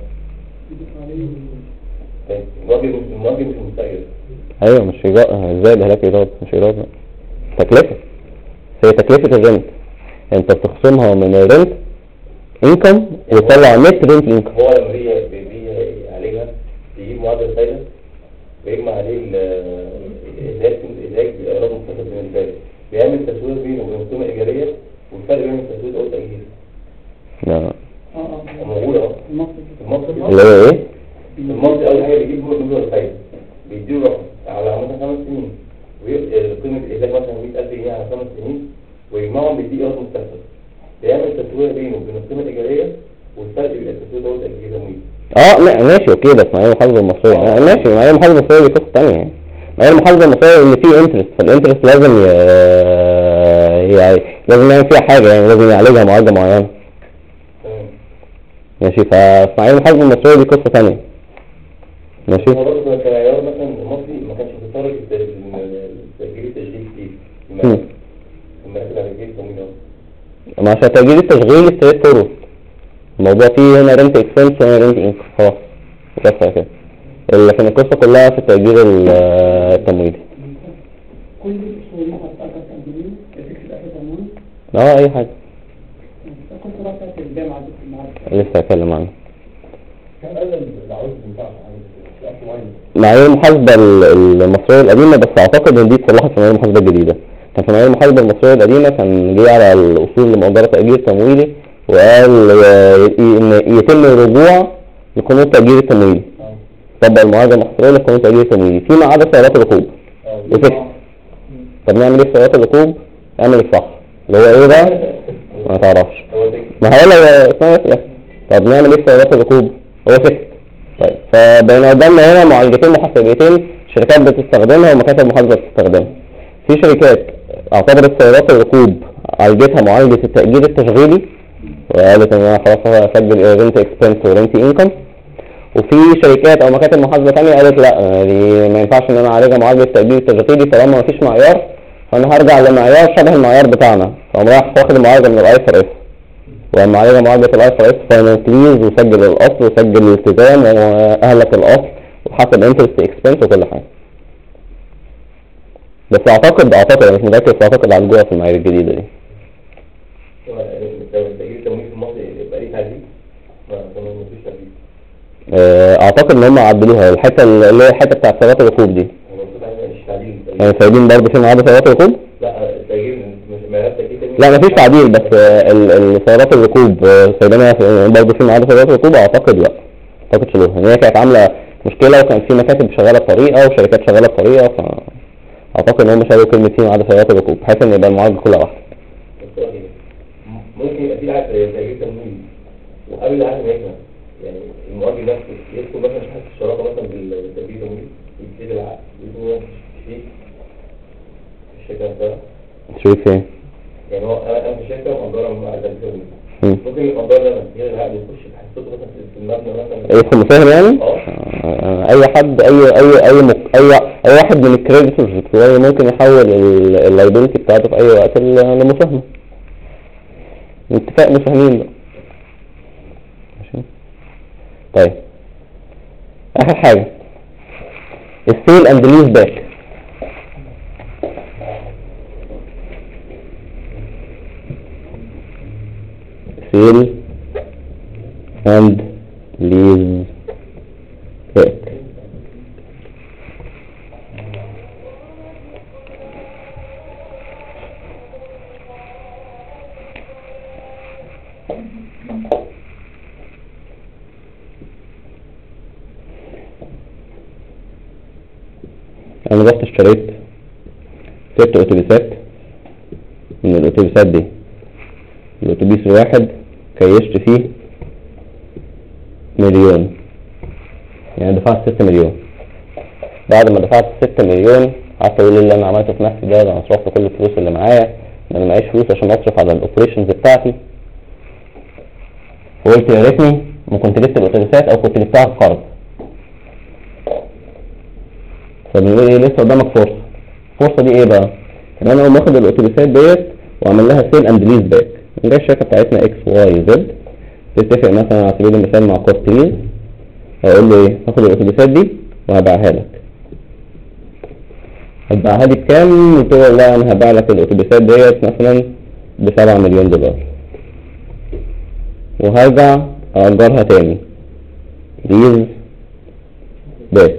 المؤجر مش مستأجر. ايوه مش إيراد، ازاي الهلاك إيراد؟ مش إيراد، لا تكلفة، هي تكلفة الرنت، انت بتخصمها من الرنت انكم وتطلع نت رنت انكم. هو لما بيجي عليها بيجيب معدل الفايدة ويجمع عليه الإهلاك إيراد مستقر بالنسبة له، بيعمل تسوية بينه وبين القيمة الإيجارية، والفرق بين التسوية أو التأجير. لا موجودة أهو. المصري اللي هو ايه؟ المصري أول حاجة بيجيب هو الجملة الفايدة، بيديه رقم على مثلا 5 سنين، وقيمة الإهلاك مثلا 100,000 جنيه على 5 سنين، ويجمعهم بيديه إيراد مستقر، بيعمل تسوية بينه وبين القيمة الإيجارية، والفرق بيبقى التسوية ده والتأجير تمويل. لا ماشي اوكي، بس معايير المحاسبة المصرية ماشي، معايير المحاسبة المصرية دي قصة تانية يعني. معايير المحاسبة المصرية اللي فيه انترست، فالانترست لازم لازم يعمل فيها حاجة يعني، لازم يعالجها معالجة معينة. ماشي، فمعايير المحاسبة المصرية دي قصة تانية. ماشي. هو برضه كمعيار مثلا المصري ما كانش متطرق التأجير التشغيل كتير، المراكز على التأجير التمويل. ما عشان تأجير التشغيل ستريت فورورد، الموضوع فيه هنا رنت اكسبنس وهنا رنت انكم، خلاص بس كده. لكن القصة كلها في التأجير التمويلي. كل الأصول اللي هتتأجر تمويل بتكتب آخر تمويل؟ اي حاجة. كنت رافعت الجامعة لسه هتكلم عنها. كان قال العروض بتاعته معايير المحاسبة المصرية القديمة، بس اعتقد ان دي اتصلحت في معايير المحاسبة الجديدة. كان في معايير المحاسبة المصرية القديمة كان جه على الأصول اللي مؤجرة تأجير تمويلي، وقال إن يتم الرجوع لقانون التأجير التمويلي، طبق المعالجة المحصرية لقانون التأجير التمويلي فيما عدا سيارات الركوب وفكس. طب نعمل ايه في سيارات الركوب؟ اعمل الصح اللي هو ايه بقى؟ ما تعرفش، ما هقول لك اسمها فكس. طب نعمل ايه في سيارات الركوب؟ هو فكس. طيب فبين قدامنا هنا معالجتين محاسبيتين شركات بتستخدمها ومكاتب محاسبة بتستخدمها. في شركات اعتبرت سيارات الركوب عالجتها معالجة التأجير التشغيلي، وقالت ان انا خلاص هسجل رنت اكسبنس ورنت انكم. وفي شركات او مكاتب محاسبة تانية قالت لا، دي ما ينفعش ان انا اعالجها معالجة التأجير التشغيلي طالما مفيش معيار، فانا هرجع لمعيار شبه المعيار بتاعنا. فقام رايح واخد المعالجة من الاي ار اس، ولما عليها معالجة الاي ار اس فاينانس ليز، وسجل الاصل وسجل الالتزام واهلك الاصل وحسب انترست اكسبنس وكل حاجة. بس اعتقد انا مش متأكد، بس اعتقد عالجوها في المعايير الجديدة دي. التأجير التمويل في مصر يبقى ليه تعديل؟ مفيش تعديل. اعتقد ان هم عدلوها الحته اللي هي الحته بتاعت سيارات الركوب دي. يعني سايبين برضه في معاد سيارات الركوب؟ لا التأجير لا مفيش تعديل، بس سيارات الركوب سايبينها برضه في معاد سيارات الركوب. اعتقد لا، اعتقد شالوها، ان هي كانت عامله مشكله وكان في مكاتب شغاله بطريقه وشركات شغاله بطريقه، فاعتقد ان هم شالوا كلمه في معاد سيارات الركوب بحيث ان يبقى المعالجه كلها واحده. ممكن يبقى في تأجير تمويل وقبل العقد ما يكمل، يعني المؤجر نفسه يدخل مثلا في حته الشراكه مثلا بالتأجير التمويل، يبتدي العقد يكون شريك في الشركه نفسها. شريك فين؟ يعني هو انا في شركه ومقدره مع التأجير التمويل، ممكن المقدر ده يلغي العقد ويخش بحصته مثلا في المبنى مثلا. ايه مساهم يعني؟ اي حد اي واحد من الكريديتورز بتوعي ممكن يحول اللايبيلتي بتاعته في اي وقت لمساهمه. اتفاق مساهمين بقى. ماشي. طيب اخر حاجه السيل اند ليز باك. سيل اند ليز باك. انا رحت اشتريت اتوبيسات. من الاتوبيسات دي الاتوبيس الواحد كيشت فيه 1,000,000، يعني دفعت 6 مليون. بعد ما دفعت 6 مليون قعدت اقول اللي انا عملته في نفسي ده، انا صرفت كل الفلوس اللي معايا، انا معيش فلوس عشان اصرف على الاوبريشنز بتاعتي، وقلت يا ريتني ما كنت جبت الاتوبيسات او كنت جبتها بقرض. فبنقول ايه؟ لسه قدامك فرصه. الفرصه دي ايه بقى؟ ان انا اقوم اخد الاتوبيسات ديت واعمل لها سيل اند ليز باك. نجي الشركه بتاعتنا اكس واي زد تتفق مثلا على سبيل المثال مع كوستيز، هقول له ايه؟ هاخد الاتوبيسات دي وهبيعها لك. هتبيعها لي بكام؟ قلت له لا انا هبيع لك الاتوبيسات ديت مثلا ب$7 مليون، وهرجع اجرها تاني ليز باك.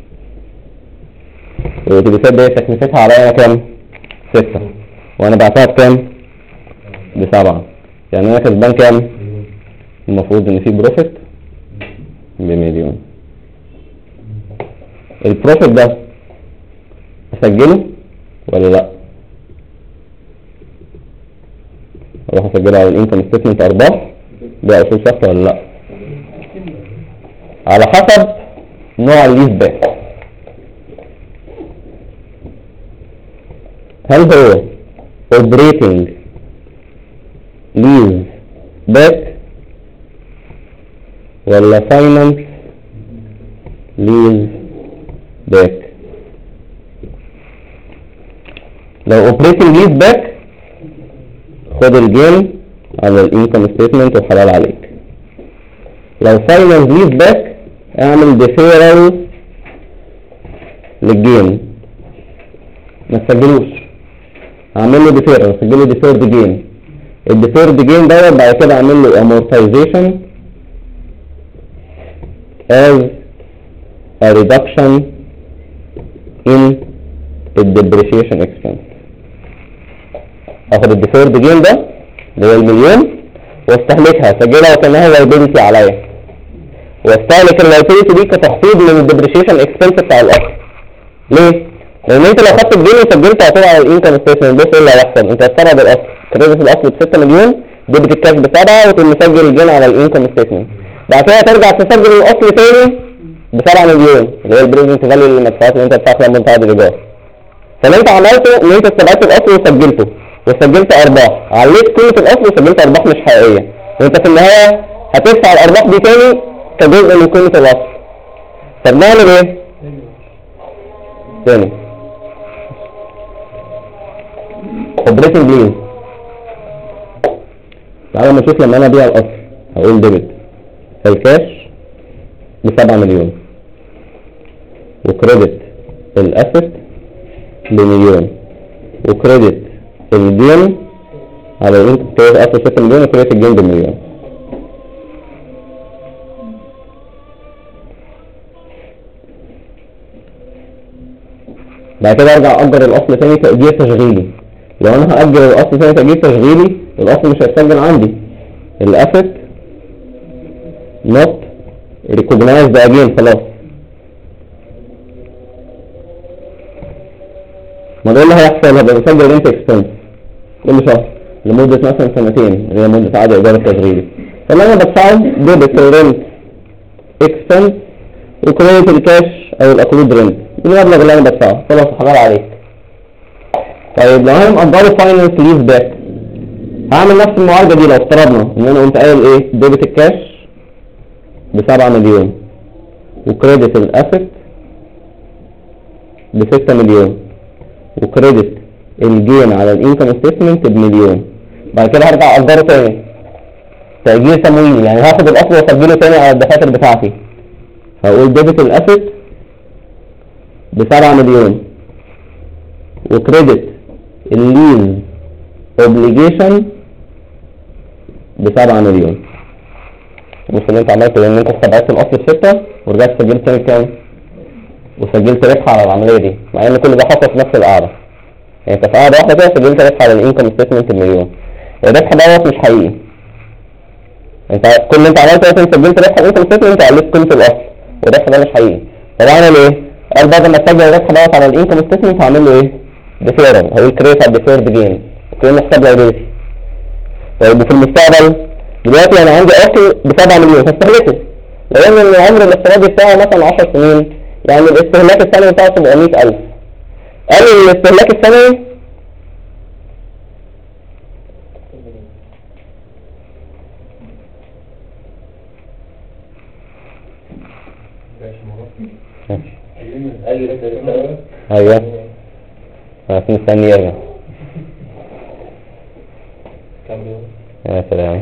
الاتوبيسات ديت تكلفتها عليا كام؟ 6، وانا بعتها بكام؟ ب7. يعني انا كسبان كام؟ المفروض ان في بروفيت ب1,000,000. البروفيت ده اسجله ولا لا؟ اروح اسجله على الانكم ستيتمنت ارباح ده اصول ثابته ولا لا؟ على حسب نوع الليز باك. هل هو operating lease back ولا finance lease back؟ لو operating lease back خد الجين على الانكم ستيتمنت وحلال عليك. لو finance lease back اعمل deferral للجين، ما تسجلوش، اعمل له deferral، اسجله deferred gain. الdeferred gain دوت بعد كده اعمل له amortization as a reduction in depreciation expense. اخد الdeferred gain ده اللي هو ال1,000,000 واستهلكها، اسجلها وكانها liability عليا، واستهلك الliability دي كتخفيض من الdepreciation expense بتاع الاصل. ليه؟ لان انت لو خدت الجين وسجلت هتبقى على الانكم ستيتمنت، بص ايه اللي هيحصل؟ انت هتستبعد الاصل، كريدت الاصل ب6 مليون، ديبت الكاش ب7، وتقوم مسجل الجين على الانكم ستيتمنت. بعد كده ترجع تسجل الاصل تاني ب7 مليون اللي هي البريزنت فاليو للمدفوعات اللي انت بتاعتها لما انت الايجار. فاللي انت عملته ان انت استبعدت الاصل وسجلته، وسجلت ارباح، عليت قيمه الاصل وسجلت ارباح مش حقيقيه، وانت في النهايه هتدفع الارباح دي تاني كجزء من قيمه الاصل. طب نعمل ايه؟ تاني operating lease. تعالى ما نشوف لما انا ابيع الاصل هقول ديبت الكاش ب7 مليون وكريدت الاسيت ب1,000,000 وكريدت الجين على الانكم كريدت اسيت 6 مليون وكريدت الجين ب1,000,000. بعد كده ارجع اجر الاصل ثاني تأجير تشغيلي. لو انا هاجر الاصل ثاني تأجير تشغيلي الاصل مش هيتسجل عندي، الاسيت not recognized again خلاص. ما ده اللي هيحصل، هبقى بسجل رنت اكسبنس كل شهر لمدة مثلا 2 اللي هي مدة عقد ايجار التشغيلي. فاللي انا بدفعه ديبت الرنت اكسبنس وكريدت الكاش او الاكرود رنت المبلغ اللي انا بدفعه، خلاص حلال عليك. طيب لو انا مقدره فاينانس ليز باك هعمل نفس المعالجه دي. لو افترضنا ان انا قمت قايل ايه؟ ديبت الكاش ب7 مليون وكريدت الاسيت ب6 مليون وكريدت الجين على الانكم ستيتمنت ب1,000,000. بعد كده هرجع اقدره تاني تأجير تمويل، يعني هاخد الاصل واسجله تاني على الدفاتر بتاعتي. هقول ديبت الاسيت ب7 مليون وكريدت الليز اوبليجيشن ب7 مليون. بص اللي انت عملته لان انت استبعدت الاصل ب6 ورجعت سجلت تاني كام؟ وسجلت ربح على العمليه دي، مع ان كل ده حصل في نفس القعده. يعني انت في قعده واحده كده سجلت ربح على الانكم ستيتمنت ب1,000,000. الربح دوت مش حقيقي. انت كل اللي انت عملته مثلا سجلت ربح على الانكم ستيتمنت وعليت قيمه الاصل، والربح ده مش حقيقي. طب اعمل ايه؟ قال بعد ما اسجل الربح دوت على الانكم ستيتمنت هعمل له ايه؟ ديفيرال، هقول كريت على الديفيرد جين كأنه حساب لايبيلتي. طيب وفي المستقبل دلوقتي انا عندي اصل ب7 مليون هستهلكه، لان العمر الافتراضي بتاعه مثلا 10 سنين، يعني الاستهلاك السنوي بتاعه 700,000. قال الاستهلاك السنوي احنا مستني يرجع. كام يوم؟ يا سلام.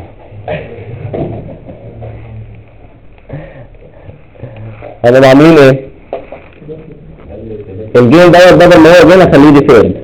انا عاملين ايه؟ الجين دوت بدل ما هو جين اخليه ديفيرد.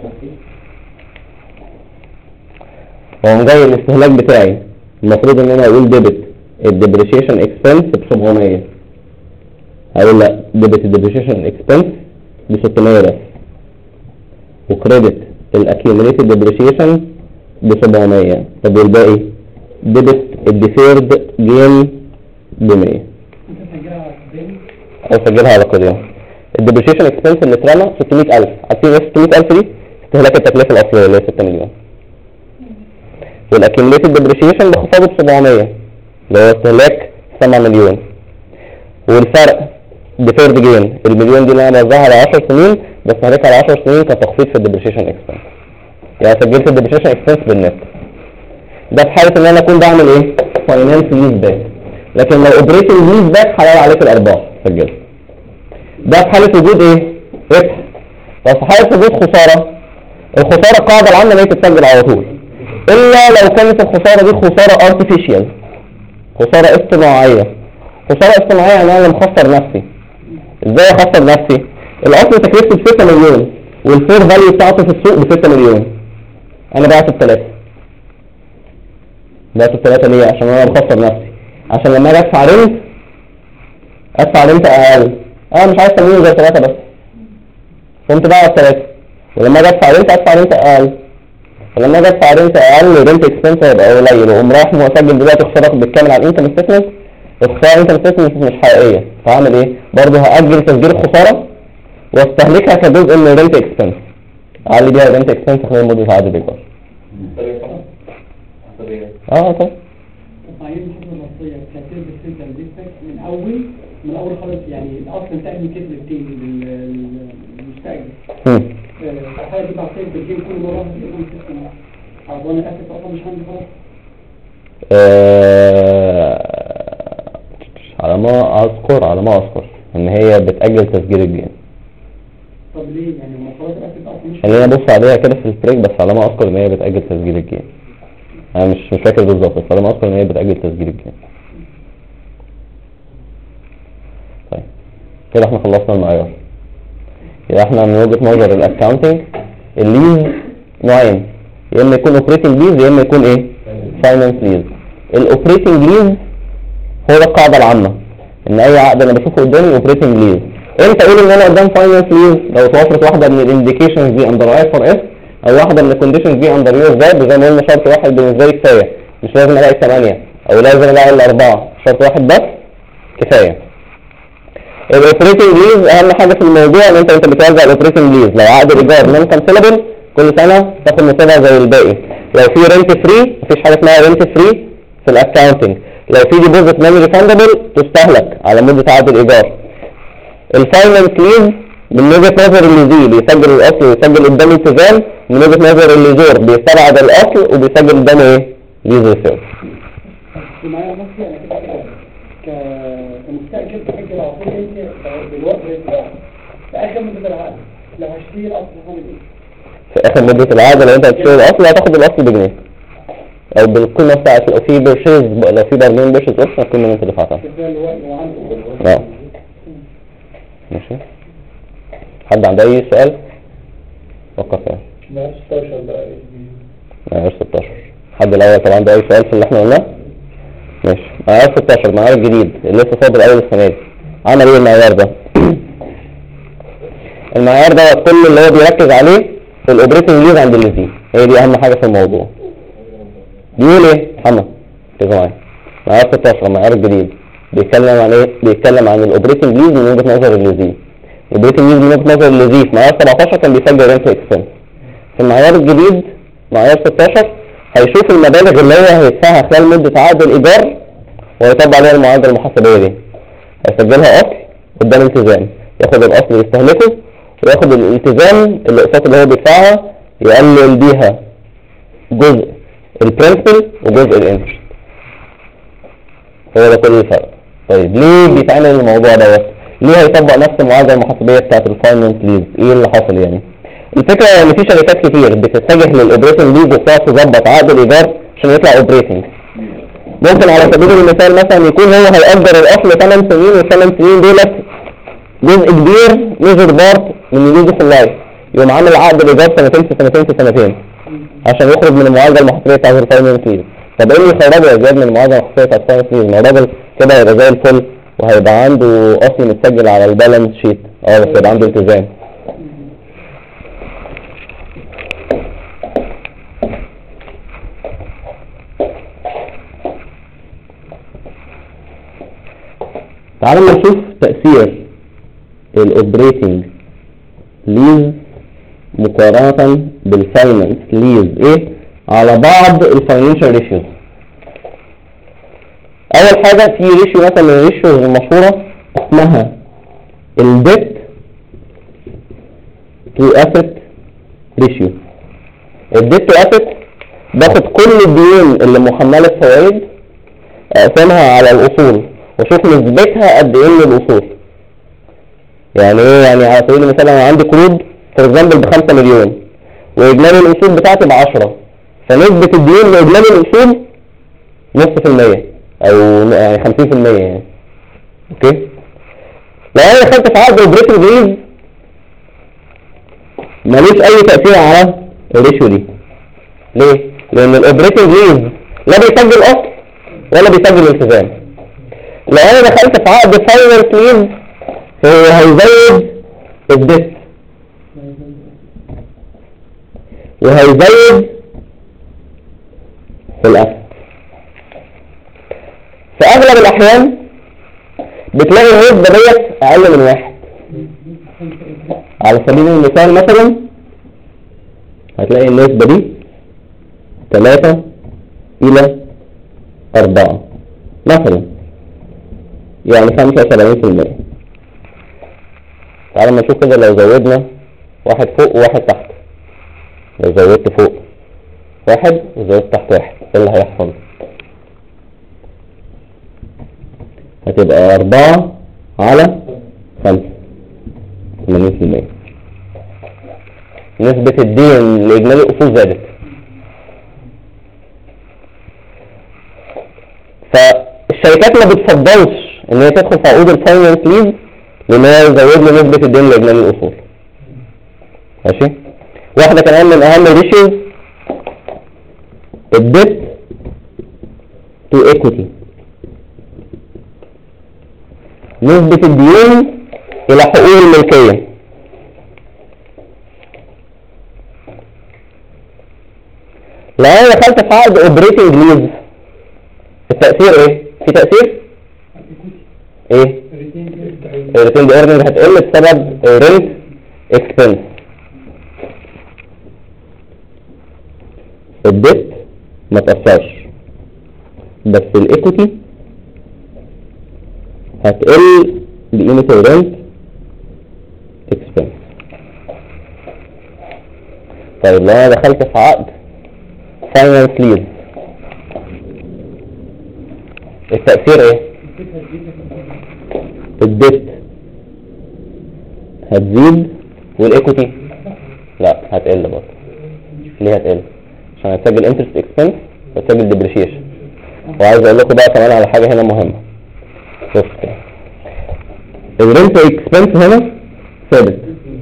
هو جاي الاستهلاك بتاعي المفروض ان انا اقول ديبت الديبريشيشن اكسبنس ب 700. هقول لا ديبت الديبريشيشن اكسبنس ب 600 بس، وكريدت الاكيوميليتد ديبريشيشن ب 700. طب والباقي ديبت الديفيرد جين ب 100. انت تسجلها على الدين او سجلها على قديم. الديبريشيشن اكسبنس اللي اترمى 600000. عارفين ايه 600000 دي؟ استهلاك التكلفه الاصليه اللي هي 6 مليون. والاكيوميليتد ديبريشيشن بخفاضه ب 700 اللي هو استهلاك 7 مليون. والفرق ديفيرد جين المليون دي اللي انا بوزعها على 10 سنين بستهلكها على 10 سنين كتخفيض في الديبريشيشن اكسبنس. يعني سجلت الديبريشيشن اكسبنس بالنت. ده في حاله ان انا اكون بعمل ايه؟ فاينانس ليز باك. لكن لو اوبريتنج ليز باك حلال عليك الارباح سجلت. ده في حاله وجود ايه؟ ربح. بس في حاله وجود خساره، الخساره القاعده العامه ان هي تتسجل على طول، الا لو كانت الخساره دي خساره ارتفيشال، خساره اصطناعيه. خساره اصطناعيه يعني انا اللي مخسر نفسي. ازاي اخسر نفسي؟ الاصل تكلفته ب 6 مليون والفير فاليو بتاعته في السوق ب 6 مليون. انا بعت الثلاثه. بعت الثلاثه ليه؟ عشان انا بخسر نفسي. عشان لما اجي ادفع رنت اقل. انا مش عايز تمويل زي 3 بس. قمت باع الثلاثه. ولما اجي ادفع رنت اقل. فلما اجي ادفع رنت اقل رنت اكسبنس هيبقى قليل، واقوم رايح مسجل دلوقتي خساره بالكامل على الانكم ستيتمنت. الخساره انكم ستيتمنت مش حقيقيه، فهعمل ايه؟ برضه هاجل تسجيل الخساره واستهلكها كجزء من الرنت اكسبنس. اعلي بيها الرنت اكسبنس خلال مده عقد الايجار. طبعا. تعيين الحصة الوصية كاتب السنتر ديستك من أول خالص، يعني الأصل بتاع الكتب التاني للمستأجر. الحالة دي بعطيه بالجيم كل مرة بيقوم سيستم أو أنا آسف أصلا مش عندي خلاص. على ما أذكر إن هي بتأجل تسجيل الجيم. طب ليه؟ يعني ما خلاص آسف أصلا مش. خلينا نبص عليها كده في البريك، بس على ما أذكر إن هي بتأجل تسجيل الجيم. انا مش فاكر بالظبط، بس على ما اذكر ان هي بتأجل تسجيل الجيم. طيب كده احنا خلصنا المعيار. يبقى احنا من وجهة نظر الاكاونتنج الليز نوعين، يا اما يكون اوبريتنج ليز يا اما يكون ايه؟ فاينانس ليز. الاوبريتنج ليز هو القاعدة العامة ان اي عقد انا بشوفه قدامي اوبريتنج ليز. امتى اقول ان انا قدام فاينانس ليز؟ لو توفرت واحدة من الانديكيشنز دي اندر IFRS او واحدة من الكونديشنز دي اندر يو زي ما قلنا شرط واحد بالنسبه لي كفايه، مش لازم الاقي 8 او لازم الاقي ال4، شرط واحد بس كفايه. الاوبريتنج ليز اهم حاجه في الموضوع ان انت بتوزع الاوبريتنج ليز. لو عقد الايجار نون كانسلبل كل سنه تاخد نصيبها زي الباقي. لو في رنت فري مفيش حاجه اسمها رنت فري في الاكاونتنج. لو في ديبوزيت ماني ريفاندبل تستهلك على مده عقد الايجار. الفاينانس ليز من وجهة نظر الليزي بيسجل الاصل ويسجل قدام التزام، من وجهة نظر الليزور بيستبعد الاصل وبيسجل قدامه ايه؟ ليز ريسيرش. معايا نفسي انا كده كمستأجر بحج العقود انت بالوقت في اخر مدة العقد لو هشتري الاصل هعمل ايه؟ في اخر مدة العقد لو انت هتشتري الاصل هتاخد الاصل بجنيه او بالقيمة بتاعت. لو في بيرشيز لو في بارجين بيرشيز اوبشن القيمة اللي انت دفعتها. كده الوقت وعنده. ماشي. حد عنده اي سؤال؟ فكر فيها. معيار 16 بقى ايه؟ معيار 16. حد الاول طبعا عنده اي سؤال في اللي احنا قلناه؟ ماشي. معيار 16 المعيار الجديد اللي لسه فاضل اول السنه دي. عمل ايه المعيار ده؟ المعيار ده كل اللي هو بيركز عليه في الاوبريتنج ليز عند الليزين، هي دي اهم حاجه في الموضوع. بيقول ايه محمد؟ ركزوا معايا. معيار 16 المعيار الجديد بيتكلم عن ايه؟ بيتكلم عن الاوبريتنج ليز من وجهه نظر الليزين. الاوبريتنج ليز من وجهه نظر الليزي في معيار 17 كان بيسجل رنت اكسبنس. في المعيار الجديد معيار 16 هيشوف المبالغ اللي هو هيدفعها خلال مده عقد الايجار ويطبق عليها المعادله المحاسبيه دي. هيسجلها اصل قدام التزام، ياخد الاصل يستهلكه وياخد الالتزام الاقساط اللي هو بيدفعها يقلل بيها جزء البرنسبل وجزء الانترست. هو ده كل الفرق. طيب ليه بيتعمل الموضوع دوت؟ ليه هيطبق نفس المعادله المحاسبيه بتاعت الفاينانس ليز؟ ايه اللي حصل يعني؟ الفكرة ان في شركات كتير بتتجه للاوبريتنج ليز وبتقعد تظبط عقد الايجار عشان يطلع اوبريتنج. ممكن على سبيل المثال مثلا يكون هو هيأجر الاصل 8 سنين وال8 سنين دولت جزء كبير ميجر بارت من اليوزفul لايف، يقوم عامل عقد الايجار سنتين في سنتين في سنتين عشان يخرج من المعالجة المحاسبية بتاعت الفاينانس ليز. طب ايه اللي يخرجه يا زياد من المعالجة المحاسبية بتاعت الفاينانس ليز؟ ما الراجل كده هيبقى زي الفل وهيبقى عنده اصل متسجل على البالانس شيت، بس هيبقى عنده التزام. تعالوا نشوف تأثير الاوبريتنج ليز مقارنة بالفاينانس ليز ايه على بعض الفاينانشال ريشيوز. اول حاجة في ريشيو مثلا من الريشيوز المشهورة اسمها الديت تو اسيت ريشيو. الديت تو اسيت باخد كل الديون اللي محملة فوائد اقسمها على الاصول واشوف نسبتها قد ايه من الاصول. يعني ايه؟ يعني على سبيل المثال انا عندي قروض فور اكزامبل ب5 مليون واجمالي الاصول بتاعتي ب10، فنسبة الديون لاجمالي الاصول نص في المية او يعني 50% يعني. اوكي، لو انا دخلت في عقد اوبريتنج ليز ملوش اي تأثير على الريشيو دي. ليه؟ لان الاوبريتنج ليز لا بيسجل اصل ولا بيسجل التزام. لو انا دخلت في عقد فاينانس ليز فهو هيزود الديت وهيزود الاسد. في اغلب الاحيان بتلاقي النسبة ديت اقل من 1. على سبيل المثال مثلا هتلاقي النسبة دي 3:4 مثلا، يعني 75%. تعالى ما نشوف كده لو زودنا واحد فوق وواحد تحت. لو زودت فوق 1 وزودت تحت 1 ايه اللي هيحصل؟ هتبقى 4/5 80%. نسبة الدين لإجمالي الأصول زادت. فالشركات ما بتفضلش ان هي تدخل في عقود الفاينانس ليز لان هي يزود له نسبة الدين لإجمالي الأصول. ماشي؟ واحدة كمان من أهم الريشيوز الديت تو ايكويتي، نسبة الديون إلى حقوق الملكية. لو أنا دخلت في عقد اوبريتنج ليز التأثير ايه؟ في تأثير؟ ايه؟ الريتيند ايرنينج هتقل بسبب رينت اكسبنس. الديت ما تأثرش بس الايكوتي هتقل بقيمة الرينت اكسبنس. طيب لو انا دخلت في عقد فاينانس ليز التأثير ايه؟ الديت هتزيد والايكوتي لا هتقل برضه. ليه هتقل؟ عشان هتسجل انترست اكسبنس وتسجل ديبريشيشن. وعايز اقول لكم بقى كمان على حاجة هنا مهمة. بص كده الرنت اكسبنس هنا ثابت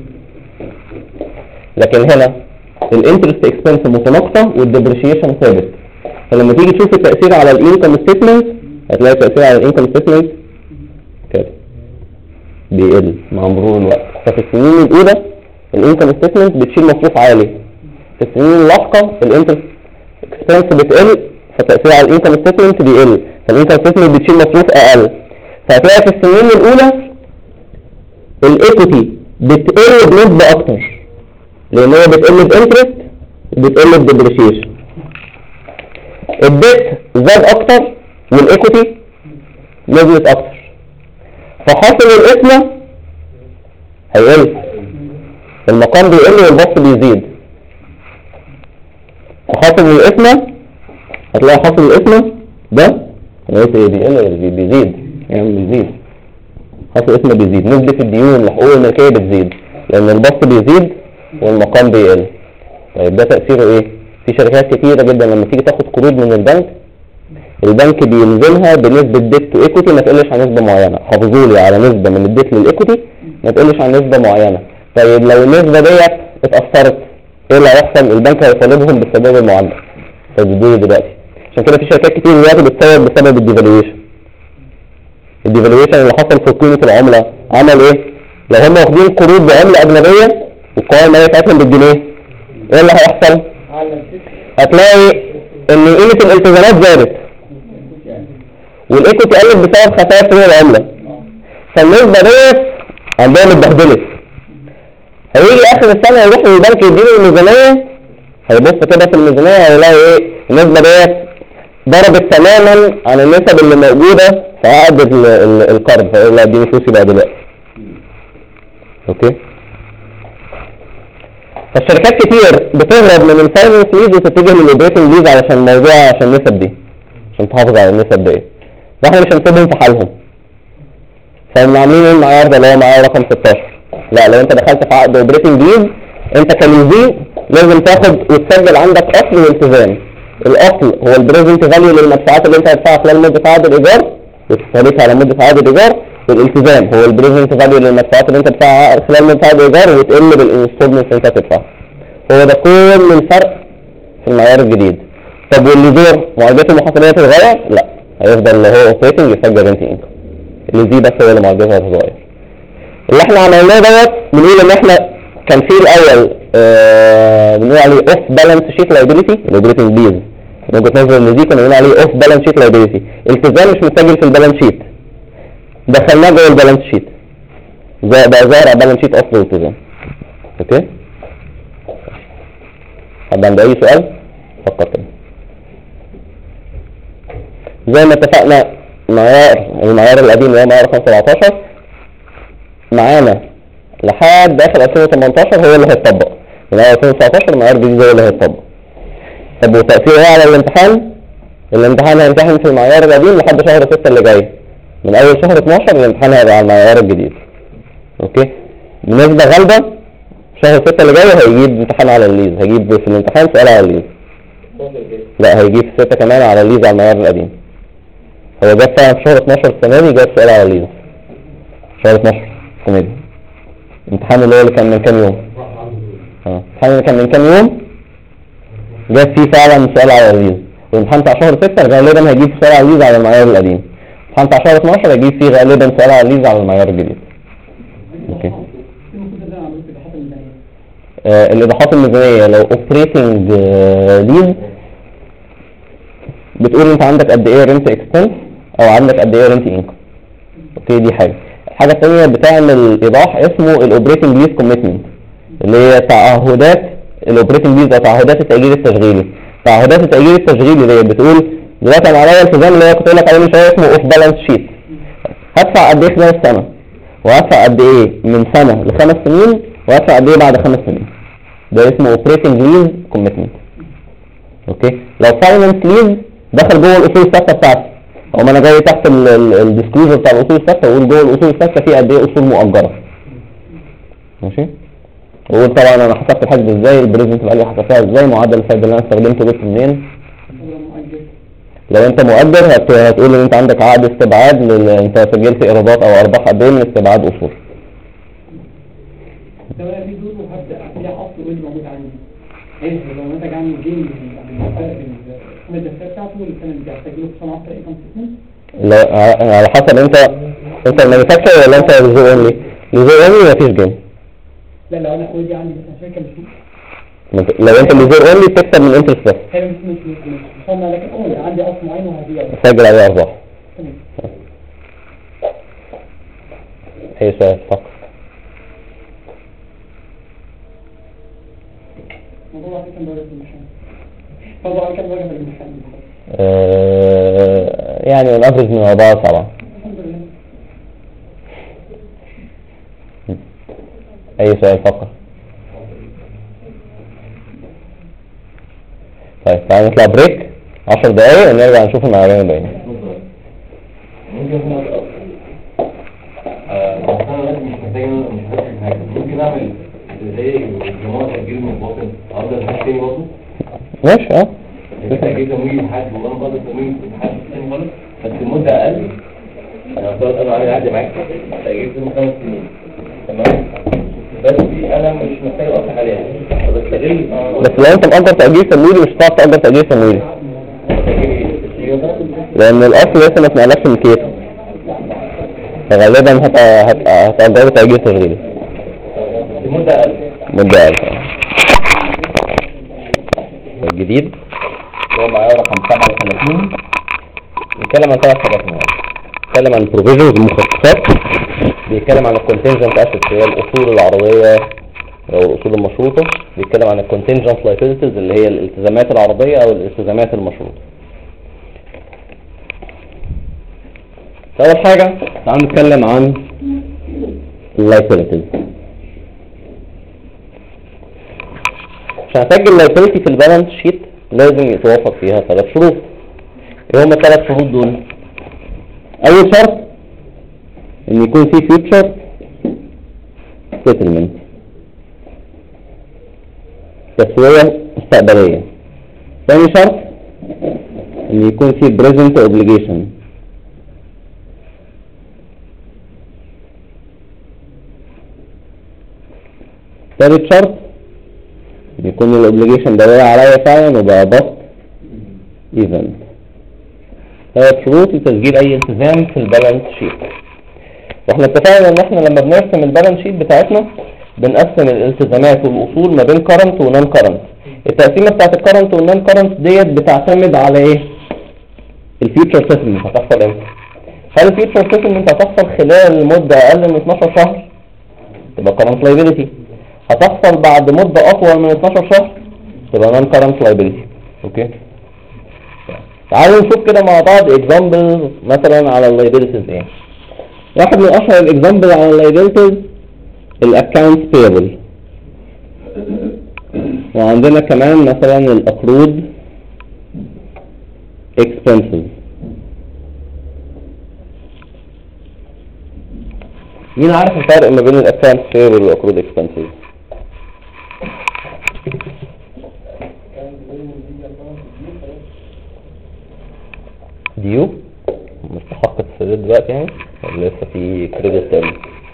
لكن هنا الانترست اكسبنس متناقصة والديبريشيشن ثابت. فلما تيجي تشوف التأثير على الانكم ستيتمنت هتلاقي التأثير على الانكم ستيتمنت كده بيقل مع مرور الوقت. ففي السنين الاولى الانكم ستيتمنت بتشيل مصروف عالي، في السنين اللاحقة الانترست اكسبنس بتقل فالتأثير على الانكم ستيتمنت بيقل، فالانكم ستيتمنت بتشيل مصروف اقل. فهتلاقي في السنين الاولى الايكوتي بتقل بنسبة اكتر لان هي بتقل بانترست وبتقل بديبريشيشن. الديت زاد اكتر والايكوتي نزلت اكتر فحاصل الاسمة هيقل، المقام بيقل والبسط بيزيد. فحاصل الاسمة هتلاقي حاصل الاسمة ده انا قلت ايه بيقل بيزيد يعني بيزيد. حاصل الاسمة بيزيد، نسبة الديون لحقوق الملكية بتزيد لان البسط بيزيد والمقام بيقل. طيب ده تأثيره ايه؟ في شركات كتيرة جدا لما تيجي تاخد قروض من البنك بيلزمها بنسبة ديت تو ايكوتي ما تقلش عن نسبة معينة. حافظولي على نسبة من الديت للايكوتي ما تقلش عن نسبة معينة. طيب لو النسبة ديت اتأثرت ايه اللي هيحصل؟ البنك هيطالبهم بسبب المعاملة. تجديدي دلوقتي عشان كده في شركات كتير دلوقتي بتسبب بسبب الديفالويشن اللي حصل في قيمة العملة. عمل ايه؟ لو هم واخدين قروض بعملة أجنبية والقوائم المالية بتاعتهم بالجنيه ايه اللي هيحصل؟ هتلاقي ان قيمة الالتزامات زادت والايكوتي قلت بسبب خسائر سعر العملة، فالنسبة ديت عندهم اتبهدلت. هيجي اخر السنة يروح للبنك يديله الميزانية، هيبص كده في الميزانية هيلاقي ايه؟ النسبة ديت ضربت تماما عن النسب اللي موجودة في عقد القرض، فيقول لا اديني فلوسي بقى دلوقتي. اوكي؟ فالشركات كتير بتهرب من الفاينانس ليز وتتجه للاوبريتنج ليز عشان الموضوع، عشان النسب دي، عشان تحافظ على النسب دي. واحنا مش هنسيبهم في حالهم. فعاملين ايه المعيار ده اللي هو معيار رقم 16؟ لا، لو انت دخلت في عقد اوبريتنج ليز انت كميزين لازم تاخد وتسجل عندك اصل والتزام. الاصل هو البريزنت فاليو للمدفوعات اللي انت هتدفعها خلال مده عقد الايجار وتستهلكها على مده عقد الايجار، والالتزام هو البريزنت فاليو للمدفوعات اللي انت هتدفعها خلال مده عقد الايجار وتقل بالانستولمنت اللي انت هتدفعها. هو ده كل الفرق في المعيار الجديد. طب والليزور معالجته المحاسبيه تتغير؟ لا، هيفضل اللي هو اوبريتنج يسجل رنت انكم. اللي دي بس هو اللي معالجتها هتتغير. اللي احنا عملناه دوت بنقول ان احنا كان في الاول بنقول عليه اوف بالانس شيت لايبيليتي الاوبريتنج ليز. من وجهه نظر اللي دي كنا بنقول عليه اوف بالانس شيت لايبيليتي، التزام مش مسجل في البالانس شيت، دخلناه جوه البالانس شيت بقى ظاهر على البالانس شيت اصل والتزام. اوكي؟ حد عنده اي سؤال؟ فكر كده. زي ما اتفقنا المعيار القديم اللي هو معيار 17 معانا لحد اخر 2018 هو اللي هيتطبق. من اول 2019 المعيار الجديد هو اللي هيتطبق. طب وتأثيره ايه على الامتحان؟ الامتحان هيمتحن في المعيار القديم لحد شهر 6 اللي جاي. من اول شهر 12 الامتحان هيبقى على المعيار الجديد. اوكي؟ بنسبة غالبة شهر 6 اللي جاي هيجيب امتحان على الليز، هيجيب في الامتحان سؤال على الليز. لا، هيجيب في 6 كمان على الليز على المعيار القديم. هو جاب فعلا في شهر 12 السنة دي، جاب سؤال على الليز شهر 12 السنة دي. الامتحان اللي كان من كام يوم. الامتحان اللي كان من كام يوم جاب فيه فعلا سؤال على الليز. والامتحان بتاع شهر 6 غالبا هيجيب سؤال على الليز على المعيار القديم. الامتحان بتاع شهر 12 هيجيب فيه غالبا سؤال على الليز على المعيار الجديد. اوكي. الايضاحات الميزانية لو اوبريتنج ليز بتقول انت عندك قد ايه رنت اكسبنس او عندك قد ايه رنت انكم. اوكي، دي حاجة. الحاجة الثانية بتعمل ايضاح اسمه الاوبريتنج ليز كوميتمنت اللي هي تعهدات الاوبريتنج ليز او تعهدات التأجير التشغيلي. تعهدات التأجير التشغيلي اللي بتقول دلوقتي انا عليا التزام اللي هو كنت اقول لك عليه من شوية اسمه اوف بالانس شيت. هدفع قد ايه خلال السنة وهدفع قد ايه من سنة ل5 سنين وهدفع قد ايه بعد 5 سنين. ده اسمه اوبريتنج ليز كوميتمنت. اوكي. لو فاينانس ليز دخل جوه الاصول الثابته بتاعتي، او ما انا جاي تحت الديسكلوجر بتاع الاصول الثابته واقول جوه الاصول الثابته في قد ايه اصول مؤجره. ماشي. واقول طبعا انا حسبت الحجز ازاي، البريزنت فاليو حسبتها ازاي، معدل الفايده اللي انا استخدمته جبته منين. لو انت مؤجر هتقول ان انت عندك عقد استبعاد انت سجلت ايرادات او ارباح قد ايه من استبعاد اصول. ده بقى في دور وهبدا احلها اصل واللي موجود عندي. ايه لو نتج عني جيم بالفرق بين الدفتر بتاعته واللي كان بيحتاجه في صناعه انكم ستمنت. لا، على حسب انت المانيفاكتشر ولا انت الجزء اونلي. الجزء اونلي مفيش جيم. لا، لو انا اوريدي عندي مثلا شركه مش لو انت الجزء اونلي بتكسب من انترست بس. هي مش صنع، لكن اونلي عندي اصل معين وهبيعه. سجل عليه ارباح. تمام. اي سؤال فقط. موضوع كان درجه في الامتحان. موضوع كان درجه في الامتحان. يعني الافرج من 4 ل 7. الحمد لله. اي سؤال فقط. طيب تعالى نطلع بريك 10 دقايق ونرجع نشوف المعيارين الباقيين. ممكن نعمل زي الجمهور برضه الحاجة تاني برضه ماشي تأجيل تمويل لحد مقام برضه تمويل لحد تاني خالص بس المدة أقل. أنا أفترض أنا عامل عادي معاك تأجيل تمويل 5 سنين تمام، بس دي أنا مش محتاج أقف عليها فبستغل. بس لو انت مأجر تأجير تمويلي مش هتعرف تأجر تأجير تمويلي لأن الأصل لسه ما اتنقلش من كيس، فغالبا هتأجر تأجير تشغيلي المدة أقل. مدة أقل. الجديد هو معايا رقم 37 بيتكلم عن 3 حاجات مهمة. بيتكلم عن provisions المخصصات، بيتكلم عن الcontingent assets اللي هي الأصول العرضية أو الأصول المشروطة، بيتكلم عن الcontingent liabilities اللي هي الالتزامات العرضية أو الالتزامات المشروطة. أول حاجة تعالوا نتكلم عن liabilities. عشان أسجل liability في البالانس شيت لازم يتوافق فيها 3 شروط. ايه هما 3 شروط دول؟ أول شرط إن يكون في future settlement، تسوية مستقبلية. ثاني شرط إن يكون في present obligation. ثالث شرط إن يكون الobligation ده وقع عليا فعلا وبقى ضغط event. 3 شروط لتسجيل أي التزام في البالانس شيت. واحنا اتفقنا ان احنا لما بنرسم البالانس شيت بتاعتنا بنقسم الالتزامات والاصول ما بين current و non current. التقسيمه بتاعت الكرنت والنون current ديت بتعتمد على ايه؟ الفيوتشر سيتلمنت هتحصل امتى؟ هل الفيوتشر سيتلمنت هتحصل خلال مده اقل من 12 شهر تبقى current liability، هتحصل بعد مده اطول من 12 شهر تبقى non current liability. اوكي، تعالوا نشوف كده مع بعض examples مثلا على liabilities ايه. واحد من اشهر الاكزامبل على liabilities الاكونت payable، وعندنا كمان مثلا الاقروض expenses. مين عارف الفرق ما بين الاكونت payable والاقروض expenses؟ ديو مستحق السداد دلوقتي يعني ولا لسه في كريدت تاني؟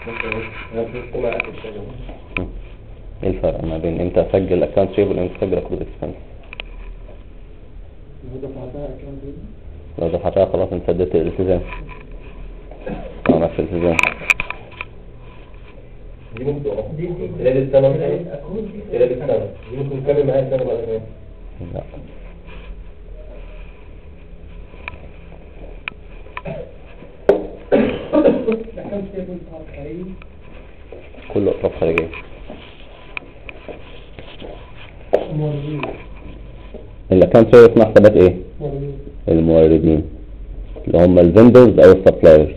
ايه الفرق ما بين امتى اسجل اكونت بيبل وامتى اسجل اكروض اكسبنس؟ لو دفعتها خلاص انت سددت الالتزام، ما عملتش الالتزام. دي ممكن خلال السنة خلال السنة دي ممكن نكمل معايا السنة بقى كمان. لا كله اطراف خارجية. الاكونت بيبل اسمها حسابات ايه؟ الموردين اللي هم الفندرز او السبلايرز.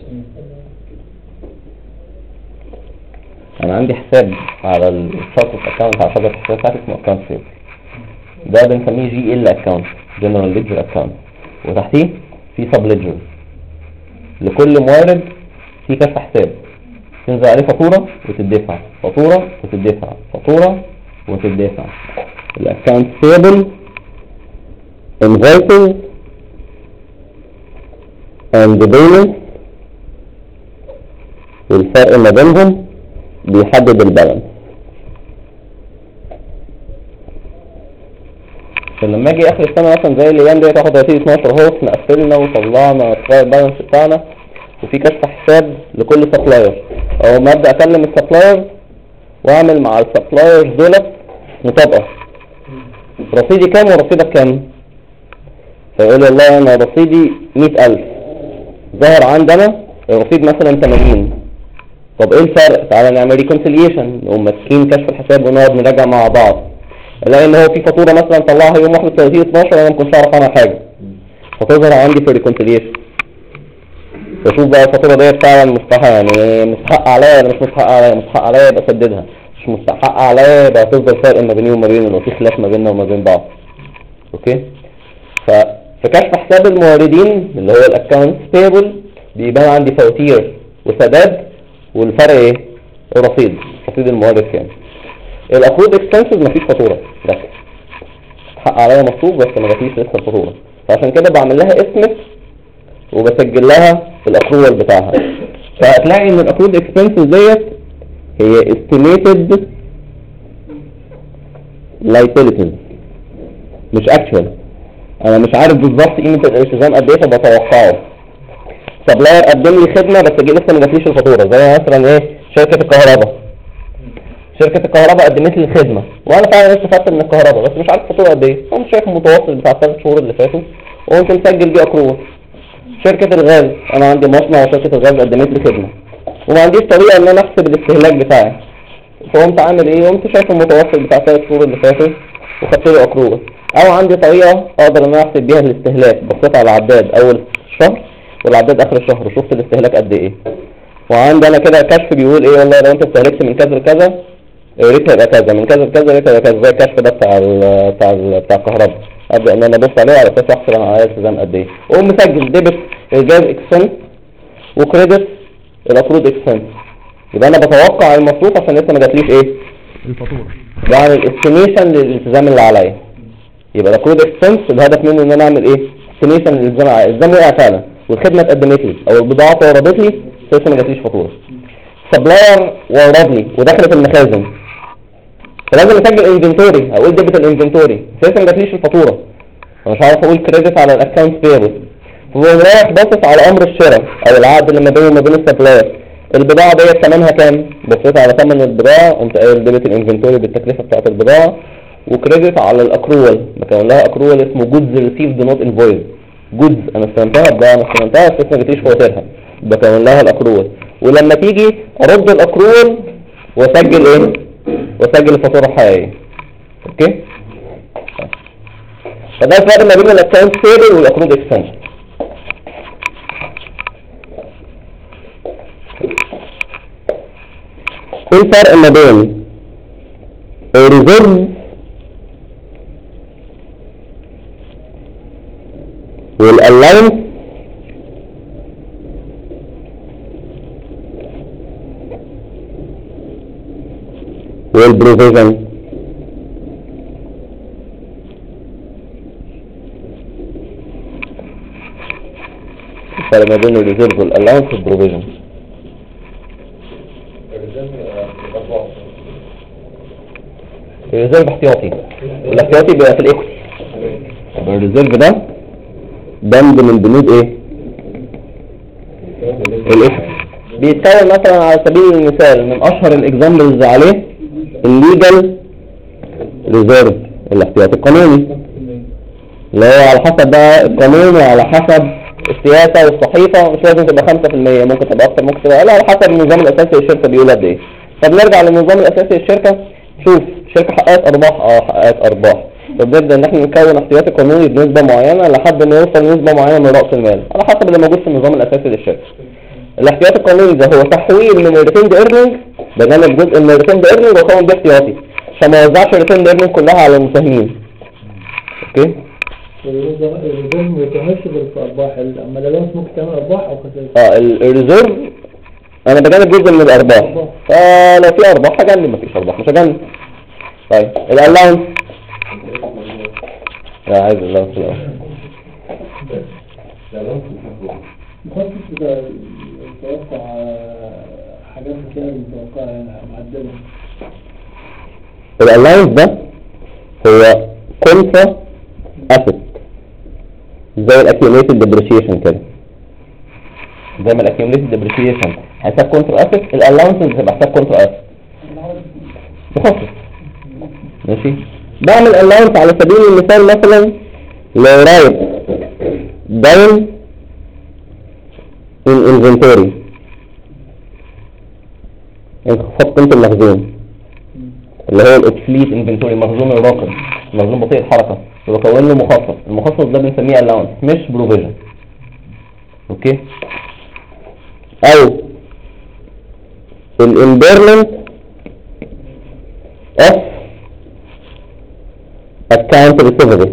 انا عندي حساب على الشارت اكونت على حسب الحساب بتاعتي اسمه اكونت بيبل، ده بنسميه جي ال اكونت جنرال ليدجر اكونت، وتحتيه في سب ليدجر. لكل مورد في كشف حساب تنزل عليه فاتورة وتدفع، فاتورة وتدفع، فاتورة وتدفع. الاكونت payable invoices and payments، والفرق ما بينهم بيحدد البالانس. عشان لما اجي اخر السنة مثلا زي الايام دي تاخد رصيد 12 اهو نقفلنا وطلعنا البالانس بتاعنا وفي كشف حساب لكل سبلاير، او ما ابدا اكلم السبلاير واعمل مع السبلاير دولت مطابقه، رصيدي كام ورصيدك كام؟ فيقول لي والله انا رصيدي 100,000 ظهر عندنا الرصيد مثلا 80. طب ايه الفرق؟ تعالى نعمل ريكونسيليشن، نقوم ماسكين كشف الحساب ونقعد نراجع مع بعض، الاقي ان هو في فاتوره مثلا طلعها يوم 31/12 وانا ما كنتش اعرف عنها حاجه، فتظهر عندي في الريكونسيليشن واشوف بقى الفاتوره ديت فعلا مستحق، يعني مستحق عليا ولا مش مستحق عليا. مستحق عليا يبقى اسددها، مش مستحق عليا يبقى تفضل فرق ما بيني وما بينه لو في خلاف ما بيننا وما بين بعض. اوكي، ففي كشف حساب الموردين اللي هو الاكونت بيبل بيبان عندي فواتير وسداد، والفرق ايه؟ رصيد المورد كام. الاقروض اكسبنسز مفيش فاتوره بس حق عليا مطلوب بس ما جاتليش لسه الفاتوره، فعشان كده بعمل لها اسمت وبسجل لها الاكرول بتاعها. فهتلاقي ان الاكرول اكسبنسز ديت هي estimated liabilities مش actual. انا مش عارف بالظبط قيمه الالتزام قد ايه فبتوقعه. سبلاير قدم لي خدمه بس لسه ما جاتليش الفاتوره، زي مثلا ايه شركه الكهرباء. شركه الكهرباء قدمت لي الخدمه وانا فعلا استفدت من الكهرباء بس مش عارف الفاتوره قد ايه، قمت شايف المتوسط بتاع ال3 شهور اللي فاتوا وقمت مسجل بيه اكرول. شركه الغاز انا عندي مصنع وشركه الغاز قدمت لي خدمه وما عنديش طريقه ان انا احسب الاستهلاك بتاعي، فقمت عامل ايه؟ قمت شايف المتوسط بتاع 3 شهور اللي فاتوا وخدت له اكرول. او عندي طريقه اقدر ان انا احسب بيها الاستهلاك، بصيت على العداد اول الشهر والعداد اخر الشهر وشفت الاستهلاك قد ايه. وعندي انا كده كشف بيقول ايه والله لو انت استهلكت من كذا لكذا ريت هيبقى كذا، من كذا لكذا ريت هيبقى كذا، زي الكشف ده بتاع الكهرباء. ابدا ان انا ابص عليه على اساس احسب انا عليا التزام قد ايه، واقوم مسجل ديبت الجاز اكسبنس وكريدت الاكرود اكسبنس. يبقى انا بتوقع المصروف عشان لسه ما جاتليش ايه الفاتوره، يعني الاستيميشن للالتزام اللي عليا. يبقى الاكرود اكسبنس الهدف منه ان انا اعمل ايه؟ استيميشن للالتزام عليا، الالتزام وقع فعلا والخدمه اتقدمت لي او البضاعه وردت لي لسه ما جاتليش فاتوره. سبلاير ورد لي ودخلت المخازن فلازم اسجل انفنتوري، اقول ديبت الانفنتوري لسه ما جاتليش الفاتوره، مش عارف اقول كريدت على الاكونت بيبل. فبقوم رايح باصص على امر الشراء او العقد اللي ما بينه وما بين السبلاير، البضاعه ديت ثمنها كام؟ بصيت على ثمن البضاعه قمت قايل ديبت الانفنتوري بالتكلفه بتاعه البضاعه، وكريدت على الاكرول بكون لها اكرول اسمه جودز ريسيفد نوت انفويس. جودز انا استلمتها، بضاعه انا استلمتها بس لسه ما جاتليش فواتيرها، بكون لها الاكرول. ولما تيجي ارد الاكرول واسجل ايه؟ واسجل الفاتوره الحقيقيه. اوكي؟ فده الفرق ما بين الاكونت بيبل والاكرود اكسبنس. ايه الفرق ما بين الريزيرف والالاونس والبروفيجن؟ الفرق ما بين الريزيرف والالاونس والبروفيجن. الريزيرف احتياطي، والاحتياطي بيبقى في الايكوتي. الريزيرف ده بند من بنود ايه؟ الايكوتي. بيتكون مثلا على سبيل المثال من اشهر الاكزامبلز عليه الليجل ريزيرف، الاحتياطي القانوني اللي هو على حسب بقى القانون وعلى حسب السياسة والصحيفة، مش لازم تبقى 5%، ممكن تبقى اكتر ممكن تبقى اقل على حسب النظام الاساسي للشركة بيقول قد ايه. فبنرجع للنظام الاساسي للشركة، شوف الشركة حققت ارباح، حققت ارباح، فبنبدأ ان احنا نكون احتياطي قانوني بنسبة معينة لحد ما يوصل نسبة معينة من رأس المال على حسب اللي موجود في النظام الاساسي للشركة. الاحتياطي القانوني ده هو تحويل من الريتيند ايرنينج، بجانب جزء من الريتيند ايرنينج وكون بيه احتياطي عشان ما يوزعش الريتيند ايرنينج كلها على المساهمين. اوكي؟ الريزيرف ما يتعملش غير في ارباح، اما الالونس ممكن تعمل ارباح او خسائر. الريزيرف انا بجانب جزء من الارباح، فلو في ارباح هجنب، مفيش ارباح مش هجنب. طيب الالاونس لا عايز الالاونس الاول. مخصص ده يتوقع حاجات كتير متوقعة يعني معدلة. الالاونس ده هو كونترا اسيت زي الاكيوميتد ديبريشيشن كده، زي ما الاكيوميتد ديبريشيشن حساب كونترا اسيت، الالاونسز بتبقى حساب كونترا اسيت مخصص. ماشي، بعمل الاونس على سبيل المثال مثلا لو رايت داون ان انفنتوري، انخفاض قيمة المخزون اللي هو الاوبسليت انفنتوري، مخزون الراقد، مخزون بطيء الحركة، بكون له مخصص، المخصص ده بنسميه الاونس مش بروفيجن. اوكي؟ او الامبيرمنت اوف اكاونت ريسيفبل،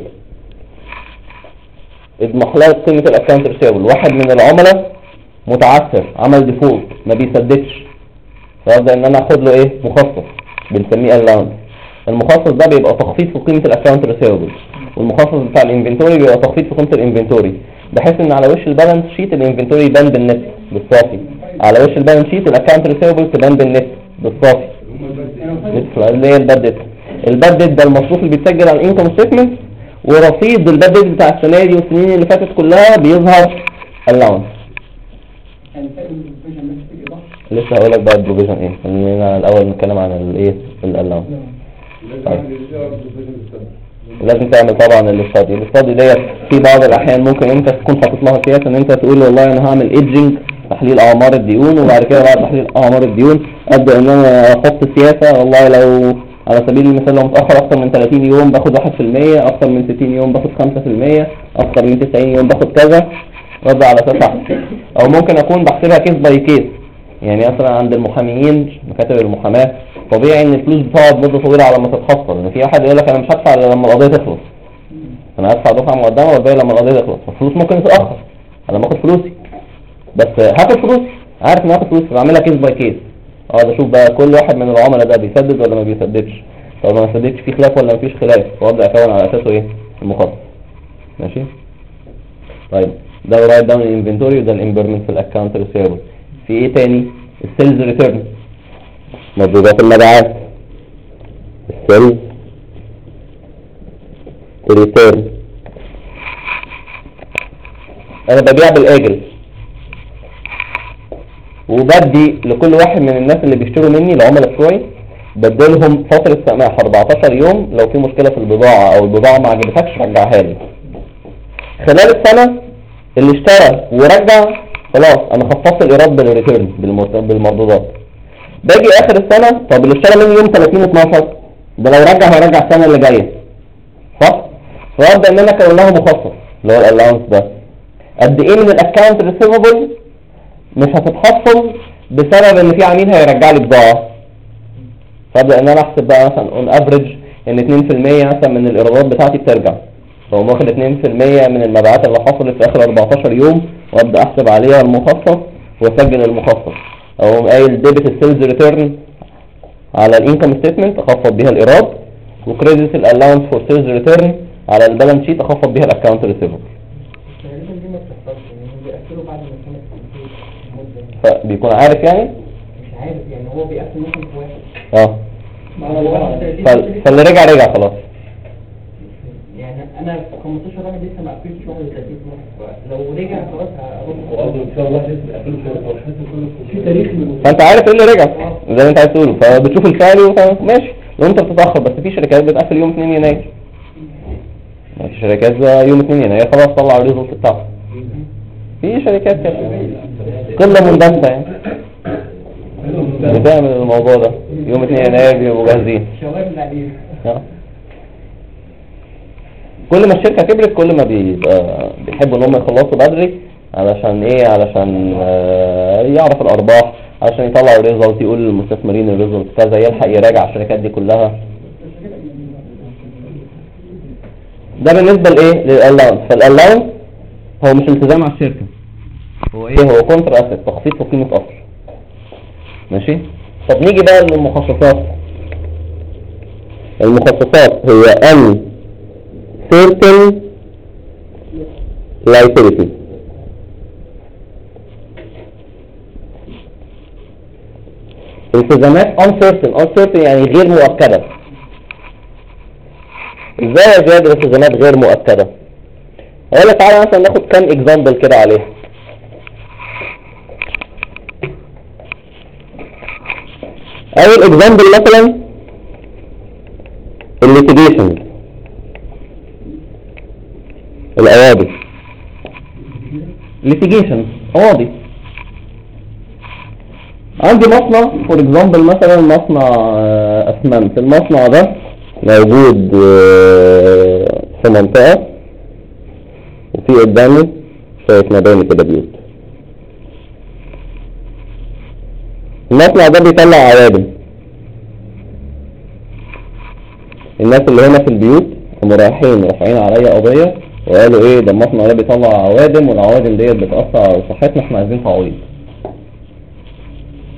اضمحلال قيمة الاكاونت ريسيفبل، واحد من العملاء متعثر عمل ديفولت ما بيسددش، فابدا ان انا اخد له ايه؟ مخصص بنسميه الاونس. المخصص ده بيبقى تخفيض في قيمة الاكاونت ريسيفبل، والمخصص بتاع الانفنتوري بيبقى تخفيض في قيمه الانفنتوري، بحيث ان على وش البالانس شيت الانفنتوري يبان بالنت بالصافي، على وش البالانس شيت الاكونت ريسيفبل تبان بالنت بالصافي. اللي هي الباد ديت. الباد ديت ده المصروف اللي بيتسجل على الانكم ستيتمنت، ورصيد الباد ديت بتاع السنه دي والسنين اللي فاتت كلها بيظهر الاونس. لسه هقول لك بقى البروفيجن ايه، خلينا الاول نتكلم عن الايه الالاونس. لازم تعمل طبعا الاستادي ديت. في بعض الاحيان ممكن انت تكون حاطط لها سياسه ان انت تقول والله انا هعمل ايدجنج تحليل اعمار الديون، وبعد كده بعد تحليل اعمار الديون ابدا ان انا احط سياسه والله لو على سبيل المثال لو متاخر اكتر من 30 يوم باخد 1%، اكتر من 60 يوم باخد 5%، اكتر من 90 يوم باخد كذا، وابدا على اساس احسب. او ممكن اكون بحسبها كيس باي كيس، يعني مثلا عند المحاميين مكاتب المحاماه طبيعي ان الفلوس بتقعد مده طويله على ما تتحصل، ان في واحد يقول لك انا مش هدفع الا لما القضيه تخلص، انا هدفع دفعه مقدمه والباقي لما القضيه تخلص، الفلوس ممكن تتاخر انا باخد فلوسي، بس هاخد فلوسي عارف ان هاخد فلوسي، بعملها كيس باي كيس. اقعد اشوف بقى كل واحد من العملاء ده بيسدد ولا ما بيسددش، طب ما سددش في خلاف ولا مفيش خلاف، وابدا اكون على اساسه ايه المخطط. ماشي. طيب ده رايت داون الانفنتوري وده الامبيرمنت في الاكونت ريسيفبل. في ايه تاني؟ السيلز ريتيرن، مردودات المبيعات. السيلز ريتيرن انا ببيع بالاجل، وبدي لكل واحد من الناس اللي بيشتروا مني العملاء بتوعي بدلهم فترة سماح 14 يوم، لو في مشكلة في البضاعة او البضاعة ما عجبتكش رجعها لي. خلال السنة اللي اشترى ورجع خلاص انا خفضت الايراد بالريتيرن بالمردودات. باجي اخر السنة، طب اللي اشترى مني يوم 30/12 ده لو رجع هيرجع السنة اللي جاية صح؟ فابدا ان انا اكون لها مخصص اللي هو الالاونس ده. قد ايه من الاكونت ريسيفبل مش هتتحصل بسبب ان في عميل هيرجع لي بضاعة، فابدا ان انا احسب بقى مثلا اون افريج ان 2% مثلا من الايرادات بتاعتي بترجع، فاقوم واخد 2% من المبيعات اللي حصلت في اخر 14 يوم وابدا احسب عليها المخصص واسجل المخصص، اقوم قايل ديبت السيلز ريتيرن على الانكم ستيتمنت اخفض بيها الايراد، وكريدت الالاونس فور سيلز ريتيرن على البالانس شيت اخفض بيها الاكونت ريسيفبل. فبيكون عارف يعني؟ مش عارف يعني هو بيقفل مثلا في واحد فاللي رجع خلاص. يعني انا في 15 واحد لسه ما قفلتش 31 لو رجع خلاص هروح ان شاء الله لسه قفلوا في تاريخ فانت عارف ايه اللي رجع زي ما انت عايز تقوله، فبتشوف الفعلي ماشي. لو انت بتتاخر، بس في شركات بتقفل يوم 2 يناير، في شركات يوم 2 يناير خلاص طلع الريزلت بتاعها، في شركات كده قله مندمجه يعني بتعمل الموضوع ده يوم 2 يناير بيبقوا جاهزين. كل ما الشركه كبرت كل ما بيحبوا ان هم يخلصوا بدري، علشان ايه؟ علشان يعرف الارباح، علشان يطلعوا ريزلت، يقول للمستثمرين الريزلت كذا، يلحق يراجع الشركات دي كلها. ده بالنسبه لايه؟ للالاونس. فالالاونس هو مش التزام على الشركه، هو ايه؟ هو كونتر اسيت، تخفيض في قيمه اصل. ماشي. طب نيجي بقى للمخصصات. المخصصات هي certain liability. التزامات uncertain يعني غير مؤكدة. ازاي يا زياد الالتزامات غير مؤكدة؟ اقول لك تعالى مثلا ناخد كام اكزامبل كده عليها. اول اكزامبل مثلا الليتيجيشن، القواضي. ليتيجيشن قواضي. عندي مصنع فور اكزامبل مثلا مصنع اسمنت، المصنع ده موجود في منطقة وفي قدامي شوية مباني كده بيوت. المصنع ده بيطلع عوادم. الناس اللي هنا في البيوت هم رافعين عليا قضية وقالوا ايه ده المصنع ده بيطلع عوادم، والعوادم ديت بتأثر على صحتنا، احنا عايزين تعويض.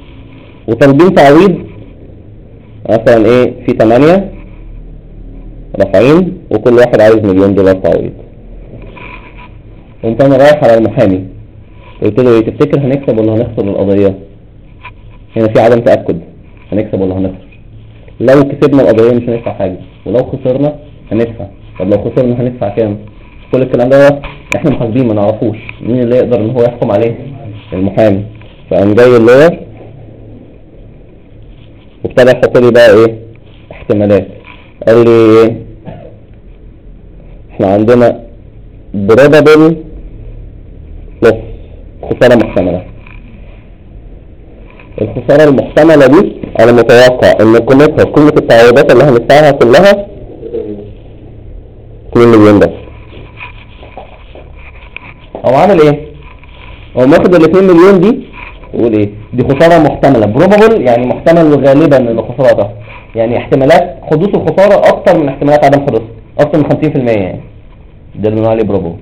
وطالبين تعويض مثلا ايه في 8 رافعين وكل واحد عايز $1,000,000 تعويض. قمت انا رايح على المحامي قلت له ايه تفتكر هنكسب ولا هنخسر القضية؟ هنا في عدم تأكد، هنكسب ولا هنخسر؟ لو كسبنا القضية مش هندفع حاجة، ولو خسرنا هندفع. طب لو خسرنا هندفع كام؟ كل الكلام ده احنا محاسبين ما نعرفوش، مين اللي يقدر ان هو يحكم عليه؟ المحامي. فقام جاي اللوير وابتدى يحط لي بقى ايه احتمالات. قال لي ايه احنا عندنا probable loss، خسارة محتملة. الخسارة المحتملة دي انا متوقع ان قيمتها قيمة التعويضات اللي هندفعها كلها 2 مليون بس. او عامل ايه؟ هو ماخد ال 2 مليون دي يقول ايه دي خسارة محتملة probable، يعني محتمل وغالبا ان الخسارة ده، يعني احتمالات حدوث الخسارة اكتر من احتمالات عدم حدوثها، اكتر من 50% يعني. ده اللي بنقول عليه probable.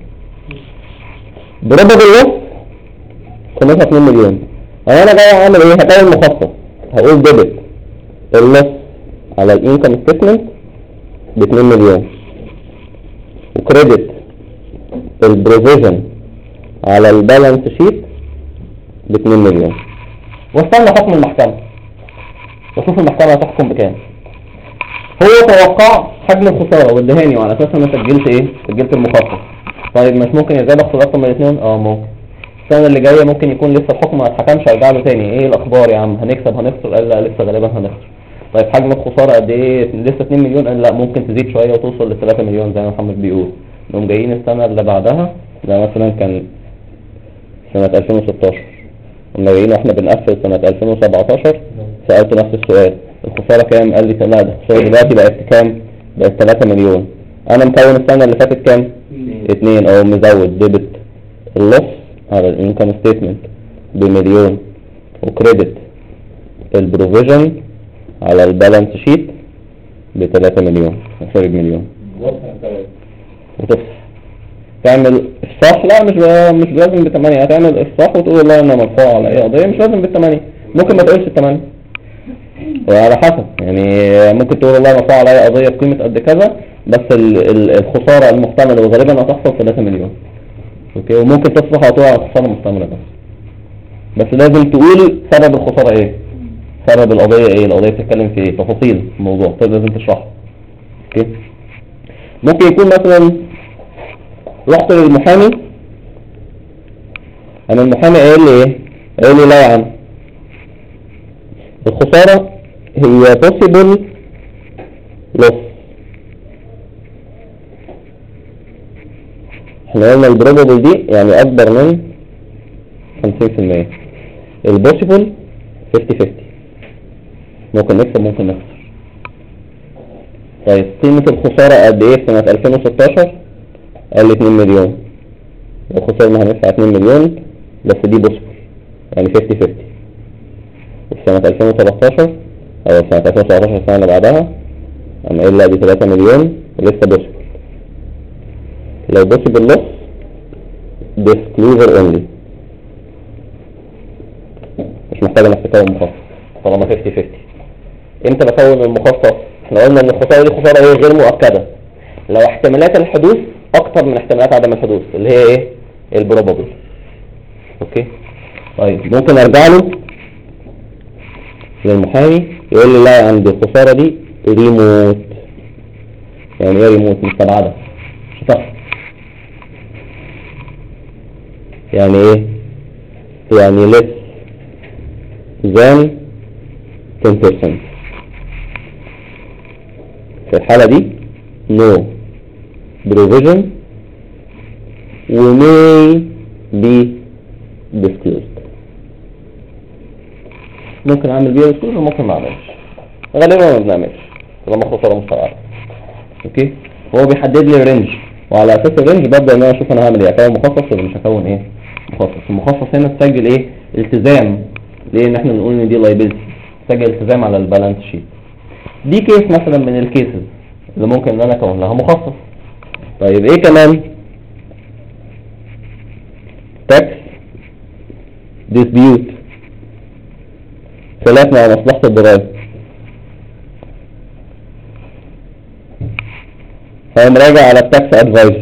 loss قيمتها 2 مليون. انا جاي اعمل ايه؟ هتعمل مخصص، هقول ديبت اللوس على الانكم ستيتمنت ب 2 مليون، وكريدت البروفيجن على البالانس شيت ب 2 مليون، واستنى حكم المحكمة واشوف المحكمة هتحكم بكام. هو توقع حجم الخسارة والدهاني، وعلى اساس انا سجلت ايه؟ سجلت المخصص. طيب مش ممكن يزاد اكتر من الاثنين؟ ممكن. السنة اللي جاية ممكن يكون لسه الحكم ما اتحكمش، هيرجع له تاني ايه الاخبار يا عم هنكسب هنخسر؟ قال لا لسه غالبا هنخسر. طيب حجم الخسارة قد ايه؟ لسه 2 مليون. قال لا ممكن تزيد شوية وتوصل ل 3 مليون زي ما محمد بيقول. انهم جايين السنة اللي بعدها، ده مثلا كان سنة 2016، كنا جايين واحنا بنقفل سنة 2017 سألته نفس السؤال الخسارة كام؟ قال لي لا ده الخسارة دلوقتي بقت كام؟ بقت 3 مليون. انا مكون السنة اللي فاتت كام؟ 2، او مزود ديبت اللوس على الانكم ستيتمنت بمليون، وكريدت البروفيجن على البالانس شيت ب 3 مليون، سوري بمليون. وتفصح تعمل افصاح، لا مش لازم ب8، هتعمل افصاح وتقول والله انا مرفوع على اي قضية، مش لازم ب8، ممكن ما تقولش ال8 وعلى حسب، يعني ممكن تقول والله مرفوع على اي قضية بقيمة قد كذا، بس الخسارة المحتملة وغالبا هتحصل 3 مليون. اوكي، وممكن تصبح على طول على خسارة محتملة بس لازم تقول سبب الخسارة ايه، سبب القضية ايه، القضية بتتكلم في ايه، تفاصيل الموضوع لازم تشرحها. اوكي، ممكن يكون مثلا رحت للمحامي، انا المحامي قال لي ايه؟ قال لي لا يا عم الخسارة هي possible loss. احنا قلنا البروبابل دي يعني اكبر من 50%، البوسيبل 50-50، ممكن نكسب ممكن نخسر. طيب قيمة الخسارة قد ايه في سنة 2016؟ قال لي 2 مليون، لو خسرنا هندفع 2 مليون بس دي بوسيبل يعني 50-50. وفي سنة 2017 او سنة 2017 السنة اللي بعدها انا قايل لا دي 3 مليون ولسه بوسيبل. لو possible loss disclosure only، مش محتاج انك تكون مخصص طالما 50-50. امتى بكون المخصص؟ احنا قلنا ان الخسارة دي خسارة ايه؟ غير مؤكدة، لو احتمالات الحدوث اكتر من احتمالات عدم الحدوث اللي هي ايه؟ البروبابل. اوكي، طيب ممكن ارجع له للمحامي يقول لي لا عندي الخسارة دي ريموت. يعني ايه ريموت؟ مستبعدة، مش هتحصل. يعني ايه؟ يعني less than 10%. في الحالة دي no provision و may be disclosed. ممكن اعمل بيها disclosure وممكن ما اعملش، غالبا ما بنعملش طالما خسارة مستبعدة. اوكي، هو بيحدد لي الرينج، وعلى اساس الرينج ببدا ان انا اشوف انا هعمل ايه، اكون مخصص ولا مش هكون ايه مخصص. المخصص هنا تسجل ايه؟ التزام، ليه ان احنا بنقول ان دي liability، تسجل التزام على البالانس شيت. دي كيس مثلا من الكيسز اللي ممكن ان انا اكون لها مخصص. طيب ايه كمان؟ tax dispute، خلاف مع مصلحة الضرائب. فقام راجع على التاكس ادفايزر،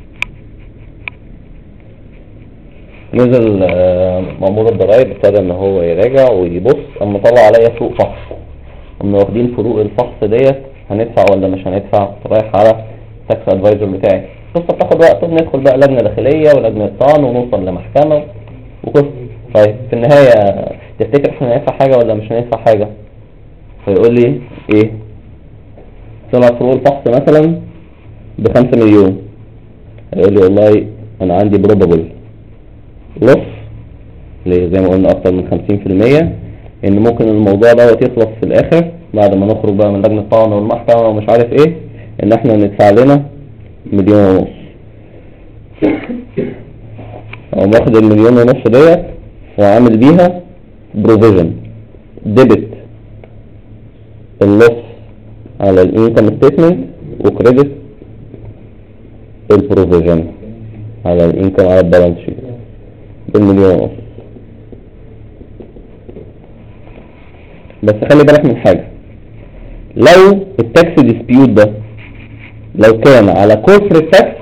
نزل مأمور الضرايب ابتدى ان هو يراجع ويبص، اما طلع عليا فروق فحص، قمنا واخدين فروق الفحص ديت هندفع ولا مش هندفع، رايح على التاكس ادفايزر بتاعي. قصة بتاخد وقت، وبندخل بقى لجنة داخلية ولجنة طعن ونوصل لمحكمة وقصة. طيب في النهاية تفتكر احنا هندفع حاجة ولا مش هندفع حاجة؟ فيقول لي ايه، طلع فروق الفحص مثلا ب5 مليون، هيقول لي والله انا عندي بروبابل لص زي ما قلنا اكتر من 50% ان ممكن الموضوع دوت يخلص في الاخر بعد ما نخرج بقى من لجنة الطعن والمحكمة ومش عارف ايه، ان احنا ندفع لنا 1.5 مليون. او واخد 1.5 مليون ديت وعامل بيها بروفيجن ديبت اللص على الانكم ستيتمنت وكريدت البروفيجن على الانكم على البالانس شيت ب1.5 مليون. بس خلي بالك من حاجة، لو التاكس ديسبيوت ده لو كان على كوربريت تاكس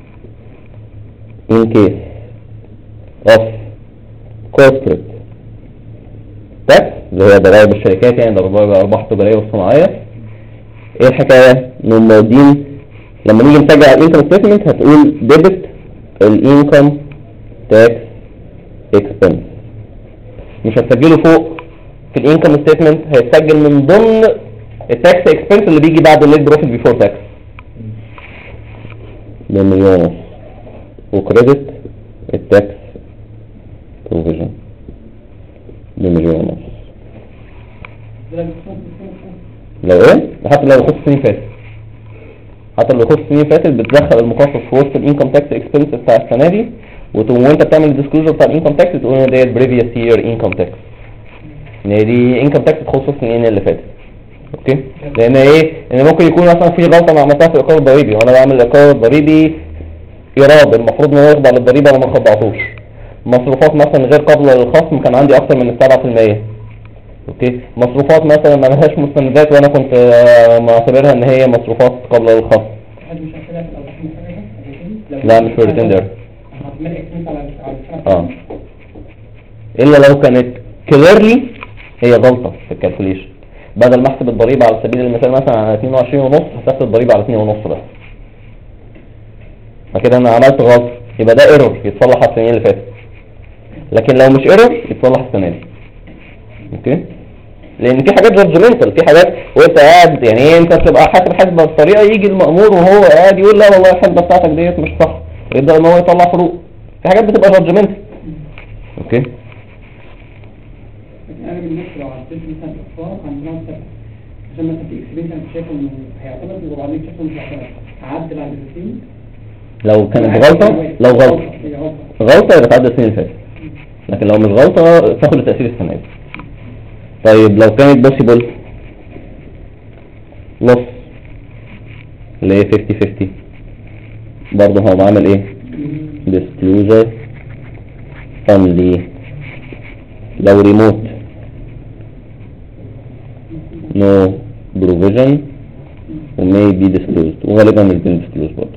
in case of corporate tax اللي هي ضرائب الشركات، يعني ضرائب الارباح التجاريه والصناعيه، ايه الحكايه؟ انهم موجودين لما نيجي نسجل على الانكم ستيتمنت هتقول ديبت الانكم تاكس اكسبنس، مش هتسجله فوق في الانكم ستيتمنت، هيتسجل من ضمن التاكس اكسبنس اللي بيجي بعد النت بروفيت بيفور تاكس ب1.5 مليون، وكريدت التاكس بروفيجن ب1.5 مليون. لو ايه؟ حتى لو يخص سنين فاتت، حتى لو يخص سنين فاتت بتدخل المخصص في وسط الانكم تاكس اكسبنس بتاع السنه دي، وانت بتعمل الديسكلوجر بتاع الانكم تاكس تقول ان ديت بريفيوس يير انكم تاكس، ان دي انكم تاكس تخص السنين اللي فاتت. اوكي؟ لان ايه؟ ان ممكن يكون مثلا في غلطه انا عملتها في الاقرار الضريبي، وانا بعمل الاقرار الضريبي ايراد المفروض انه يخضع للضريبه وانا ما خضعتوش، مصروفات مثلا غير قابله للخصم كان عندي اكتر من 7%. اوكي، مصروفات مثلا ما لهاش مستندات وانا كنت معتبرها ان هي مصروفات قابله للخصم. لا مش في الريتندر. الا لو كانت كليرلي هي غلطه في الكالكوليشن، بدل ما احسب الضريبه على سبيل المثال مثلا على 22.5 حسبت الضريبه على 2.5 بس، فكده انا عملت غلط، يبقى ده ايرور يتصلح السنين اللي فاتت. لكن لو مش ايرور يتصلح السنه دي. اوكي، لان في حاجات جادجمنتال، في حاجات وانت قاعد يعني ايه، انت بتبقى حاسب حسبه بطريقه، يجي المأمور وهو قاعد يقول لا والله الحسبه بتاعتك ديت مش صح، ويبدا ان هو يطلع فروق. في حاجات بتبقى جادجمنتال. اوكي، انا بالنسبه لو عديت مثلا اخطاء عندنا عشان مثلا في اكسبيرينس انا شايفه انه هيعتمد، وبعدين شايفه مش هيعتمد هعدل على الاثنين. لو كانت غلطه، لو غلطه يبقى تعدي السنين اللي فاتت، لكن لو مش غلطه تاخد التأثير السنه دي. طيب لو كانت possible loss اللي هي 50-50 برضه هو بعمل ايه؟ disclosure only. لو remote no provision may be disclosed، وغالبا مش بين disclosed برضه.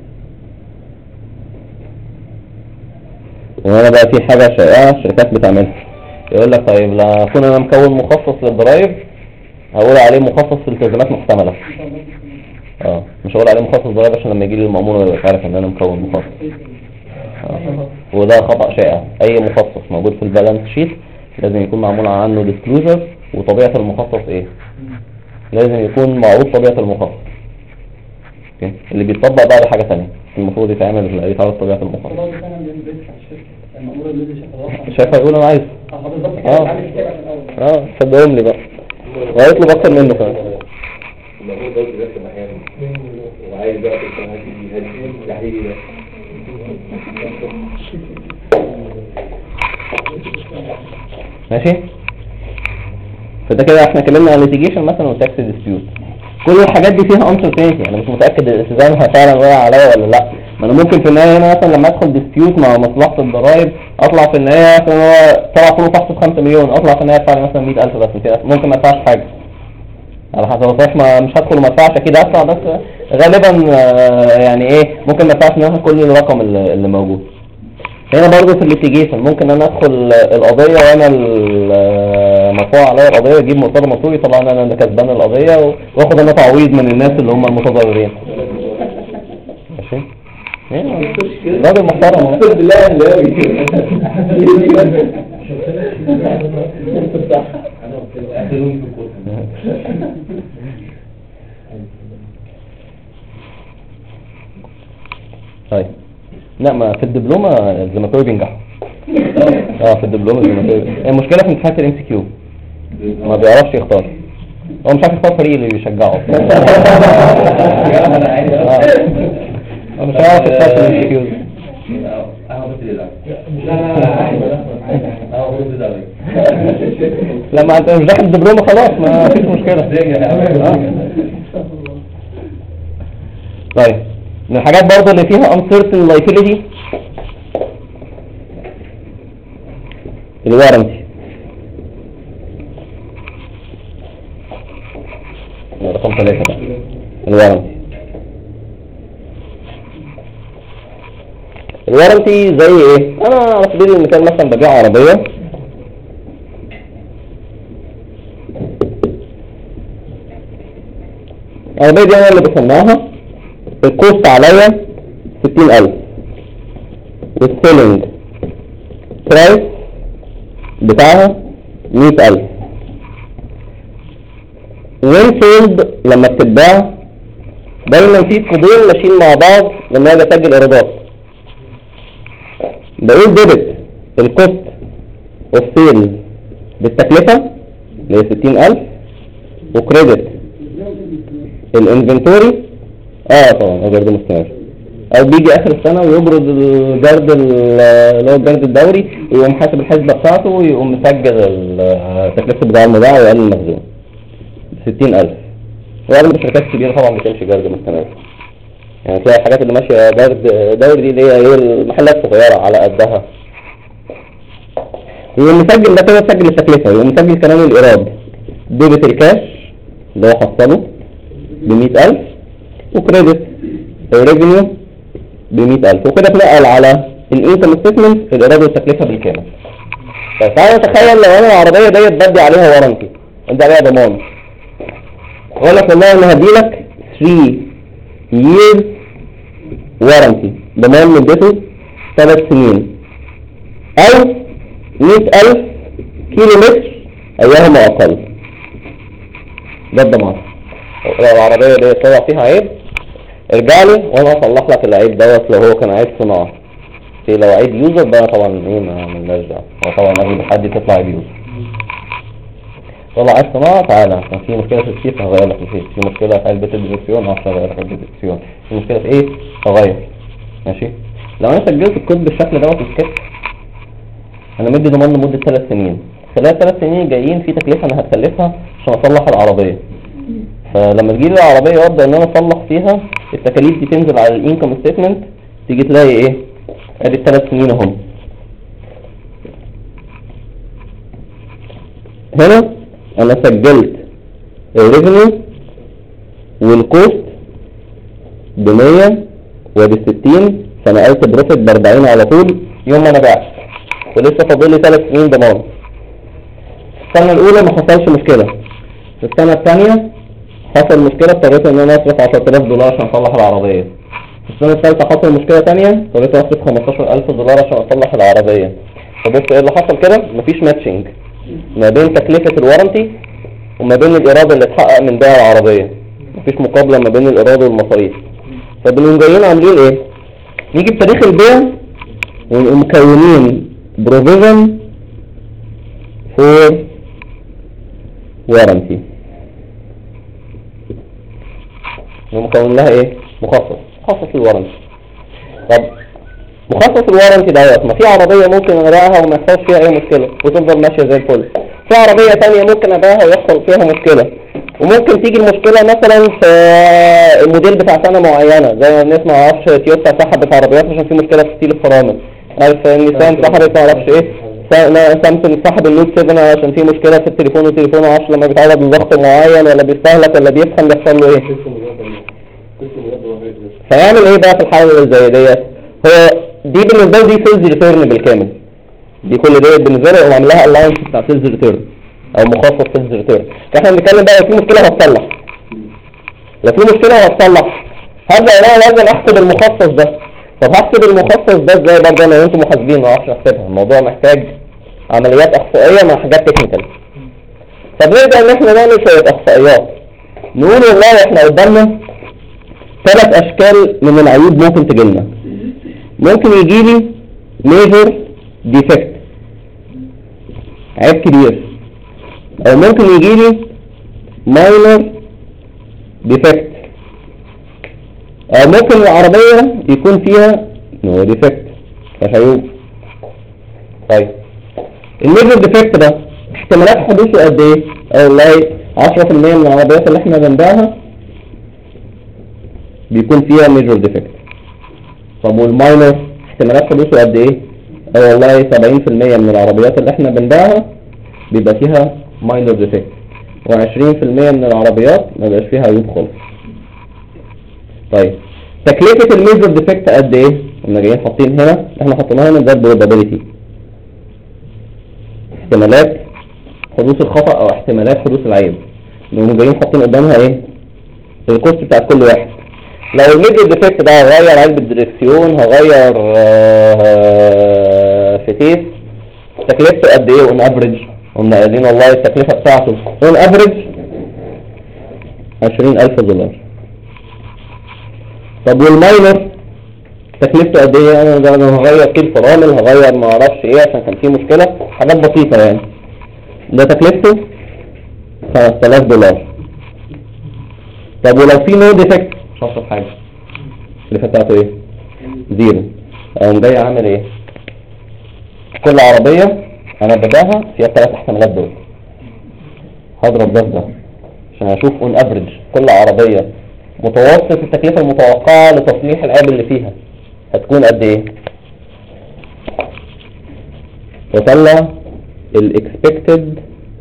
وهنا بقى في حاجة شائعة الشركات بتعملها، يقول لك طيب لا كون انا مكون مخصص للضرائب هقول عليه مخصص في التزامات محتملة. مش هقول عليه مخصص ضرائب عشان لما يجي لي المأمور يبقى عارف ان انا مكون مخصص. وده خطأ شائع، اي مخصص موجود في البالانس شيت لازم يكون معمول عنه ديسكلوجر، وطبيعة المخصص ايه؟ لازم يكون معروف طبيعة المخصص. اوكي، اللي بيتطبق بعد حاجة ثانية المفروض يتعرف طبيعة المخصص. شايف هيقول انا عايز صدقهم لي بقى وهيطلب اكتر منه كمان. المفروض ده بس مكانه وعايز بقى في التحليل ده. ماشي، فده كده احنا اتكلمنا عن ليتيجيشن مثلا وتاكس ديسبيوت. كل الحاجات دي فيها انسرتينتي، انا مش متاكد الالتزامها فعلا واقع عليا ولا لا. ما انا ممكن في النهايه هنا مثلا لما ادخل ديسبيوت مع مصلحه الضرائب اطلع في النهايه مثلا هو طلع فروق تحت 5 مليون، اطلع في النهايه ادفع لي مثلا 100,000 بس، ممكن ما ادفعش حاجه على حسب الصح، مش هدخل وما ادفعش، اكيد ادفع بس غالبا يعني ايه ممكن ما ينفعش ناخد كل الرقم اللي موجود هنا. برضه في الليتيجيشن ممكن انا ادخل القضيه وانا المرفوع عليا القضيه اجيب مرتضى منصوري، طبعا انا اللي كسبان القضيه واخد انا تعويض من الناس اللي هم المتضررين. ماشي راجل محترم. الحمد لله طيب لا ما في الدبلومه الزماتوري بينجحوا. في الدبلومه الزماتوري المشكله في امتحانات الام سي كيو ما بيعرفش يختار، هو مش عارف يختار فريق اللي بيشجعه. مش عارف يختار الام سي كيو. لما انت مش داخل الدبلومه خلاص ما فيش مشكله. طيب من الحاجات برضه اللي فيها uncertain liability الوارنتي. رقم 3 بقى الوارنتي زي ايه؟ انا على سبيل المثال مثلا ببيع عربيه دي انا اللي بصنعها، الكوست عليا 60,000 والسيلينج برايس بتاعها 100,000. وين سيلد لما بتتباع دايما في كودين ماشيين مع بعض لما اجي اسجل ايرادات. بقول ديبت الكوست والسيلز بالتكلفه اللي هي 60,000 وكريدت الانفنتوري طبعا جرد مستمر، او بيجي اخر السنه ويبرد الجرد اللي هو الجرد الدوري ويقوم حاسب الحسبه بتاعته ويقوم مسجل التكلفه بتاع المبيع ويقلل المخزون 60,000. وأغلب الشركات الكبيره طبعا بتمشي جرد مستمر، يعني تلاقي الحاجات اللي ماشيه جرد دوري دي اللي هي المحلات صغيره على قدها. يقوم مسجل ده كده مسجل التكلفه، يقوم مسجل كمان الايراد ديبت الكاش اللي هو حصله ب100,000 وكريدت الريفينيو ب100,000 وكده اتنقل على الانكم ستيتمنت الايراد والتكلفه بالكامل. طيب تعالى نتخيل لو انا العربيه ديت بدي عليها وارنتي، بدي عليها ضمان، اقول لك والله انا هديلك 3 years وارنتي، ضمان مدته 3 سنين او 100,000 كيلو متر ايهما اقل. ده الضمان. لو العربيه دي طلع فيها عيب ارجع لي وانا اصلح لك العيب دوت. لو هو كان عيب صناعه، لو عيب يوزر بقى طبعا ما مالناش دعوه، هو طبعا قبل حد تطلع عيب يوزر. طلع عيب صناعه تعالى كان في مشكله في السيف هغير لك السيف، في مشكله في علبه الدركسيون هغير لك علبه الدركسيون، في مشكله في ايه هغير. ماشي لو انا سجلت الكود بالشكل دوت وسكت انا مدي ضمان لمده 3 سنين، خلال 3 سنين جايين في تكلفه انا هتكلفها عشان اصلح العربيه. فلما تجيلي العربيه وابدا ان انا اصلح فيها التكاليف دي تنزل على الانكم ستيتمنت، تيجي تلاقي ايه ادي 3 سنين اهم. هنا انا سجلت الريفينيو والكوست ب100 وب60 فنقلت بروفيت ب40 على طول يوم ما انا بعت، ولسه فاضل لي 3 سنين ضمان. السنه الاولى ما حصلش مشكله، في السنه الثانيه حصل مشكله اضطريت ان انا اصرف 10,000 دولار عشان اصلح العربيه. في السنه الثالثه حصل مشكله ثانيه اضطريت اصرف 15,000 دولار عشان اصلح العربيه. فبص ايه اللي حصل كده؟ مفيش ماتشنج ما بين تكلفه الوارنتي وما بين الايراد اللي اتحقق من بيع العربيه، مفيش مقابله ما بين الايراد والمصاريف. فبنقوم جايين عاملين ايه؟ نيجي بتاريخ البيع ونقوم مكونين بروفيجن فور وارنتي، مكون لها ايه؟ مخصص للوارنتي. طب مخصص الوارنتي دوت، ما في عربيه ممكن ابيعها وما يحصلش فيها اي مشكله وتفضل ماشيه زي الفل، في عربيه ثانيه ممكن ابيعها ويحصل فيها مشكله، وممكن تيجي المشكله مثلا في الموديل بتاع سنه معينه، زي ما بنسمع معرفش تويوتا سحبت عربيات عشان في مشكله في ستيل الفرامل، عارف نيسان سحبت معرفش ايه، سامسونج سحب النوت 7 عشان في مشكله في التليفون، والتليفون 10 لما بيتعرض لضغط معين ولا بيستهلك ولا بيسخن بيحصل له ايه؟ فيعمل ايه بقى في الحالة اللي زي ديت؟ هو دي بالنسبة له دي سيلز ريتيرن بالكامل، دي كل ديت بالنسبة له هو عامل لها الاينس بتاع سيلز ريتيرن او مخصص سيلز ريتيرن. فاحنا بنتكلم بقى لو في مشكلة هتصلح، لو في مشكلة هتصلح هبدأ انا لازم احسب المخصص ده. طب هحسب المخصص ده ازاي؟ برضه انا وانتم محاسبين ما اعرفش احسبها، الموضوع محتاج عمليات احصائية مع حاجات تكنيكال. فبنبدأ ان احنا نعمل شوية احصائيات، نقول والله احنا قدامنا 3 اشكال من العيوب ممكن تجيلنا. ممكن يجيلي ميجر ديفكت، عيب كبير، او ممكن يجيلي ماينر ديفكت، او ممكن العربية يكون فيها نو ديفكت مش عيوب. طيب الميجر ديفكت ده احتمالات حدوثه قد ايه؟ والله 10% من العربيات اللي احنا بنبيعها بيكون فيها ميجر ديفكت. طب والماينر احتمالات حدوثه قد ايه؟ والله 70% من العربيات اللي احنا بنبيعها بيبقى فيها ماينر ديفكت، و20% من العربيات ما بيبقاش فيها عيوب خالص. طيب تكلفة الميجر ديفكت قد ايه؟ كنا جايين حاطين هنا، احنا حطيناها هنا ده البروبابيلتي، احتمالات حدوث الخطأ او احتمالات حدوث العيب، نقوم جايين حاطين قدامها ايه؟ الكوست بتاعت كل واحد. لو الميجر ديفكت ده هغير علبة الدركسيون، هغير فتيس، تكلفته قد ايه اون افريج؟ قلنا قايلين والله التكلفة بتاعته اون افريج $20,000. طب والماينر تكلفته قد ايه؟ انا هغير كيل فرامل، هغير ما اعرفش ايه عشان كان في مشكلة، حاجات بسيطة يعني، ده تكلفته $5,000. طب ولو في نو ديفكت مش هصرف حاجة، التكلفة بتاعته ايه؟ 0. اقوم جاي عامل ايه؟ كل عربية انا ببيعها فيها 3 احتمالات دول، هضرب ده في ده عشان اشوف اون افريج كل عربية متوسط التكلفة المتوقعة لتصليح العيب اللي فيها هتكون قد ايه، وطلع الاكسبكتد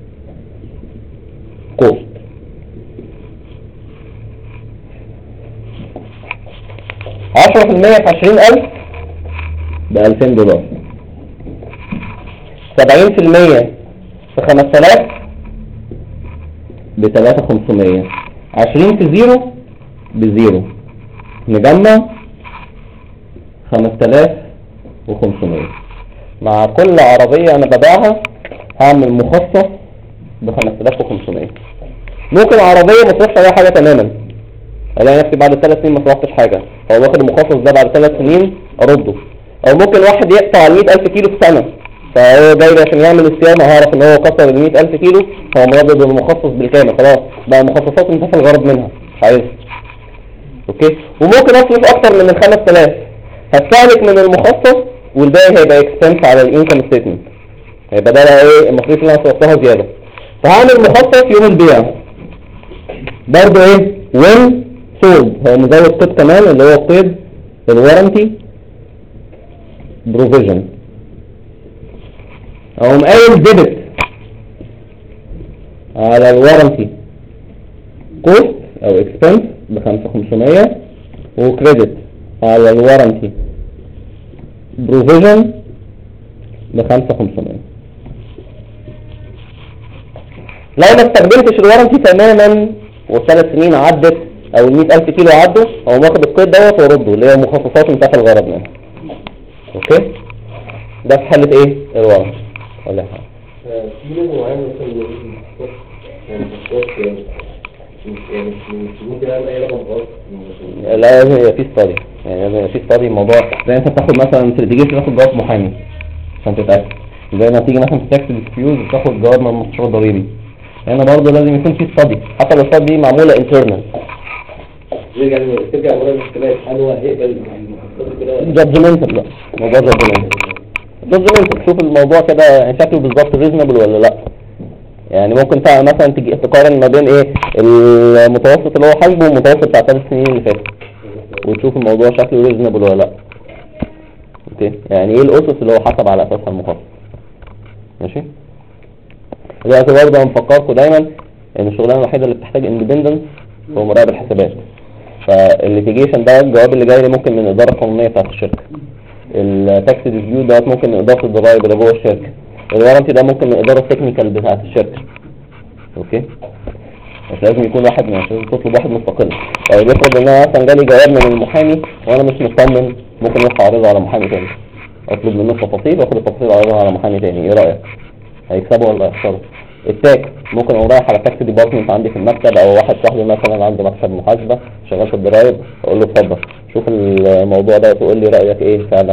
كوست. 10% في 20,000 $2,000. 70% في 5,000 $3,500. 20 في 0 ب0، نجمع 5,500. مع كل عربية انا ببيعها هعمل مخصص ب5,500. ممكن عربية ما تصرفش عليها حاجة تماما، الاقي نفسي بعد 3 سنين ما صرفتش حاجة، او واخد المخصص ده بعد 3 سنين ارده. او ممكن واحد يقطع 100,000 كيلو في سنة، فهو جاي عشان يعمل الصيانة هعرف ان هو كسر 100,000 كيلو، هو مربط بالمخصص بالكامل، خلاص بقى مخصصات انتهى الغرض منها مش عايزها. اوكي، وممكن اصرف اكتر من 5,000، هستهلك من المخصص والباقي هيبقى اكسبنس على الانكم ستيتمنت، هيبقى ده ايه المصاريف اللي انا صرفتها زيادة. فهعمل مخصص يوم البيع برضه ايه؟ وين سولد، هو مزود قيد كمان اللي هو قيد الوارنتي بروفيجن، او مقايل ديبت على الوارنتي كوست او اكسبنس ب5,500، وكريدت على الوارنتي بروفيجن ب5,500. لو ما استخدمتش الوارنتي تماما و3 سنين عدت او 100,000 كيلو عدوا، او واخد القيد دوت وارده اللي هي مخصصات انتهى الغرض منها. اوكي، ده في حالة ايه؟ الوارنتي ولا حاجة. في نوع معين مثلا يعني ممكن اعمل اي رقم خاص؟ لا هي في ستادي، يعني في ستادي الموضوع زي انت بتاخد مثلا تيجي تاخد جواب محامي عشان تتأكد، زي ما تيجي مثلا في تاكس ديسبيوت بتاخد جواب من المستشار الضريبي، هنا برضه لازم يكون في ستادي، حتى لو الستادي دي معمولة انترنال. يعني ترجع ورا الاختلاف، هل هو هيقبل المخصصات كده؟ جادجمنتال، لا موضوع جادجمنتال، شوف الموضوع كده يعني شكله بالظبط ريزونبل ولا لا. يعني ممكن مثلا تيجي تقارن ما بين ايه المتوسط اللي هو حاسبه والمتوسط بتاع 3 سنين اللي فاتت، وتشوف الموضوع شكله ريزونبل ولا لا. اوكي، يعني ايه الاسس اللي هو حسب على اساسها المخصص. ماشي، دلوقتي برضه هنفكركم دايما ان الشغلانه الوحيده اللي بتحتاج اندبندنس هو مراقب الحسابات. فالليتيجيشن ده الجواب اللي جاي لي ممكن من الاداره القانونيه بتاعت الشركه، التاكس ديسبيوت ده ممكن من اداره الضرايب اللي جوه الشركه، الوارنتي ده ممكن من الاداره التكنيكال بتاعت الشركه. اوكي، مش لازم يكون واحد، مش لازم تطلب واحد مستقل. طيب افرض ان انا مثلا جالي جواب من المحامي وانا مش مطمن، ممكن يرفع عرضه على محامي تاني، اطلب منه التفاصيل واخد التفاصيل اعرضها على محامي تاني. ايه رايك؟ هيكسبوا ولا هيخسروا؟ التاكس ممكن اقوم رايح على التاكس ديبارتمنت عندي في المكتب، او واحد صاحبي مثلا عنده مكتب محاسبه شغال في الضرايب، اقول له اتفضل شوف الموضوع ده وتقول لي رايك ايه. فعلا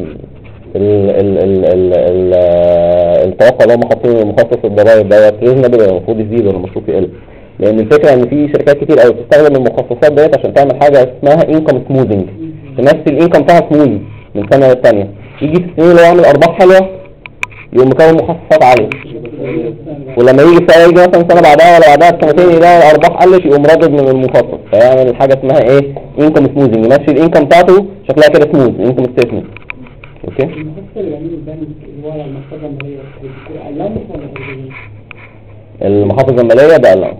التوقع اللي هم حاطينه لمخصص الضرايب دوت ريزونبل ولا المفروض يزيد ولا المفروض يقل؟ لان الفكره ان في شركات كتير قوي بتستخدم المخصصات ديت عشان تعمل حاجه اسمها انكم سموذنج، تمثل الانكم بتاعها سموذ من سنه للثانيه، يجي في السنين اللي هو يعمل ارباح حلوه يقوم مكون مخصصات عاليه، ولما يجي السنه يجي مثلا سنه بعدها ولا بعدها بسنتين يلاقي الارباح قلت يقوم رادد من المخصص، فيعمل حاجه اسمها ايه؟ انكم سموذنج، يمشي الانكم بتاعته شكلها كده سموذ، انكم ستيتمنت. اوكي، المخصص اللي بيعمله البنك اللي هو المحفظه الماليه علامه ولا المحافظ الماليه ده قلقان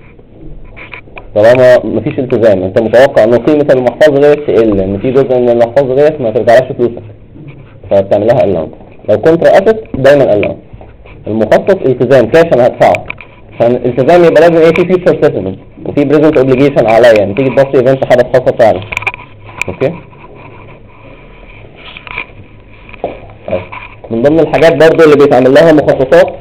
طالما مفيش التزام، انت متوقع ان قيمه المحفظه ديت تقل، ان في جزء من المحفظه ديت ما ترجعلهاش فلوسك، فبتعملها قلقان. لو كنت رأست دايما قلقان. المخصص التزام كاش انا هدفعه، فالالتزام يبقى لازم ايه؟ في فيوتشر سيتلمنت وفي بريزنت اوبليجيشن عليا، يعني تيجي تبص ايفنت حدث حصل فعلا. اوكي، من ضمن الحاجات برضه اللي بيتعمل لها مخصصات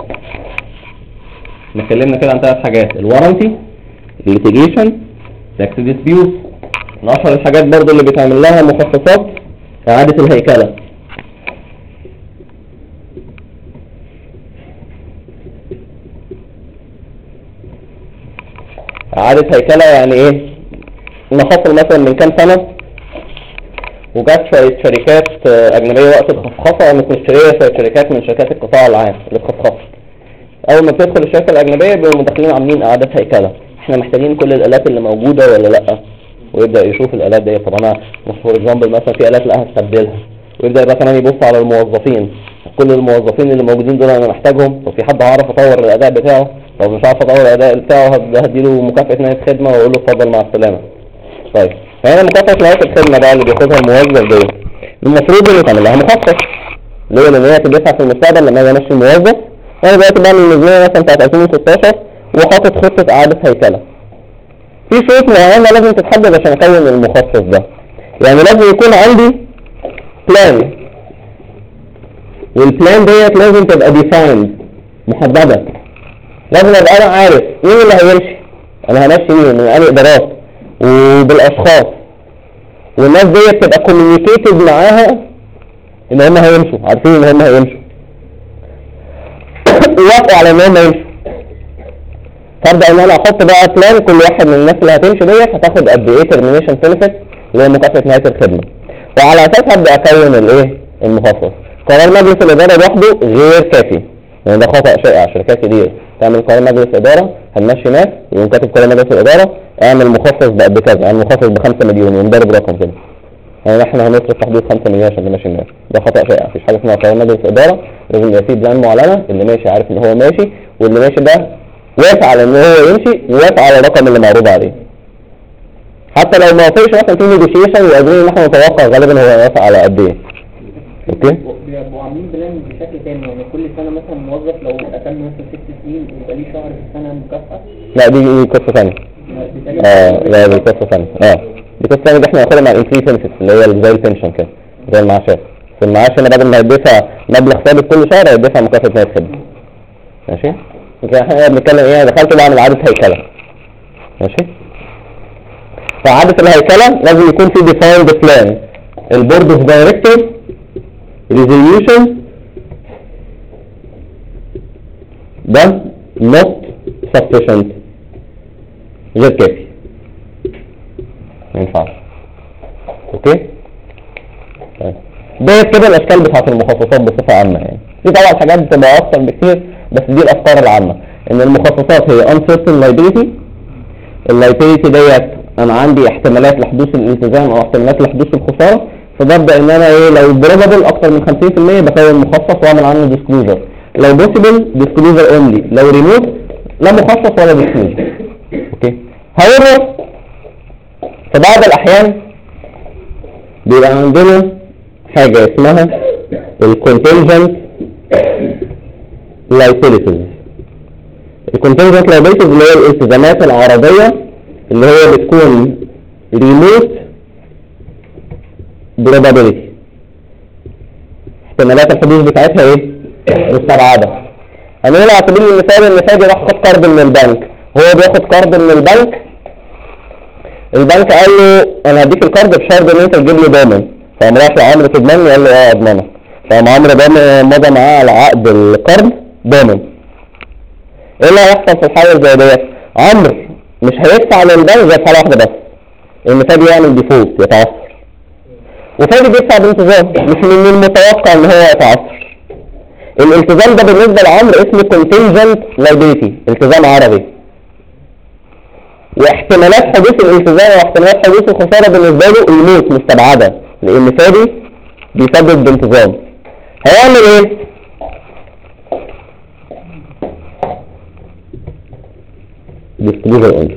اتكلمنا كده عن 3 حاجات: الوارنتي، الليتيجيشن، تاكس ديسبيوت. من اشهر الحاجات برضه اللي بيتعمل لها مخصصات اعاده الهيكله. اعاده هيكله يعني ايه؟ نحصل مثلا من كام سنه وجات شويه شركات اجنبيه وقت الخفخفه قامت مشتريه شويه شركات من شركات القطاع العام اللي اتخفخفت. اول ما بتدخل الشركه الاجنبيه بيبقوا داخلين عاملين اعاده هيكله، احنا محتاجين كل الالات اللي موجوده ولا لا، ويبدا يشوف الالات دي. طب انا فور اكزامبل مثلا في الات لا هستبدلها، ويبدا بقى كمان يبص على الموظفين، كل الموظفين اللي موجودين دول انا محتاجهم، طب في حد هعرف اطور الاداء بتاعه؟ طب مش عارف اطور الاداء بتاعه هديله مكافاه نهايه خدمه واقول له اتفضل مع السلامه. طيب فهنا مكافاه نهايه الخدمه بقى اللي بياخدها الموظف دي المفروض ان يتعمل لها مخصص، ليه؟ لان هي تدفع في المستقبل لما اجي امشي الموظف. انا دلوقتي بعمل الميزانيه مثلا بتاعت 2016 وحاطط خطه اعاده هيكله، في شروط معينه لازم تتحدد عشان اكون المخصص ده. يعني لازم يكون عندي بلان، والبلان ديت لازم تبقى ديفايند، محدده. لازم ابقى انا عارف مين اللي هيمشي، انا همشي مين من انهي ادارات وبالاشخاص، والناس ديت تبقى كوميونيكيتد معاها ان هم هيمشوا، عارفين ان هم هيمشوا، وافقوا على ان هم يمشوا. فابدا ان انا احط بقى بلان كل واحد من الناس اللي هتمشي ديت هتاخد قد ايه ترمينيشن بنفيت اللي هي مكافاه نهايه الخدمه، وعلى اساسها ابدا اكون الايه؟ المخصص. قرار مجلس الاداره لوحده غير كافي، يعني ده خطا شائع. شركات كتير تعمل قرار مجلس اداره هنمشي ناس يقوم كاتب قرار مجلس الاداره اعمل مخصص بقد كذا، اعمل مخصص ب5 مليون يقوم ضارب رقم كده، يعني احنا هنصرف في حدود 5 مليون عشان نمشي الناس. ده خطا شائع، مفيش حاجه اسمها قرار مجلس اداره، لازم يبقى فيه بلان معلنه، اللي ماشي عارف ان هو ماشي، واللي ماشي ده وافق على ان هو يمشي ووافق على الرقم اللي معروض عليه. حتى لو ما وافقش مثلا في نيجوشيشن وقادرين ان احنا نتوقع غالبا هو هيوافق على قد ايه. اوكي، بيبقوا عاملين بلان بشكل تاني، يعني كل سنه مثلا موظف لو اتم مثلا 6 سنين يبقى ليه شهر في السنه مكافاه. لا دي قصه ثانيه. لا دي قصه ثانيه. دي قصه ثانيه، دي احنا هناخدها مع الانكري بنفيتس اللي هي زي البنشن كده، زي المعاشات. في المعاش هنا بدل ما يدفع مبلغ ثابت كل شهر هيدفع مكافاه نهايه خدمه. ماشي؟ احنا بنتكلم ايه؟ دخلت بعمل اعاده هيكله. ماشي؟ فاعاده الهيكله لازم يكون في ديفايند بلان، البورد اوف دايركتورز ريزوليوشن ده not sufficient، غير كافي، ما ينفعش. اوكي، ده كده الاشكال بتاعت المخصصات بصفه عامه. يعني دي طبعا حاجات بتبقى اكتر بكتير، بس دي الافكار العامه ان المخصصات هي uncertain liability. اللايبيليتي ديت انا عندي احتمالات لحدوث الالتزام او احتمالات لحدوث الخساره، فببدا ان انا ايه؟ لو probable اكتر من 50% بكون مخصص واعمل عنه ديسكلوجر، لو possible ديسكلوجر اونلي، لو ريموت لا مخصص ولا ديسكلوجر. اوكي، however في بعض الاحيان بيبقى عندنا حاجة اسمها الكونتنجنت liabilities. الكونتنجنت liabilities اللي هي الالتزامات العرضية اللي هي بتكون remote probability، احتمالات الحدوث بتاعتها ايه؟ مستبعدة. هنقول على سبيل المثال ان فادي راح خد قرض من البنك، هو بياخد قرض من البنك قال له انا هديك القرض بشرط ان انت تجيب لي ضامن، فقام راح لعمرو تضمني قال له اه اضمنك، فقام عمرو مضى معاه على عقد القرض ضامن. ايه اللي هيحصل في الحالة زي ديت؟ عمرو مش هيدفع للبنك غير في حالة واحدة بس، ان فادي يعمل ديفولت يتعثر، وفادي بيدفع بانتظام، مش من المتوقع ان هو يتعثر. الالتزام ده بالنسبة لعمرو اسمه contingent liability، التزام عربي، واحتمالات حدوث الالتزام واحتمالات حدوث الخسارة بالنسبة له الموت مستبعدة، لان فادي بيسدد بانتظام. هيعمل ايه؟ disclosure only.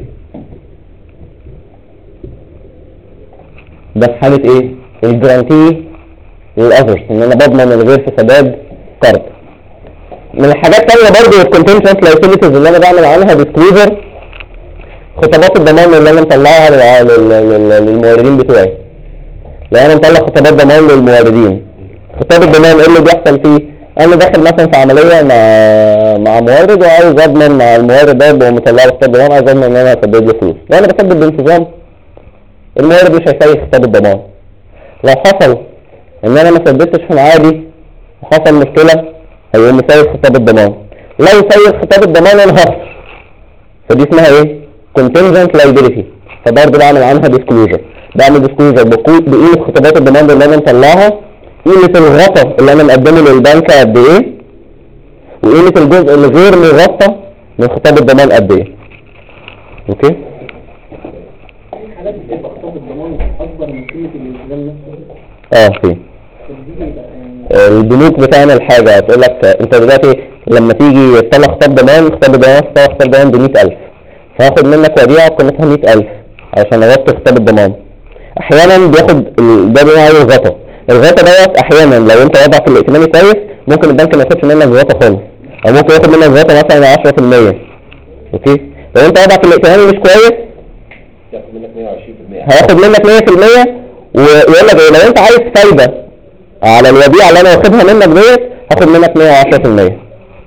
ده في حالة ايه؟ الجرانتي للأذرز، ان انا بضمن الغير في سداد قرض. من الحاجات التانية برضه الكونتنجنت لايبيليتيز اللي انا بعمل عنها ديسكلوجر، خطابات الضمان اللي انا مطلعها للموردين بتوعي. لو انا مطلع خطابات ضمان للموردين، خطاب الضمان ايه اللي بيحصل فيه؟ انا داخل مثلا في عملية مع مورد وعايز اضمن مع المورد ده ومطلع له خطاب ضمان، عايز اضمن ان انا اسدد له فلوس، لو انا بسدد بانتظام المورد مش هيسيب خطاب الضمان. لو حصل ان انا ما سددتش في ميعادي وحصل مشكلة هيقوم مسيب خطاب الضمان، لو سيب خطاب الضمان انا هخسر، فدي اسمها ايه؟ contingent liability. فبرضه بعمل عنها disclosure، بعمل disclosure بقيمة خطابات الضمان اللي انا مطلعها، قيمة الغطا اللي انا مقدمه للبنك قد ايه، وقيمة الجزء اللي غير مغطى من خطاب الضمان قد ايه. اوكي؟ في حالات بتبقى خطاب الضمان اكبر من قيمة الالتزام نفسه. في البنوك بتاعنا الحاجة هتقول لك انت دلوقتي لما تيجي تطلع خطاب ضمان ب 100,000، فهاخد منك وديعة قيمتها 100,000 عشان اغطي خطاب الضمان. احيانا بياخد ده بيقول غطا، الغطا دوت احيانا لو انت وضعك الائتماني كويس ممكن البنك ما ياخدش منك غطا خالص، او ممكن ياخد منك غطا مثلا 10%. اوكي؟ لو انت وضعك الائتماني مش كويس ياخد منك 120%، هياخد منك 100%، ويقول لك لو انت عايز فايدة على الوديعة اللي انا واخدها منك ديت هاخد منك 110%.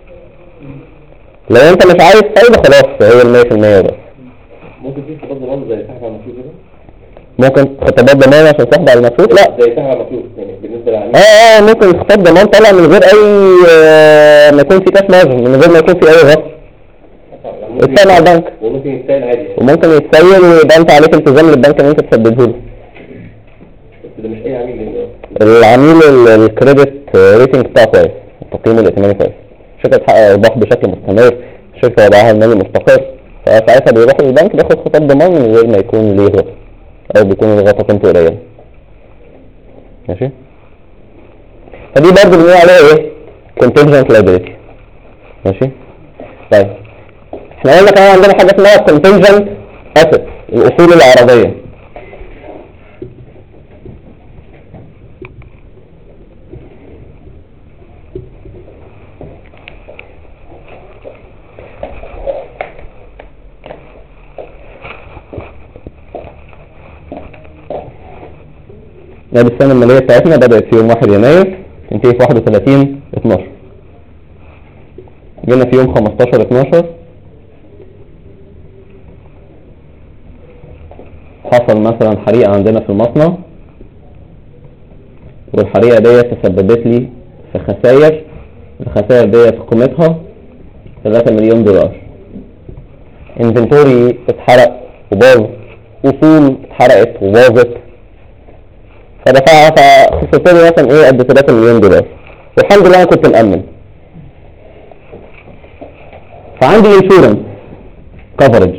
لو انت مش عايز فايدة خلاص هي ال 100% بس. ممكن في خطاب ضمان زي سحب على المفروض كده؟ ممكن خطابات ضمان عشان سحب على المفروض؟ لا زي سحب على المفروض يعني بالنسبة للعميل. ممكن خطاب ضمان طالع من غير اي ما يكون في كاش مارجن، من غير ما يكون في اي غطا، يتسال على البنك، وممكن يتسال عادي يعني. وممكن يتسيل ويبقى انت عليك التزام للبنك ان انت تسدده له. بس ده مش اي عميل العميل الكريدت ريتنج بتاعه كويس، تقييمه الائتماني كويس، الشركة تحقق ارباح بشكل مستمر، الشركة وضعها المالي مستقر، فساعتها بيروح للبنك بياخد خطاب ضمان من غير ما يكون ليه غطا، او بيكون الغطا قيمته قليلة. ماشي؟ فدي برضه بنقول عليها ايه؟ contingent liability. ماشي؟ طيب احنا قلنا كمان عندنا حاجة اسمها contingent assets، الأصول العرضية. السنة المالية بتاعتنا بدأت في يوم 1 يناير تنتهي في 31/12. جينا في يوم 15/12 حصل مثلا حريقة عندنا في المصنع، والحريقة ديت تسببت لي في خسائر، الخسائر ديت قيمتها 3 مليون دولار. انفنتوري اتحرق وباظ، اصول اتحرقت وباظت، فدفعها فخسرت لي مثلا ايه قد 3 مليون دولار، والحمد لله انا كنت مأمن، فعندي انشورنس كفرج.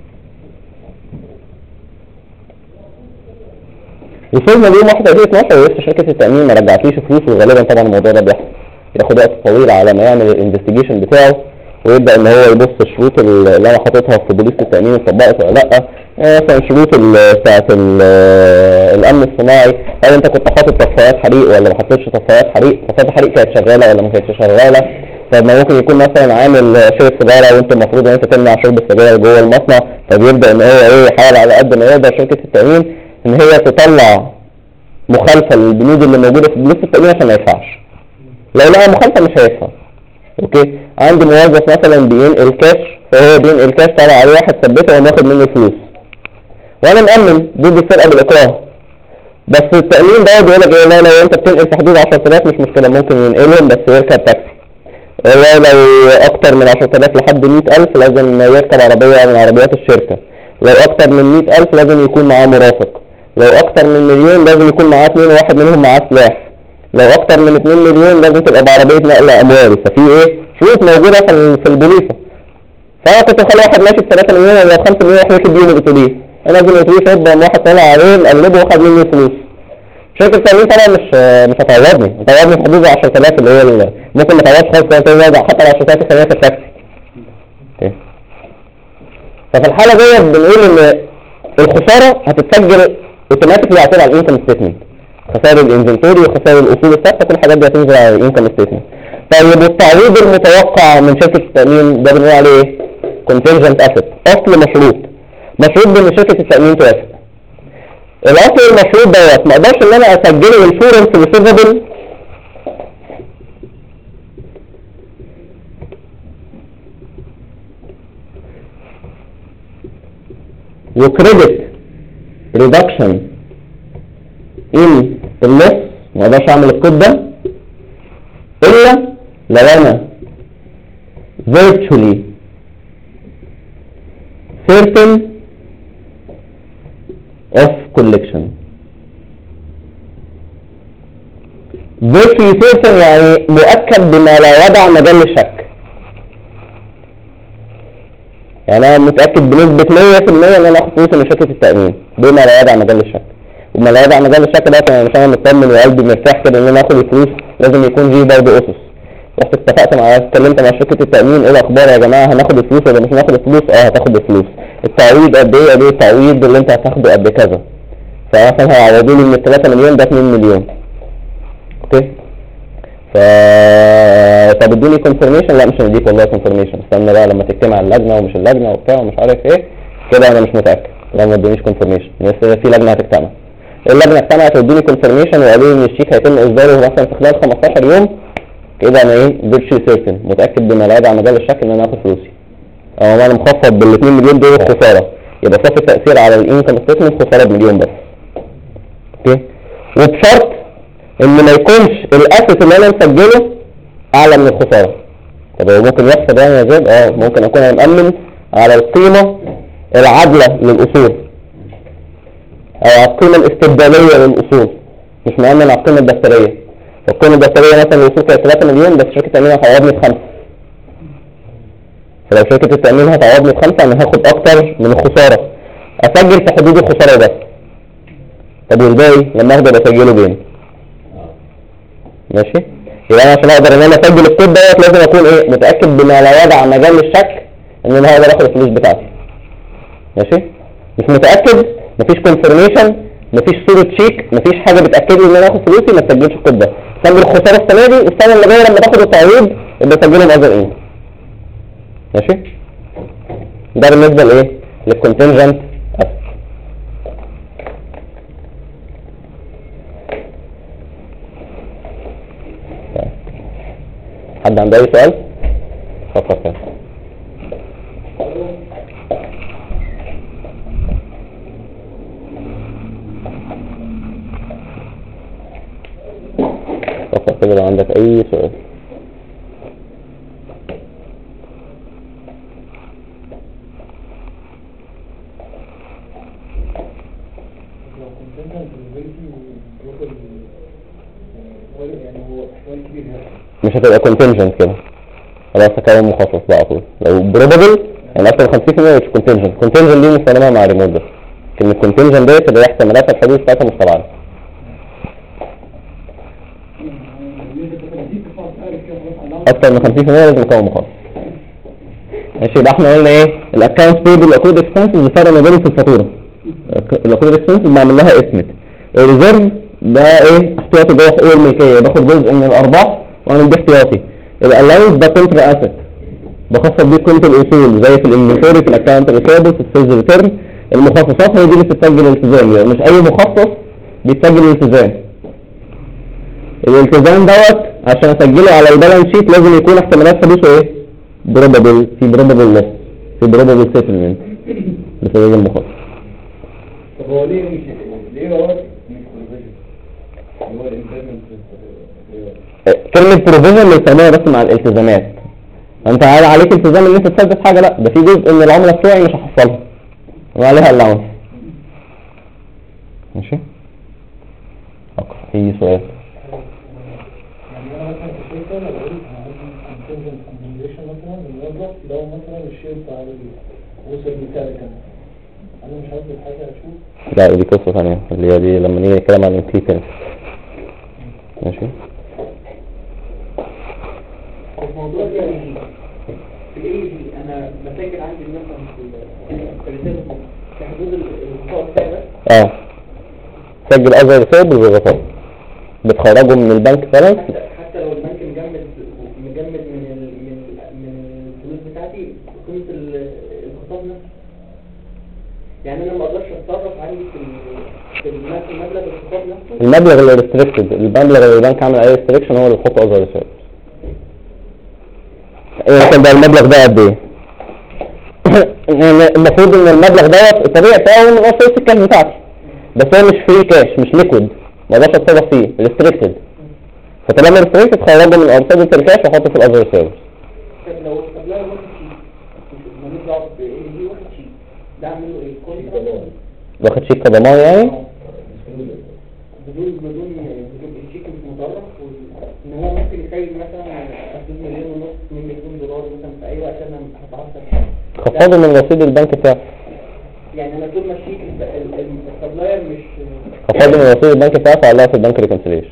وصلنا اليوم 31/12 ولسه شركة التأمين ما رجعتليش فلوس، وغالبا طبعا الموضوع ده بيحصل ياخد وقت طويل على ما يعمل الانفستيجيشن بتاعه ويبدأ ان هو يبص الشروط اللي انا حاططها في بوليس التأمين اتطبقت ولا لا، مثلا شروط بتاعت الامن الصناعي، هل انت كنت حاطط طفايات حريق ولا ما حطيتش طفايات حريق؟ طفايات الحريق كانت شغاله ولا ما كانتش شغاله؟ طب ما ممكن يكون مثلا عامل شرب سيجاره وانت المفروض ان انت تمنع شرب السجاير جوه المصنع، فبيبدا ان هو يحاول على قد ما يقدر شركه التامين ان هي تطلع مخالفه للبنود اللي موجوده في بوليس التامين عشان ما يدفعش. لو لقى مخالفه مش هيدفع. اوكي، عندي موظف مثلا بينقل كاش، فهو بينقل كاش طلع عليه واحد ثبته وقام واخد منه فلوس، وانا مأمن ضد السرقه بالاكراه. بس التأمين ده بيقول لك ايه؟ لا لو انت بتنقل في حدود 10,000 مش مشكله، ممكن ينقلهم بس يركب تاكسي. لو اكتر من 10,000 لحد 100,000 لازم يركب عربيه من عربيات الشركه. لو اكتر من 100,000 لازم يكون معاه مرافق. لو اكتر من مليون لازم يكون معاه 2 وواحد منهم معاه سلاح. لو اكتر من 2 مليون لازم تبقى بعربيه نقل اموال. ففي ايه؟ شروط موجوده في البوليصه. فانا كنت بخلي واحد ماشي ب 3 مليون ولا 5 مليون يروح يركب بيهم الاتوبيس، انا لازم الاتوبيس يبقى واحد طالع عليه مقلبه واخد مني فلوس. شركه التامين طبعا مش هتعوضني في حدود 10,000 اللي هي ممكن ما تعوضش خالص، حتى لو 10,000 خليها في التاكسي. ففي الحاله ديت بنقول ان الخساره هتتسجل اوتوماتيكلي على الانكم ستيتمنت، خسائر الانفنتوري وخسائر الاصول الثابته كل الحاجات دي هتنزل على الانكم ستيتمنت. طيب التعويض المتوقع من شركه التامين ده بنقول عليه ايه؟ كونتنجنت اسيت، اصل مشروط بان شركه التامين توافق. الاصل المشروط دوت ما اقدرش ان انا اسجله انشورنس ريسيفبل وكريدت ريدكشن ان اللص، ما اقدرش اعمل الكود ده الا لو انا virtually certain of collection. virtually certain يعني مؤكد بما لا يدع مجال للشك. يعني انا متاكد بنسبه 100% ان انا اخد فلوس من شركه التامين بما لا يدع مجال للشك. وما لا يدع مجال للشك ده يعني مش انا مطمن وقلبي مرتاح كده ان انا اخد الفلوس، لازم يكون في برضه اسس. رحت اتكلمت مع شركه التامين، ايه الاخبار يا جماعه؟ هناخد الفلوس ولا مش هناخد الفلوس؟ هتاخد الفلوس. التعويض قد ايه؟ التعويض اللي انت هتاخده قد كذا، فمثلا هيعوضوا لي من 3 مليون ده 2 مليون. اوكي، طب ادوني كونفرميشن؟ لا مش هنديك والله كونفرميشن، استنى بقى لما تجتمع اللجنه ومش اللجنه وبتاع ومش عارف ايه كده، انا مش متاكد. لا ما ادونيش كونفرميشن، بس في لجنه هتجتمع. اللجنه اجتمعت وادوني كونفرميشن وقالوا لي ان الشيك هيتم اصداره مثلا في خلال 15 يوم كده، انا ايه؟ فيرتشوال سيرتن، متاكد بما لا يدع مجال الشك ان انا اخد فلوسي. انا مخفض بال 2 مليون دول خساره، يبقى صافي التاثير على الانكم ستيتمنت خساره بمليون بس. اوكي، وبشرط ان ما يكونش الاسيت اللي انا مسجله اعلى من الخساره. طب هو ممكن يحصل يعني يا زياد؟ ممكن اكون انا مأمن على القيمه العادله للاصول او على القيمه الاستبداليه للاصول، مش مأمن على القيمه الدفتريه. القيمه الدفتريه مثلا الاصول كانت 3 مليون، بس شركه التامين هتعوضني ب5. فلو شركه التامين هتعوضني ب5 انا هاخد اكتر من الخساره، اسجل في حدود الخساره بس. طب والباقي لما اقدر اسجله بين؟ ماشي، يبقى انا عشان اقدر ان انا اسجل الكود دوت لازم اكون ايه؟ متاكد بما لا يدع مجال للشك ان انا هقدر اخد الفلوس بتاعتي. ماشي، مش متاكد، مفيش كونفرميشن، مفيش صوره شيك، مفيش حاجه بتاكد لي ان انا اخد فلوسي، ما تسجلش الكود ده. سجل الخساره السنه دي، السنه اللي جايه لما تاخد التعويض يبقى سجلهم اذر ايه. ماشي، ده بالنسبه لايه؟ للكونتنجنت. حد عنده اي سؤال؟ فكر كده. فكر كده لو عندك اي سؤال. مش هتبقى contingent كده، خلاص هكون مخصص بقى على طول. لو probable يعني اكتر 50% مش contingent دي مستخدمها مع ريموت بس. لكن contingent ديت اللي هي احتمالات الحدوث بتاعتها مستبعدة. اكتر من 50% لازم اكون مخصص. ماشي. يبقى احنا قلنا ايه؟ الاكونت بيبل والاكود اكسبنسز الفرق ما بينهم في الفاتوره. الاكود اكسبنسز بعمل لها اسمت. الريزيرف ده ايه؟ احتياطي جوه حقوق الملكيه، باخد جزء من الارباح واعمل بيه احتياطي. الالاونس ده كونتر اسيت، بخصص بيه قيمه الاصول زي في الانفنتوري، في الاكونت ريسيبل، في السيلز ريتيرن. المخصصات هي دي اللي بتتسجل التزام، يعني مش اي مخصص بيتسجل الالتزام. الالتزام دوت عشان اسجله على البالانس شيت لازم يكون احتمالات حدوثه ايه؟ بروبابل، في بروبابل لوس، في بروبابل سيتلمنت بسبب المخصص. طب هو ليه هو مش بروفيجن؟ هو الانترنت كلمة بروفيجن بنستخدمها بس مع الالتزامات. انت عليك التزام ان انت تسدد حاجة، لا ده في جزء من العملة بتوعي مش هحصلها وعليها الاونس. ماشي. اقرأ اي سؤال. يعني انا مثلا في الشركه لو قلت هنعمل كومبنسيشن مثلا للموظف لو مثلا الشير بتاع الوصل بتاعي كان انا مش هطلب حاجه اشوف. لا دي قصة ثانية اللي هي دي لما نيجي نتكلم عن الانتيتنس. ماشي. الموضوع ده في الاي دي انا بسجل عندي مثلا في الريسيرش في حدود الغطاء بتاعي بس. سجل اذر ريسيرش بالغطاء، بتخرجه من البنك بالانس. حتى لو البنك مجمد من الفلوس بتاعتي قيمة الغطاء نفسه، يعني انا ما اقدرش اتصرف عندي في نفس المبلغ الغطاء نفسه. المبلغ اللي ريستريكتد، المبلغ اللي البنك عامل عليه ريستريكشن هو اللي يحطه اذر ريسيرش. كان ده المبلغ ده قد ايه؟ المفروض ان المبلغ دوت الطبيعي بتاعه من رصيد الكاش بتاعتي، بس هو مش فري كاش، مش ليكويد، ما اقدرش اتصرف فيه، ريستريكتد. فطالما ريستريكتد خرجه من ارصده الكاش واحطه في الاذر ريسيرش. طب لو لا واحد شيء ماليش دعوه بايه دي، واحد شيء ده اعمل له ايه؟ كل واخد شيك كضمان يعني؟ بدون الشيك مش مطرح، ان هو ممكن يخيل مثلا $1.5 مليون $2 مليون مثلا في اي وقت انا هتعثر. خفضه من رصيد البنك بتاعه. يعني انا طول ما الشيك السبلاير مش خفضه من رصيد البنك بتاعه فعلها في البنك ريكونسيليشن.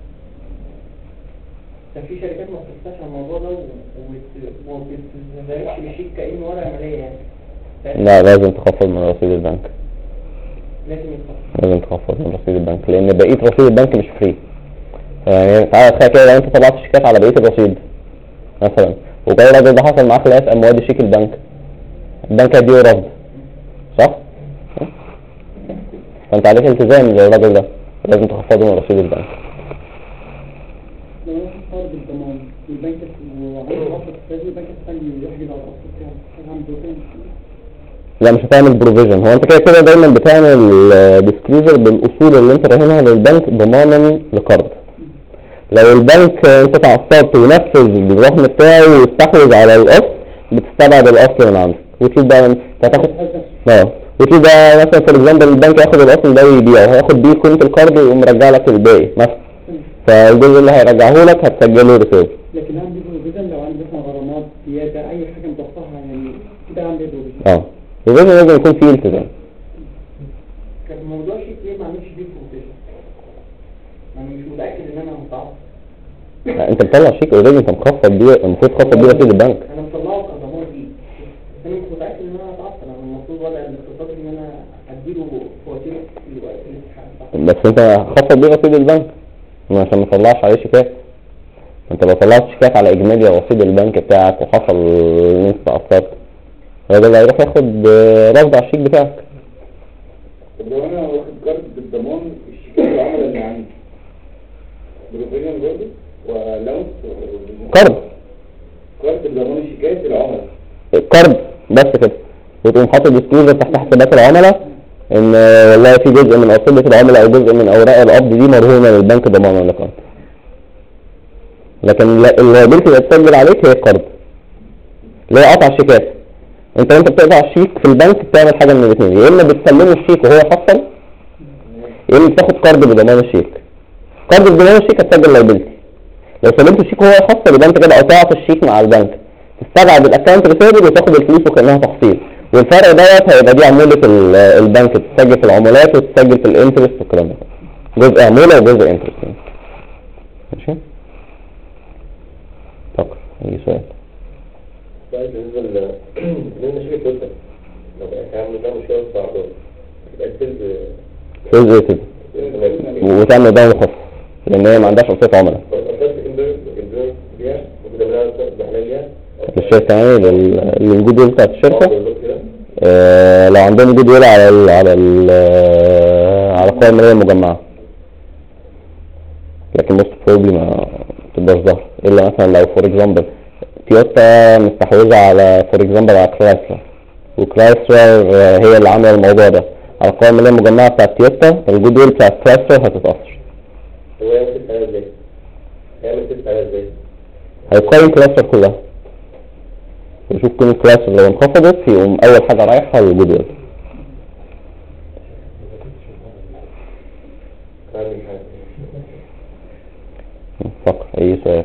كان في شركات ما بتفتحش على الموضوع ده وما بتستخدمش الشيك كأنه ورقه عمليه يعني. لا لازم تخفض من رصيد البنك. لازم تخفض من رصيد البنك لان بقيه رصيد البنك مش فري. يعني تعالى تخيل كده لو انت طلعت شيكات على بقيه الرصيد مثلا وجاي الراجل ده حصل معاه خلاف قام مودي شيك البنك هيديه رفض، صح؟ فانت عليك التزام للراجل ده، لازم تخفضه من رصيد البنك. لو واحد صار بالضمان البنك وعنده عقد التسجيل البنك الثاني يحجز على العقد بتاعه هعمل بروفين؟ لا مش هتعمل بروفيجن. هو انت كده دايما بتعمل ديسكلوزر بالاصول اللي انت راهنها للبنك ضمانا لقرض. لو البنك انت تعثرت ونفذ الرهن بتاعه واستحوذ على الاصل بتستبعد الاصل من عندك وتشوف بقى انت هتاخد وتشوف بقى مثلا فور اكزامبل البنك ياخد الاصل ده ويبيعه وياخد بيه قيمه القرض ويقوم مرجع لك الباقي مثلا، فالجزء اللي هيرجعه لك هتسجله ريسيرش. لكن عندي بروفيجن لو عندي مثلا غرامات زياده اي حاجه مضخها يعني كده عندي بروفيجن. بروفيجن لازم يكون فيه التزام. كان الموضوع شيء ليه ما عملش بيه بروفيجن؟ انا مش متاكد ان انا متعاطف. انت بتطلع شيك اوريدي انت مخفض بيه، المفروض تخفض بيه رصيد البنك. انا مطلعه كضمان فيه بس انا مش متاكد ان انا هتعطل. انا المفروض وضع الاقتصادي ان انا اديله فواتير في الوقت الاستحقاق بس انت خفض بيه رصيد البنك عشان ما تطلعش عليه شيكات. انت لو طلعت شيكات على اجمالي رصيد البنك بتاعك وحصل ان انت تعثرت الراجل هيروح ياخد رفض على الشيك بتاعك. طب لو انا واخد قرض بالضمان الشيكات العملاء اللي عندي بروفيجن برضه ولاونس قرض بضمان الشيكات العملاء قرض بس كده، وتقوم حاطط ديسكلوزر تحت حسابات العملاء ان والله في جزء من ارصده العملاء او جزء من اوراق القبض دي مرهونه للبنك ضمانا لقرض. لكن اللي تسجل عليك هي القرض اللي هي قطع الشيكات. انت بتقطع الشيك في البنك بتعمل حاجه من الاثنين، يا اما بتسلمه الشيك وهو يحصل يا اما بتاخد قرض بضمان الشيك. قرض بضمان الشيك هتسجل لايبيلتي. لو سلمت الشيك وهو يحصل يبقى انت كده قطعت الشيك مع البنك، تستبعد الاكونت ريسيفبل وتاخد الفلوس وكانها تحصيل، والفرق دوت هيبقى دي عموله البنك تسجل في العمولات وتسجل في الانترست والكلام ده، جزء عموله وجزء انترست. ماشي؟ طب اي سؤال؟ بالنسبه جزء كده وتعمل ده مخصص لان هي ما عندهاش وسيط عملاء الشركة يعني للجود ويل بتاعت الشركة. لو عندهم جود ويل على القوائم المالية المجمعة، لكن most probably ما تقدرش ظهر الا مثلا لو فور اكزامبل تويوتا مستحوذة على فور اكزامبل على كرايسلر، وكرايسلر هي اللي عاملة الموضوع ده على القوائم المالية المجمعة بتاعت تويوتا، الجود ويل بتاعت كرايسلر هتتأثر. هو يعمل تست عليها ازاي؟ هيقيم كرايسلر كلها ويشوف قيمة كرايسلر لو انخفضت يقوم أول حاجة رايحة للجود ويل. فقط أي سؤال؟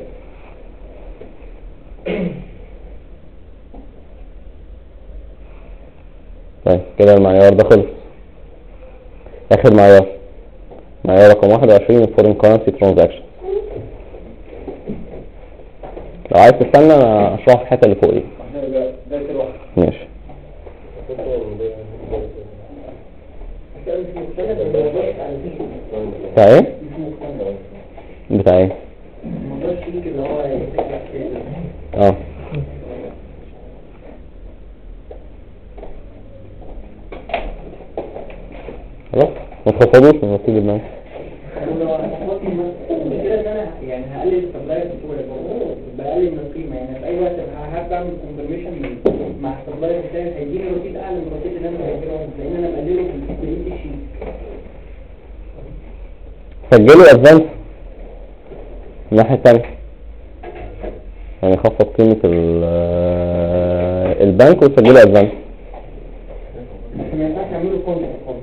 طيب كده المعيار ده خلص. آخر معيار رقم 21 Foreign Currency Transaction. لو عايز تستنى انا اشرح الحته اللي فوق دي. ماشي. بتاع ايه؟ خلاص ما تخفضوش من نصيب المال. يعني هقلل السبلاير بتوعي بقلل من القيمه، يعني في اي وقت هبدا اعمل كونفرميشن مع السبلاير بتاعي هيديني رصيد اعلى من الرصيد اللي انا بجيبه، لان انا بقلله في الشيء. سجلوا ادفانس الناحيه الثانيه، يعني خفض قيمه البنك وسجلوا ادفانس. ما ينفعش اعمله كونتراكت خالص.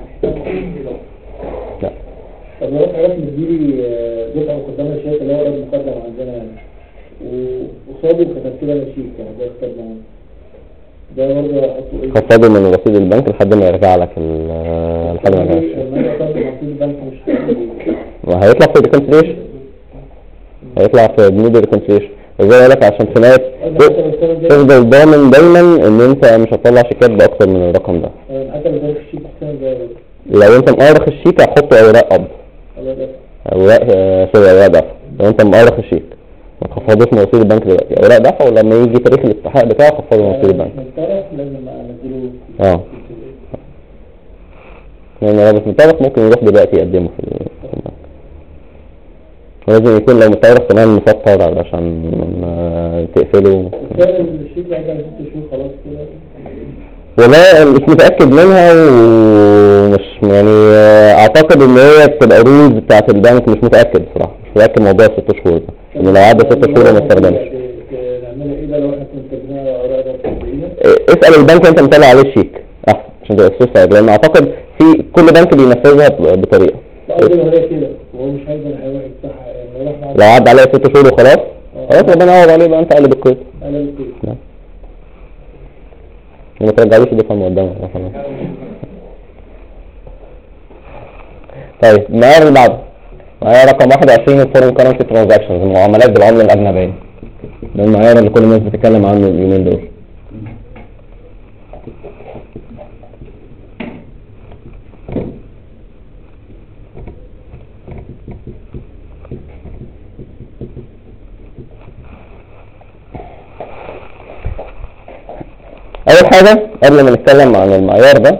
لا طب لو حضرتك مديري دفعه مقدمه الشركه اللي هو رد مقدم عندنا يعني وقصاده كتبت لها شيك يعني ده اخترنا ده برضه احطه ايه؟ خفضوا من رصيد البنك لحد ما يرجع لك لحد ما يرجعش. لما انا اخدت رصيد البنك مش وهيطلع في الريكونسيليشن، هيطلع في بنود الريكونسيليشن. ازاي اقول لك عشان في ناس تفضل ضامن دايما ان انت مش هتطلع شيكات باكتر من الرقم ده. حتى لو ده الشيك السنه الجايه لو انت مؤرخ الشيك هتحط اوراق قبض، اوراق اوراق دفع. لو انت مؤرخ الشيك ما تخفضوش من رصيد البنك دلوقتي، اوراق دفع ولما يجي تاريخ الاستحقاق بتاعه خفضه من رصيد البنك. لازم انزله يعني لو مش متطرف ممكن يروح دلوقتي يقدمه في البنك. ولازم يكون لو متطرف كمان مسطر علشان تقفله. الشيك بعد 6 شهور خلاص كده. والله مش متأكد منها ومش يعني اعتقد ان هي بتبقى رولز بتاعت البنك، مش متأكد بصراحة، مش متأكد موضوع 6 شهور ده، ان لو عدى 6 شهور وما استخدمش. نعملها ايه بقى لو احنا كنا اوراق ده اسأل البنك انت مطلع عليه الشيك احسن عشان تبقى السوسة، لان اعتقد في كل بنك بينفذها بطريقة. هي كده وهو مش هيقدر هيواجه صح لو عدى عليها 6 شهور وخلاص خلاص ربنا يعوض عليه بقى، انت قلب الكويس. وما ترجعلوش دفع مقدمة. طيب المعيار اللي بعده معيار رقم 21 Foreign Currency Transactions، المعاملات بالعملة الأجنبية. ده المعيار اللي كل الناس بتتكلم عنه اليومين دول. اول حاجة قبل ما نتكلم عن المعيار ده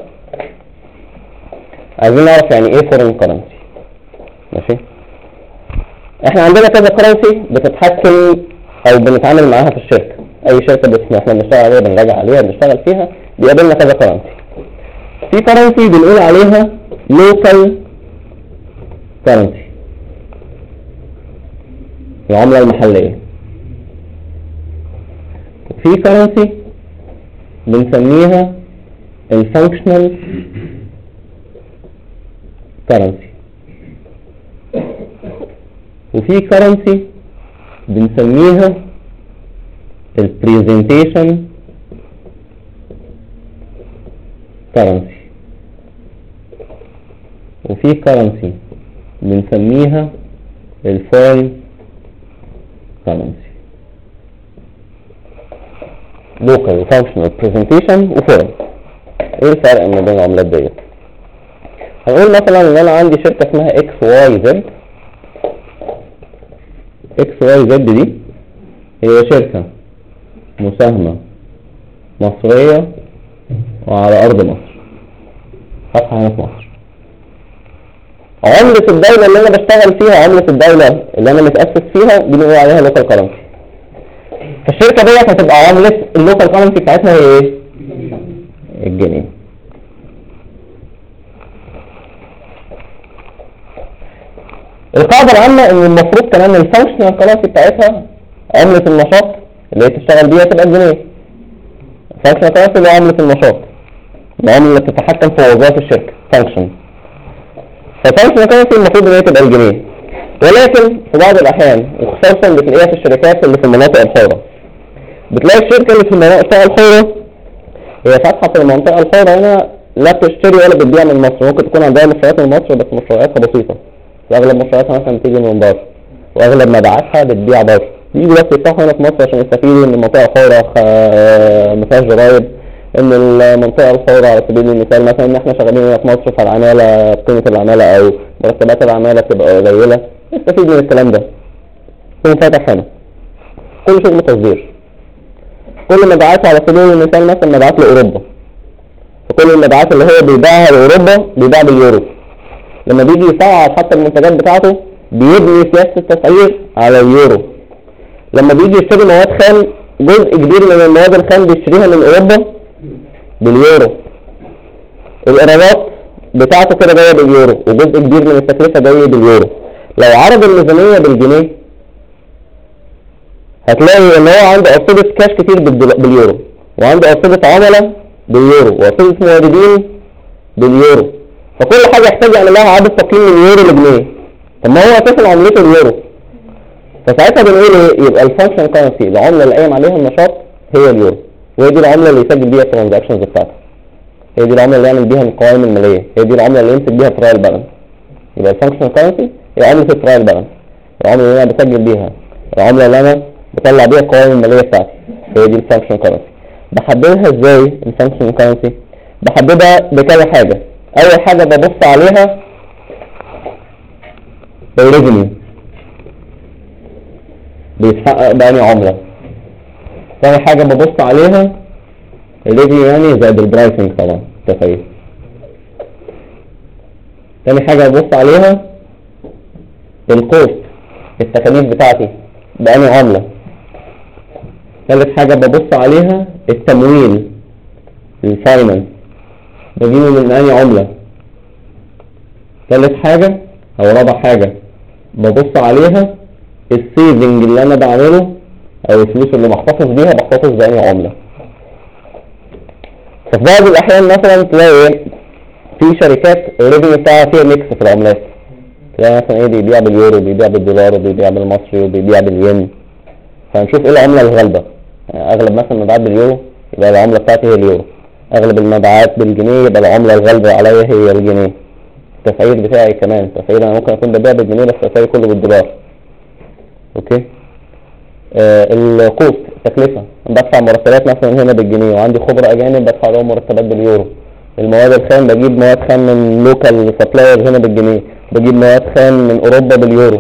عايزين نعرف يعني ايه فورين كرنسي. ماشي، احنا عندنا كذا كرنسي بتتحكم او بنتعامل معاها في الشركة. اي شركة احنا بنشتغل عليها بنراجع عليها بنشتغل فيها بيقابلنا كذا كرنسي. في كرنسي بنقول عليها لوكال كرنسي، العملة المحلية. في كرنسي بنسميها الفانكشنال كرنسي، وفي كرنسي بنسميها البريزنتيشن كرنسي، وفي كرنسي بنسميها الفورين كرنسي. لوكال وفانكشنال بريزنتيشن وفورين. ايه الفرق ما بين العملات ديت؟ هنقول مثلا ان انا عندي شركة اسمها XYZ. XYZ دي هي شركة مساهمة مصرية وعلى ارض مصر، فاتحة هنا في مصر. عملة الدولة اللي انا بشتغل فيها، عملة الدولة اللي انا متأسس فيها دي بنقول عليها لوكال كرنسي. فالشركة ديت هتبقى عملة اللوكال كرنسي بتاعتها هي ايه؟ الجنيه. القاعدة العامة ان المفروض كمان الفانكشنال كرنسي بتاعتها عملة النشاط اللي هي تشتغل بيها تبقى الجنيه. الفانكشنال كرنسي اللي هو عملة النشاط، العملة اللي بتتحكم في وظائف الشركة، فانكشن. فالفانكشنال كرنسي المفروض ان هي تبقى الجنيه، ولكن في بعض الاحيان وخصوصا بتلاقيها في الشركات اللي في المناطق الحرة، بتلاقي الشركة اللي في المناطق الحرة هي فاتحة في المنطقة الحرة هنا لا بتشتري ولا بتبيع من مصر. ممكن تكون عندها مشتريات من مصر بس مشترياتها بسيطة، واغلب مشترياتها مثلا بتيجي من بره، واغلب مبيعاتها بتبيع بره. بيجوا بس يفتحوا هنا في مصر عشان يستفيدوا ان المنطقة الحرة ما فيهاش ضرايب، ان المنطقة الحرة على سبيل المثال مثلا ان احنا شغالين هنا في مصر فالعمالة قيمة العمالة او مرتبات العمالة بتبقى قليلة، يستفيد من الكلام ده. يكون فاتح هنا كل شغل تصدير، كل مبيعاته على سبيل المثال مثلا مبيعات لأوروبا، فكل المبيعات اللي هو بيبيعها لأوروبا بيبيع باليورو. لما بيجي يسعر حتى المنتجات بتاعته بيبني سياسة التسعير على اليورو. لما بيجي يشتري مواد خام جزء كبير من المواد الخام بيشتريها من أوروبا باليورو. الإيرادات بتاعته كده جاية باليورو، وجزء كبير من التكلفة جاية باليورو. لو عرض الميزانية بالجنيه هتلاقي ان هو عنده أرصدة كاش كتير باليورو، وعنده أرصدة عملاء باليورو، وأرصدة موردين باليورو. فكل حاجة يحتاج يعمل لها عدد تقييم من يورو لجنيه. طب ما هو أساسا عملته اليورو. فساعتها بنقول ايه؟ يبقى الفانكشن كرنسي العملة اللي قايم عليها النشاط هي اليورو، وهي دي العملة اللي يسجل بيها الترانزاكشنز بتاعته، هي دي العملة اللي يعمل بيها القوائم المالية، هي دي العملة اللي يمسك بيها ترايل بالانس. يبقى الفانكشن كرنسي هي عملة الترايل بالانس، العملة اللي انا بسجل بيها، العملة اللي انا بطلع بيها القوائم المالية بتاعتي، هي دي الفانكشن كرنسي. بحددها ازاي الفانكشن كرنسي؟ بحددها بكذا حاجة. اول حاجة ببص عليها الريفينيو بيتحقق بأني عملة. ثاني حاجة ببص عليها الريفينيو يعني زائد البرايسنج طبعا تفايل. ثاني حاجة ببص عليها الكوست التكاليف بتاعتي بأني عملة. ثالث حاجة ببص عليها التمويل الفاينانس بجيبه من أني عملة. ثالث حاجة أو رابع حاجة ببص عليها السيفنج اللي أنا بعمله أو الفلوس اللي محتفظ بيها بحتفظ بأني عملة. ففي بعض الأحيان مثلا تلاقي في شركات الريفينيو بتاعها فيها ميكس في العملات، تلاقي مثلا ايه بيبيع باليورو، بيبيع بالدولار، وبيبيع بالمصري، وبيبيع بالين. فهنشوف ايه العملة الغالبة. يعني اغلب مثلا المبيعات باليورو يبقى العملة بتاعتي هي اليورو، اغلب المبيعات بالجنيه يبقى العملة الغالبة عليا هي الجنيه. التسعير بتاعي كمان، التسعير انا ممكن اكون ببيع بالجنيه بس التسعير كله بالدولار. اوكي. الكوست التكلفة، بدفع مرتبات مثلا هنا بالجنيه وعندي خبراء اجانب بدفع لهم مرتبات باليورو. المواد الخام بجيب مواد خام من لوكال سبلاير هنا بالجنيه، بجيب مواد خام من اوروبا باليورو.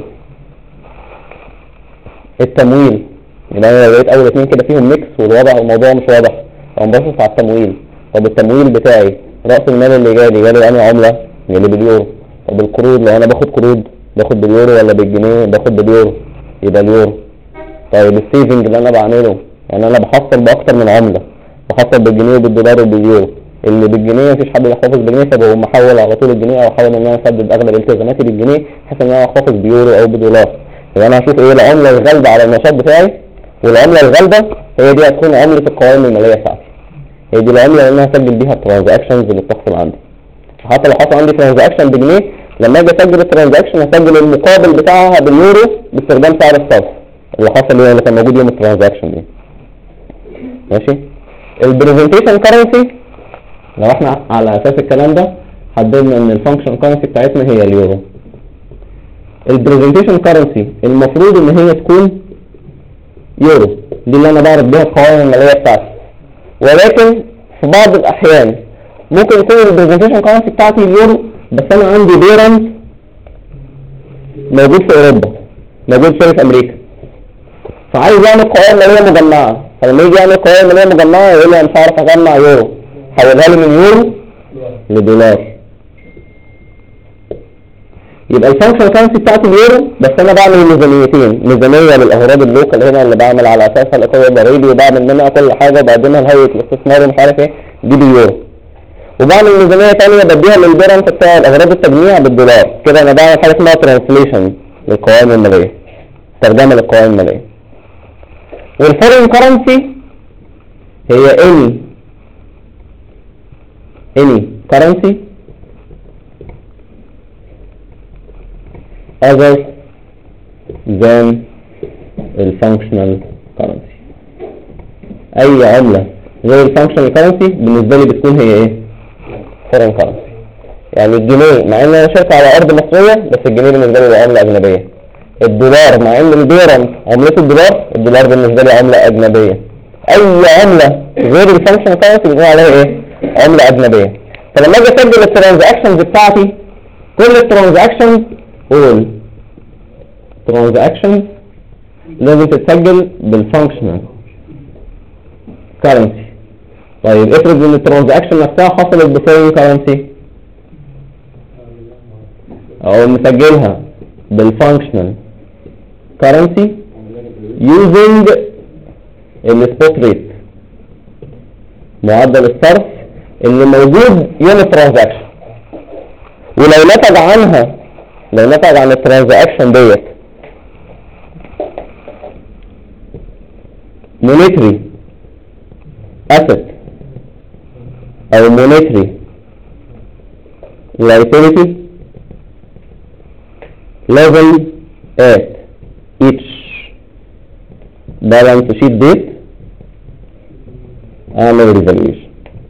التمويل يبقى انا لقيت اول اتنين كده فيهم ميكس والوضع الموضوع مش واضح، فببص على التمويل. طب التمويل بتاعي راس المال اللي جالي انهي عملة؟ جالي باليورو. طب القروض لو انا باخد قروض باخد باليورو ولا بالجنيه؟ باخد باليورو يبقى اليورو. طيب السيفنج اللي انا بعمله يعني انا بحصل باكتر من عملة، بحصل بالجنيه وبالدولار وباليورو. اللي بالجنيه مفيش حد بيحتفظ بالجنيه فبقوم محول على طول الجنيه، او احاول ان انا اسدد اغلب التزاماتي بالجنيه بحيث ان انا احتفظ بيورو او بدولار. يبقى انا هشوف ايه العملة الغالبة على النشاط بتاعي، والعملة الغالبة هي دي هتكون عملة القوائم المالية بتاعتي، هي دي العملة اللي انا هسجل بيها الترانزاكشنز اللي بتحصل عندي. حتى لو حصل عندي ترانزاكشن بجنيه لما اجي اسجل الترانزاكشن هسجل المقابل بتاعها باليورو باستخدام سعر الصرف اللي حصل اللي كان موجود يوم الترانزاكشن دي. ماشي. البريزنتيشن كرنسي لو احنا على اساس الكلام ده حددنا ان الفانكشن كرنسي بتاعتنا هي اليورو. البريزنتيشن كرنسي المفروض ان هي تكون يورو، دي اللي انا بعرض بيها القوائم الماليه بتاعتي. ولكن في بعض الاحيان ممكن يكون البريزنتيشن كرنسي بتاعتي اليورو بس انا عندي بيرنت موجود في اوروبا، موجود في امريكا، فعايز يعمل قوائم ماليه مجمعه. فلما يجي يعمل قوائم ماليه مجمعه يقول لي انا مش عارف اجمع يورو، حولها لي من يورو لدولار. يبقى الفانكشن كرنسي بتاعت اليورو، بس انا بعمل ميزانيتين، ميزانيه للاغراض اللوكال هنا اللي بعمل على اساسها الاقرار الضريبي وبعمل منها كل حاجه وبقدمها لهيئه الاستثمار ومش عارف ايه، دي باليورو. وبعمل ميزانيه ثانيه بديها للبيرنت بتاع الاغراض التجميع بالدولار. كده انا بعمل حاجه اسمها ترانسليشن للقوائم الماليه، ترجمه للقوائم الماليه. والفورين كرنسي هي any currency other than الفانكشنال currency. اي عملة غير الفانكشنال currency بالنسبة لي بتكون هي ايه؟ foreign currency. يعني الجنيه مع ان انا شركة على ارض مصرية بس الجنيه بالنسبة لي عملة اجنبية. الدولار مع ان البيرنت عملته الدولار بالنسبة لي عملة اجنبية. اي عملة غير الفانكشنال currency بنقول عليها ايه؟ عملة اجنبية. فلما اجي اسجل الترانزاكشنز بتاعتي، كل الترانزاكشنز لازم تتسجل بالفانكشنال كرنسي. طيب افرض ان الترانزاكشن نفسها حصلت بفورين كرنسي، او مسجلها بالفانكشنال كرنسي using السبوت ريت، معدل الصرف اللي موجود يوم الترانزاكشن. ولو نتج عن الترانزاكشن ديت monetary asset او monetary liability level at each balance sheet date اعمل revaluation.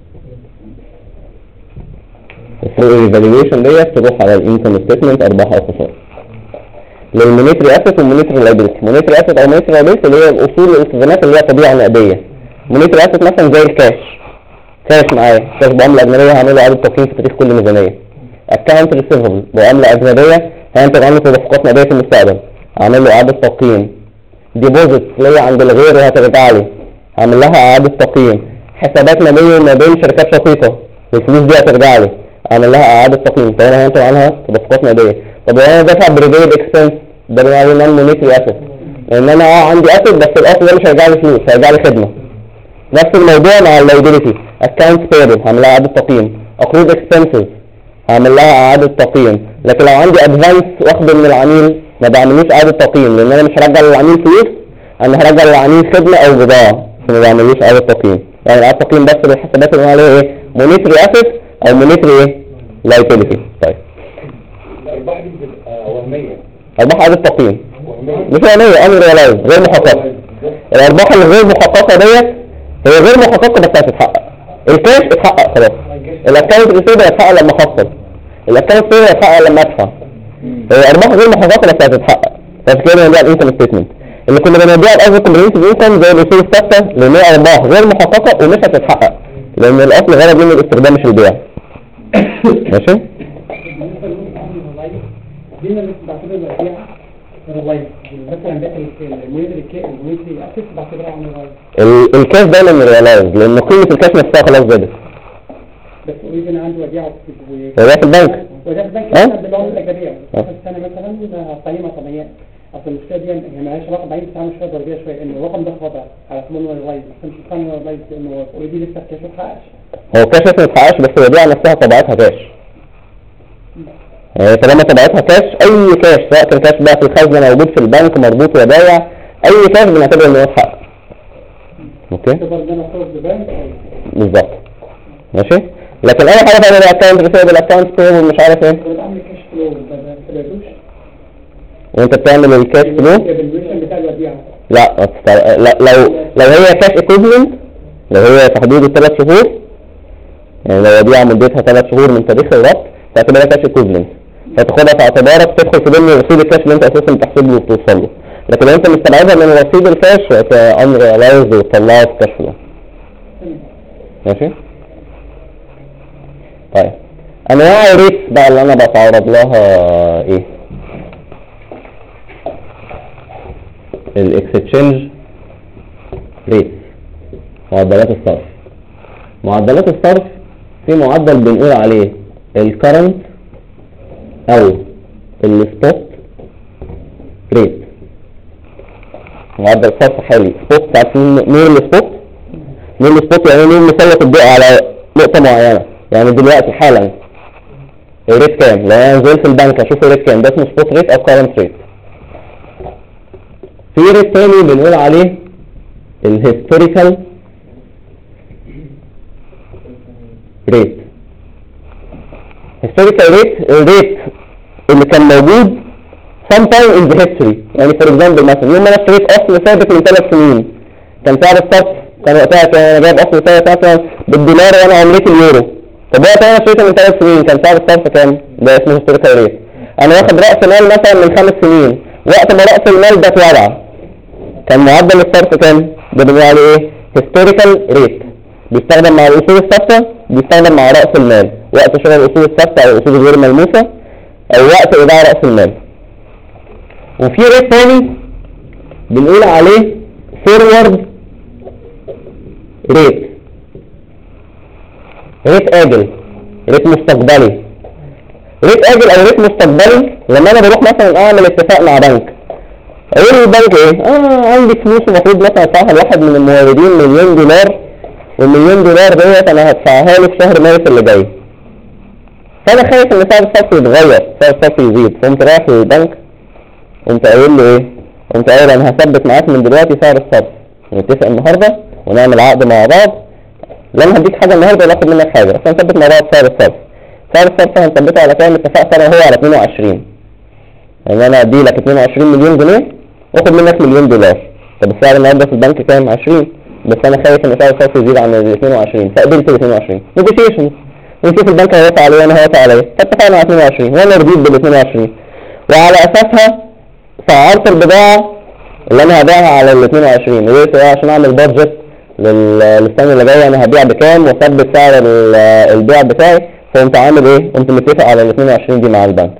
الريفالويشن ديت تروح على الانكم ستيتمنت ارباح او خساره للمونيتري اسيت والمونيتري لايبيلتي. مونيتري اسيت او مونيتري لايبيلتي اللي هي الاصول والالتزامات اللي هي طبيعه نقديه. مونيتري اسيت مثلا زي الكاش، كاش معايا، كاش بعمله اجنبيه هعمل له اعاده تقييم في تاريخ كل ميزانيه. اكونت ريسيفبل بعمله اجنبيه هينتج عنه تدفقات نقديه في المستقبل، هعمل له اعاده تقييم. ديبوزيت اللي هي عند الغير وهترجع لي هعمل لها اعاده تقييم. حسابات ماليه ما بين شركات شقيقه والفلوس دي هترجع لي اعمل لها اعاده تقييم، طب انا هينتج عنها تدفقات نقديه. طب انا دافع بريبيد اكسبنس ده بنقول نون مونيتري اسيت، لان انا عندي اسيت بس الاصل ده مش هيرجع لي فلوس، هيرجع لي خدمه. نفس الموضوع مع اللايبيلتي، اكونت بيبل هعمل لها اعاده تقييم، اقروض اكسبنسز هعمل لها اعاده تقييم. لكن لو عندي ادفانس واخده من العميل ما بعملوش اعاده تقييم، لان انا مش هرجع للعميل فلوس، انا هرجع للعميل خدمه او بضاعه، فما بعملوش اعاده تقييم. يعني اعاده تقييم بس بالحسابات اللي عليها ايه؟ مونيتري اسيت او مونيتري ايه؟ لايبيلتي. طيب الارباح دي بتبقى وهميه، ارباح اعاده تقييم مش وهميه، امر ريلايز غير محققه. الارباح الغير محققه ديت هي غير محققه بس هتتحقق. الكاش اتحقق خلاص، الاكونت ريسيفبل هيتحقق لما اخسر، الاكونت بيبل هيتحقق لما ادفع. هي ارباح غير محققه بس هتتحقق. فكده بنوديها الانكم ستيتمنت اللي كنا بنوديها الافرج كومبريهنسيف انكم زي الاصول الثابته، لان هي ارباح غير محققه ومش هتتحقق، لان الاصل غرض منه الاستخدام مش البيع. ماشي؟ دي اللي بعتبرها فيها اللايف، مثلا بقى المونيتري اسيت بعتبرها عن اللايف. الكاش دايما ريلايز لان قيمه الكاش نفسها خلاص زادت. بس قولي انا عندي وديعه وديعه في البنك. وديعه في البنك بالعمله الايجابيه في السنه مثلا قيمه طبيعيه. اصل المشكله دي هي معلش رقم بعيد بتعمل شويه ضربيه شويه، ان الرقم ده خاضع على ثمن اللايف، بس مش ثمن اللايف لانه اوريدي لسه الكاش ما اتحققش. هو الكاش لسه ما اتحققش بس الوديعه نفسها طبيعتها كاش. طالما طبيعتها كاش، اي كاش سواء كان كاش بقى في الخزنه موجود في البنك مربوط ودايع، اي كاش بنعتبر انه اتحقق. اوكي؟ بالظبط. ماشي؟ لكن اي حاجه ثانيه الاكونت ريسيفبل، الاكونت بيبل مش عارف ايه. بعمل كاش فلو ما بتلاقوش. وانت بتعمل الكاش فلو؟ بتاع الوديعه. لا لو هي كاش ايكوفلنت، لو هي في حدود الثلاث شهور، يعني لو وديعه مدتها 3 شهور من تاريخ الربط تعتبرها كاش ايكوفلنت، فتاخدها في اعتبارك تدخل في ضمن رصيد الكاش اللي انت اساسا بتحسب له وتوصل له. لكن لو انت مستبعدها من رصيد الكاش امر لايز وتطلعها في كاش فلو. ماشي؟ طيب انواع الريت بقى اللي انا بتعرض لها ايه؟ الاكستشينج ريت، معدلات الصرف. معدلات الصرف في معدل بنقول عليه الكرنت او السبوت ريت. معدل صرف حالي سبوت، عارفين مين السبوت؟ مين السبوت يعني مين مسلط الضوء على نقطة معينة. يعني دلوقتي حالا الريت كام؟ لو انا نزلت البنك اشوف الريت كام، ده اسمه سبوت ريت او كرنت ريت. في ريت تاني بنقول عليه الهيستوريكال ريت. historical rate الريت اللي كان موجود sometime in the history. يعني for example مثلا يوم ما انا اشتريت اصل ثابت من 3 سنين كان سعر الصرف كان وقتها انا جايب اصل ثابت مثلا بالدولار وانا عملتي اليورو. طب وقتها انا اشتريته من 3 سنين كان سعر الصرف كام؟ ده اسمه historical rate. انا واخد راس مال مثلا من 5 سنين، وقت ما راس المال ده اتوضع كان معدل الصرف كام؟ ده بنقول عليه ايه؟ historical rate. بيستخدم مع الاصول الثابته، بيستخدم مع راس المال وقت شغل الاصول الثابته او الاصول الغير ملموسه او وقت ايداع راس المال. وفي ريت ثاني بنقول عليه forward rate، ريت اجل، ريت مستقبلي. ريت اجل او ريت مستقبلي لما انا بروح مثلا اعمل اتفاق مع بنك، اقول للبنك ايه؟ عندي فلوس المفروض مثلا ادفعها لواحد من الموردين $1,000,000، $1,000,000 ديت انا هدفعها له في شهر مارس اللي جاي. فانا خايف ان سعر الصرف يتغير، سعر الصرف يزيد، فقمت رايح للبنك قمت قايل له ايه؟ قمت قايل انا هثبت معاك من دلوقتي سعر الصرف، نتفق النهارده ونعمل عقد مع بعض، لا انا هديك حاجه النهارده ولا اخد منك حاجه، بس هنثبت مع بعض سعر الصرف. سعر الصرف هنثبته على كام؟ اتفقت انا وهو على 22. يعني انا ادي لك 22 مليون جنيه واخد منك $1,000,000. طب السعر النهارده في البنك كام؟ 20، بس انا خايف ان سعر الصرف يزيد عن ال 22 فقبلت ال 22. نيجوشيشنز ونشوف البنك هيوافق عليه وانا هوافق عليه، فاتفقنا على 22 وانا رضيت بال 22 وعلى اساسها سعرت البضاعه اللي انا هبيعها على ال 22. ليه؟ عشان اعمل بادجت للسنه اللي جايه انا هبيع بكام واثبت سعر البيع بتاعي. فقمت عامل ايه؟ قمت متفق على ال 22 دي مع البنك.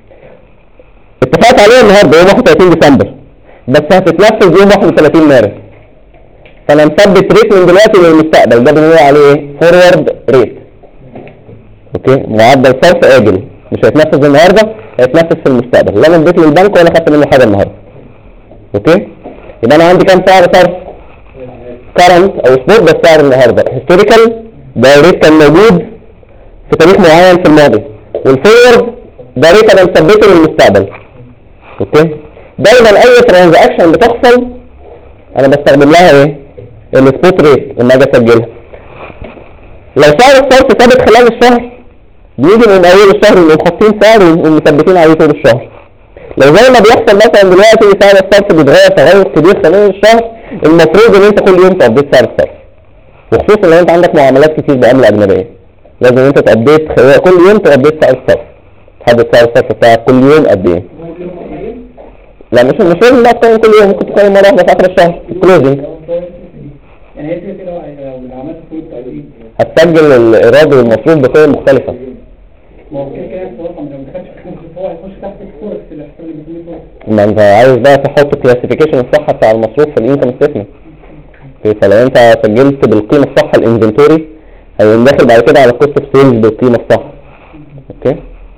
اتفقت عليه النهارده يوم 31 ديسمبر بس هتتنفذ يوم 31 مارس. فانا مثبت ريت من دلوقتي للمستقبل، ده بنقول عليه فورورد ريت. اوكي، معدل صرف اجل مش هيتنفذ النهارده، هيتنفذ في المستقبل، لا انا اديت للبنك ولا خدت منه حاجه النهارده. اوكي، يبقى انا عندي كام سعر صرف؟ كارنت او سبوت ده السعر النهارده، هيستوريكال ده ريت كان موجود في تاريخ معين في الماضي، والفورورد ده ريت انا مثبته للمستقبل. اوكي، دايما اي ترانزاكشن بتحصل انا بستخدم لها ايه؟ السبوت ريت لما اجي اسجلها. لو سعر الصرف ثابت خلال الشهر بيجي من اول الشهر نقوم حاطين سعر ومثبتين عليه طول الشهر. لو زي ما بيحصل مثلا دلوقتي سعر الصرف بيتغير تغير كبير خلال الشهر، المفروض ان انت كل يوم تابديت سعر الصرف، وخصوصا لو انت عندك معاملات كتير بعملة اجنبيه لازم انت تابديت كل يوم تابديت سعر الصرف، تحدد سعر الصرف بتاعك كل يوم قد ايه. لا مش لازم لا تقيم كل يوم، ممكن تقيم مره واحده في اخر الشهر كلوزنج. يعني هي كده لو عملت فلوس تقريبا هتسجل الايراد والمصروف بقيم مختلفه. ما هو كده الصراحه لو ما دخلش في الفلوس هو هيخش تحت الفوركس اللي احتمال اللي بيكون فوركس. ما انت عايز بقى تحط كلاسيفيكيشن الصح بتاع المصروف في الانكم ستيتمنت. فلو انت سجلت بالقيمه الصح الانفنتوري هيقوم داخل بعد كده على كوست اوف سيلز بالقيمه الصح. اوكي،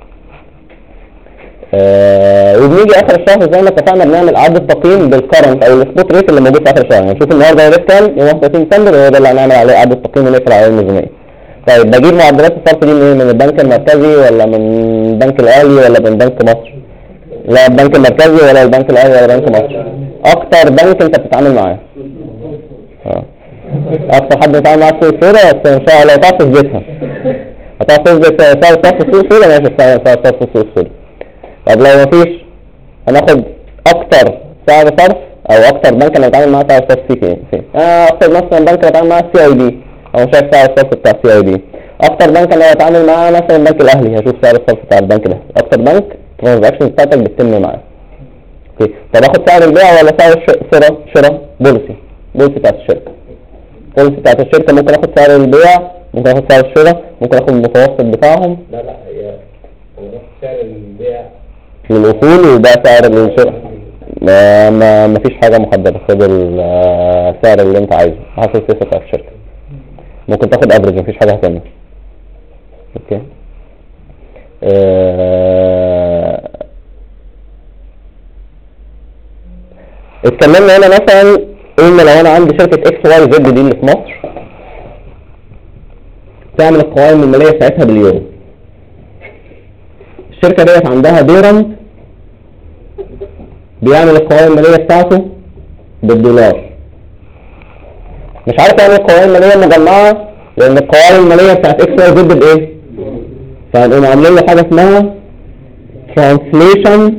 وبنيجي اخر الشهر زي ما اتفقنا بنعمل اعاده تقييم بالكرنت او السبوت ريت اللي موجود في اخر الشهر. هنشوف النهارده الريت كام يوم 31 ديسمبر وهو ده اللي هنعمل عليه اعاده تقييم ونقفل عليه الميزانيه. طيب بجيب معدلات الصرف دي منين؟ من البنك المركزي ولا من البنك الاهلي ولا من بنك مصر؟ لا البنك المركزي ولا البنك الاهلي ولا بنك مصر. اكتر بنك انت بتتعامل معاه اكتر حد بتتعامل معاه في السوق السوداء، بس ان شاء الله تعرف تثبتها، هتعرف تثبت سعر الصرف في السوق السوداء ماشي سعر الصرف في السوق السوداء. طب لو مفيش هناخد اكتر سعر صرف او اكتر بنك انا بتعامل معاه سعر صرف فين؟ اكتر مثلا بنك انا بتعامل معاه CIB او شايف سعر الصرف بتاع CIB. اكتر بنك انا بتعامل معاه مثلا البنك الاهلي هشوف سعر الصرف بتاع البنك ده. اكتر بنك ترانزاكشن بتاعتك بتتم معاه. اوكي، طب اخد سعر البيع ولا سعر شراء؟ بوليسي بتاعت الشركه. بوليسي بتاعت الشركه ممكن اخد سعر البيع ممكن اخد سعر الشراء، ممكن اخد المتوسط بتاعهم لا هي انا باخد سعر البيع للاصول وبقى سعر الشراء. ما فيش حاجة محددة، خد السعر اللي انت عايزه حسب السياسة بتاعت الشركة. ممكن تاخد افريج، مفيش حاجة هتعمل. اوكي. اتكلمنا هنا مثلا قلنا لو انا عندي شركة اكس واي زد دي اللي في مصر تعمل القوائم المالية بتاعتها باليورو. الشركة ديت عندها بيرنت بيعمل القوائم المالية بتاعته بالدولار. مش عارف يعني القوائم المالية مجمعة لان القوائم المالية بتاعت اكس واي زد بايه؟ فهنقوم عاملين له حاجة اسمها translation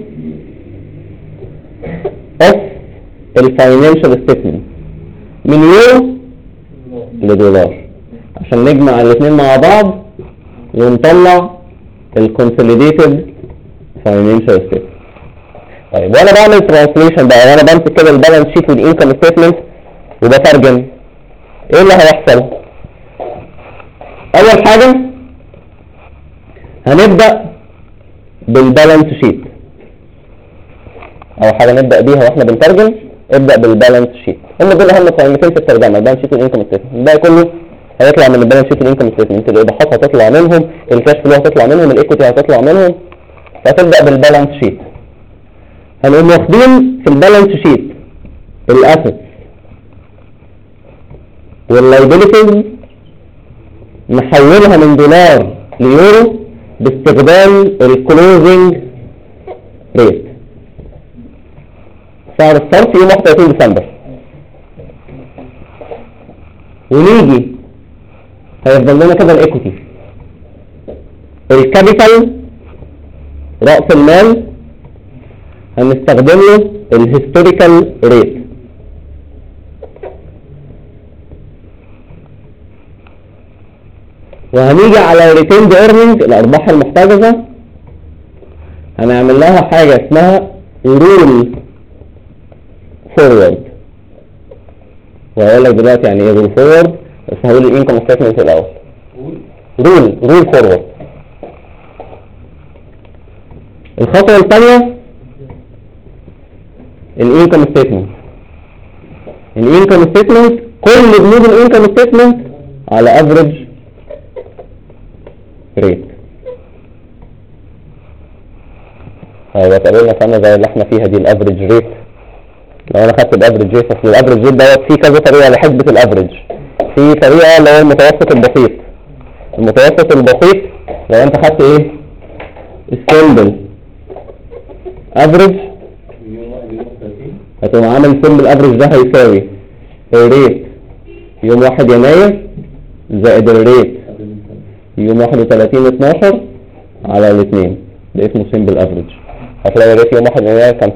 of الفاينانشال ستيتمنت من يورو لدولار عشان نجمع الاثنين مع بعض ونطلع الكونسوليديتد فاينانشال ستيتمنت. طيب وانا بعمل ترانسليشن بقى وانا بمسك كده البالانس شيت والانكم ستيتمنت وبترجم، ايه اللي هيحصل؟ اول حاجة هنبدأ بالبالانس شيت. اول حاجة نبدأ بيها واحنا بنترجم ابدأ بالبالانس شيت. هم دول اهم قائمتين في الترجمة، البالانس شيت والانكم ستيتمنت. الباقي كله هيطلع من البالانس شيت والانكم ستيتمنت، الايضاحات هتطلع منهم، الكاش فلو هتطلع منهم، الايكوتي هتطلع منهم. فتبدأ بالبالانس شيت. هنقوم واخدين في البالانس شيت الاسيتس واللايبيليتيز نحولها من دولار ليورو باستخدام الكلوزنج ريت. سعر الصرف يوم 31 ديسمبر. ونيجي هيفضل لنا كده الايكوتي، الكابيتال رأس المال هنستخدم له الهيستوريكال ريت. وهنيجي على ريتيند ايرنينج الارباح المحتجزة هنعمل لها حاجة اسمها رول فورورد. وهقول لك دلوقتي يعني ايه رول فورورد، بس هقول الانكم ستيتمنت الاول. رول فورورد. الخطوة الثانية الانكم ستيتمنت. الانكم ستيتمنت كل بنود الانكم ستيتمنت على افريج ريت. هيبقى تقابلنا سنة زي اللي احنا فيها دي الافريج ريت. لو انا خدت الافريج ريت، اصل الافريج ريت دوت فيه كذا طريقة لحسبة الافريج. في طريقة اللي هو المتوسط البسيط. المتوسط البسيط لو انت خدت ايه؟ السيمبل افريج هتقوم عامل سيمبل افريج ده هيساوي الريت يوم 1 يناير زائد الريت يوم 31/12 على الاثنين. ده اسمه سيمبل افريج. هتلاقي الريت يوم 1 يناير كان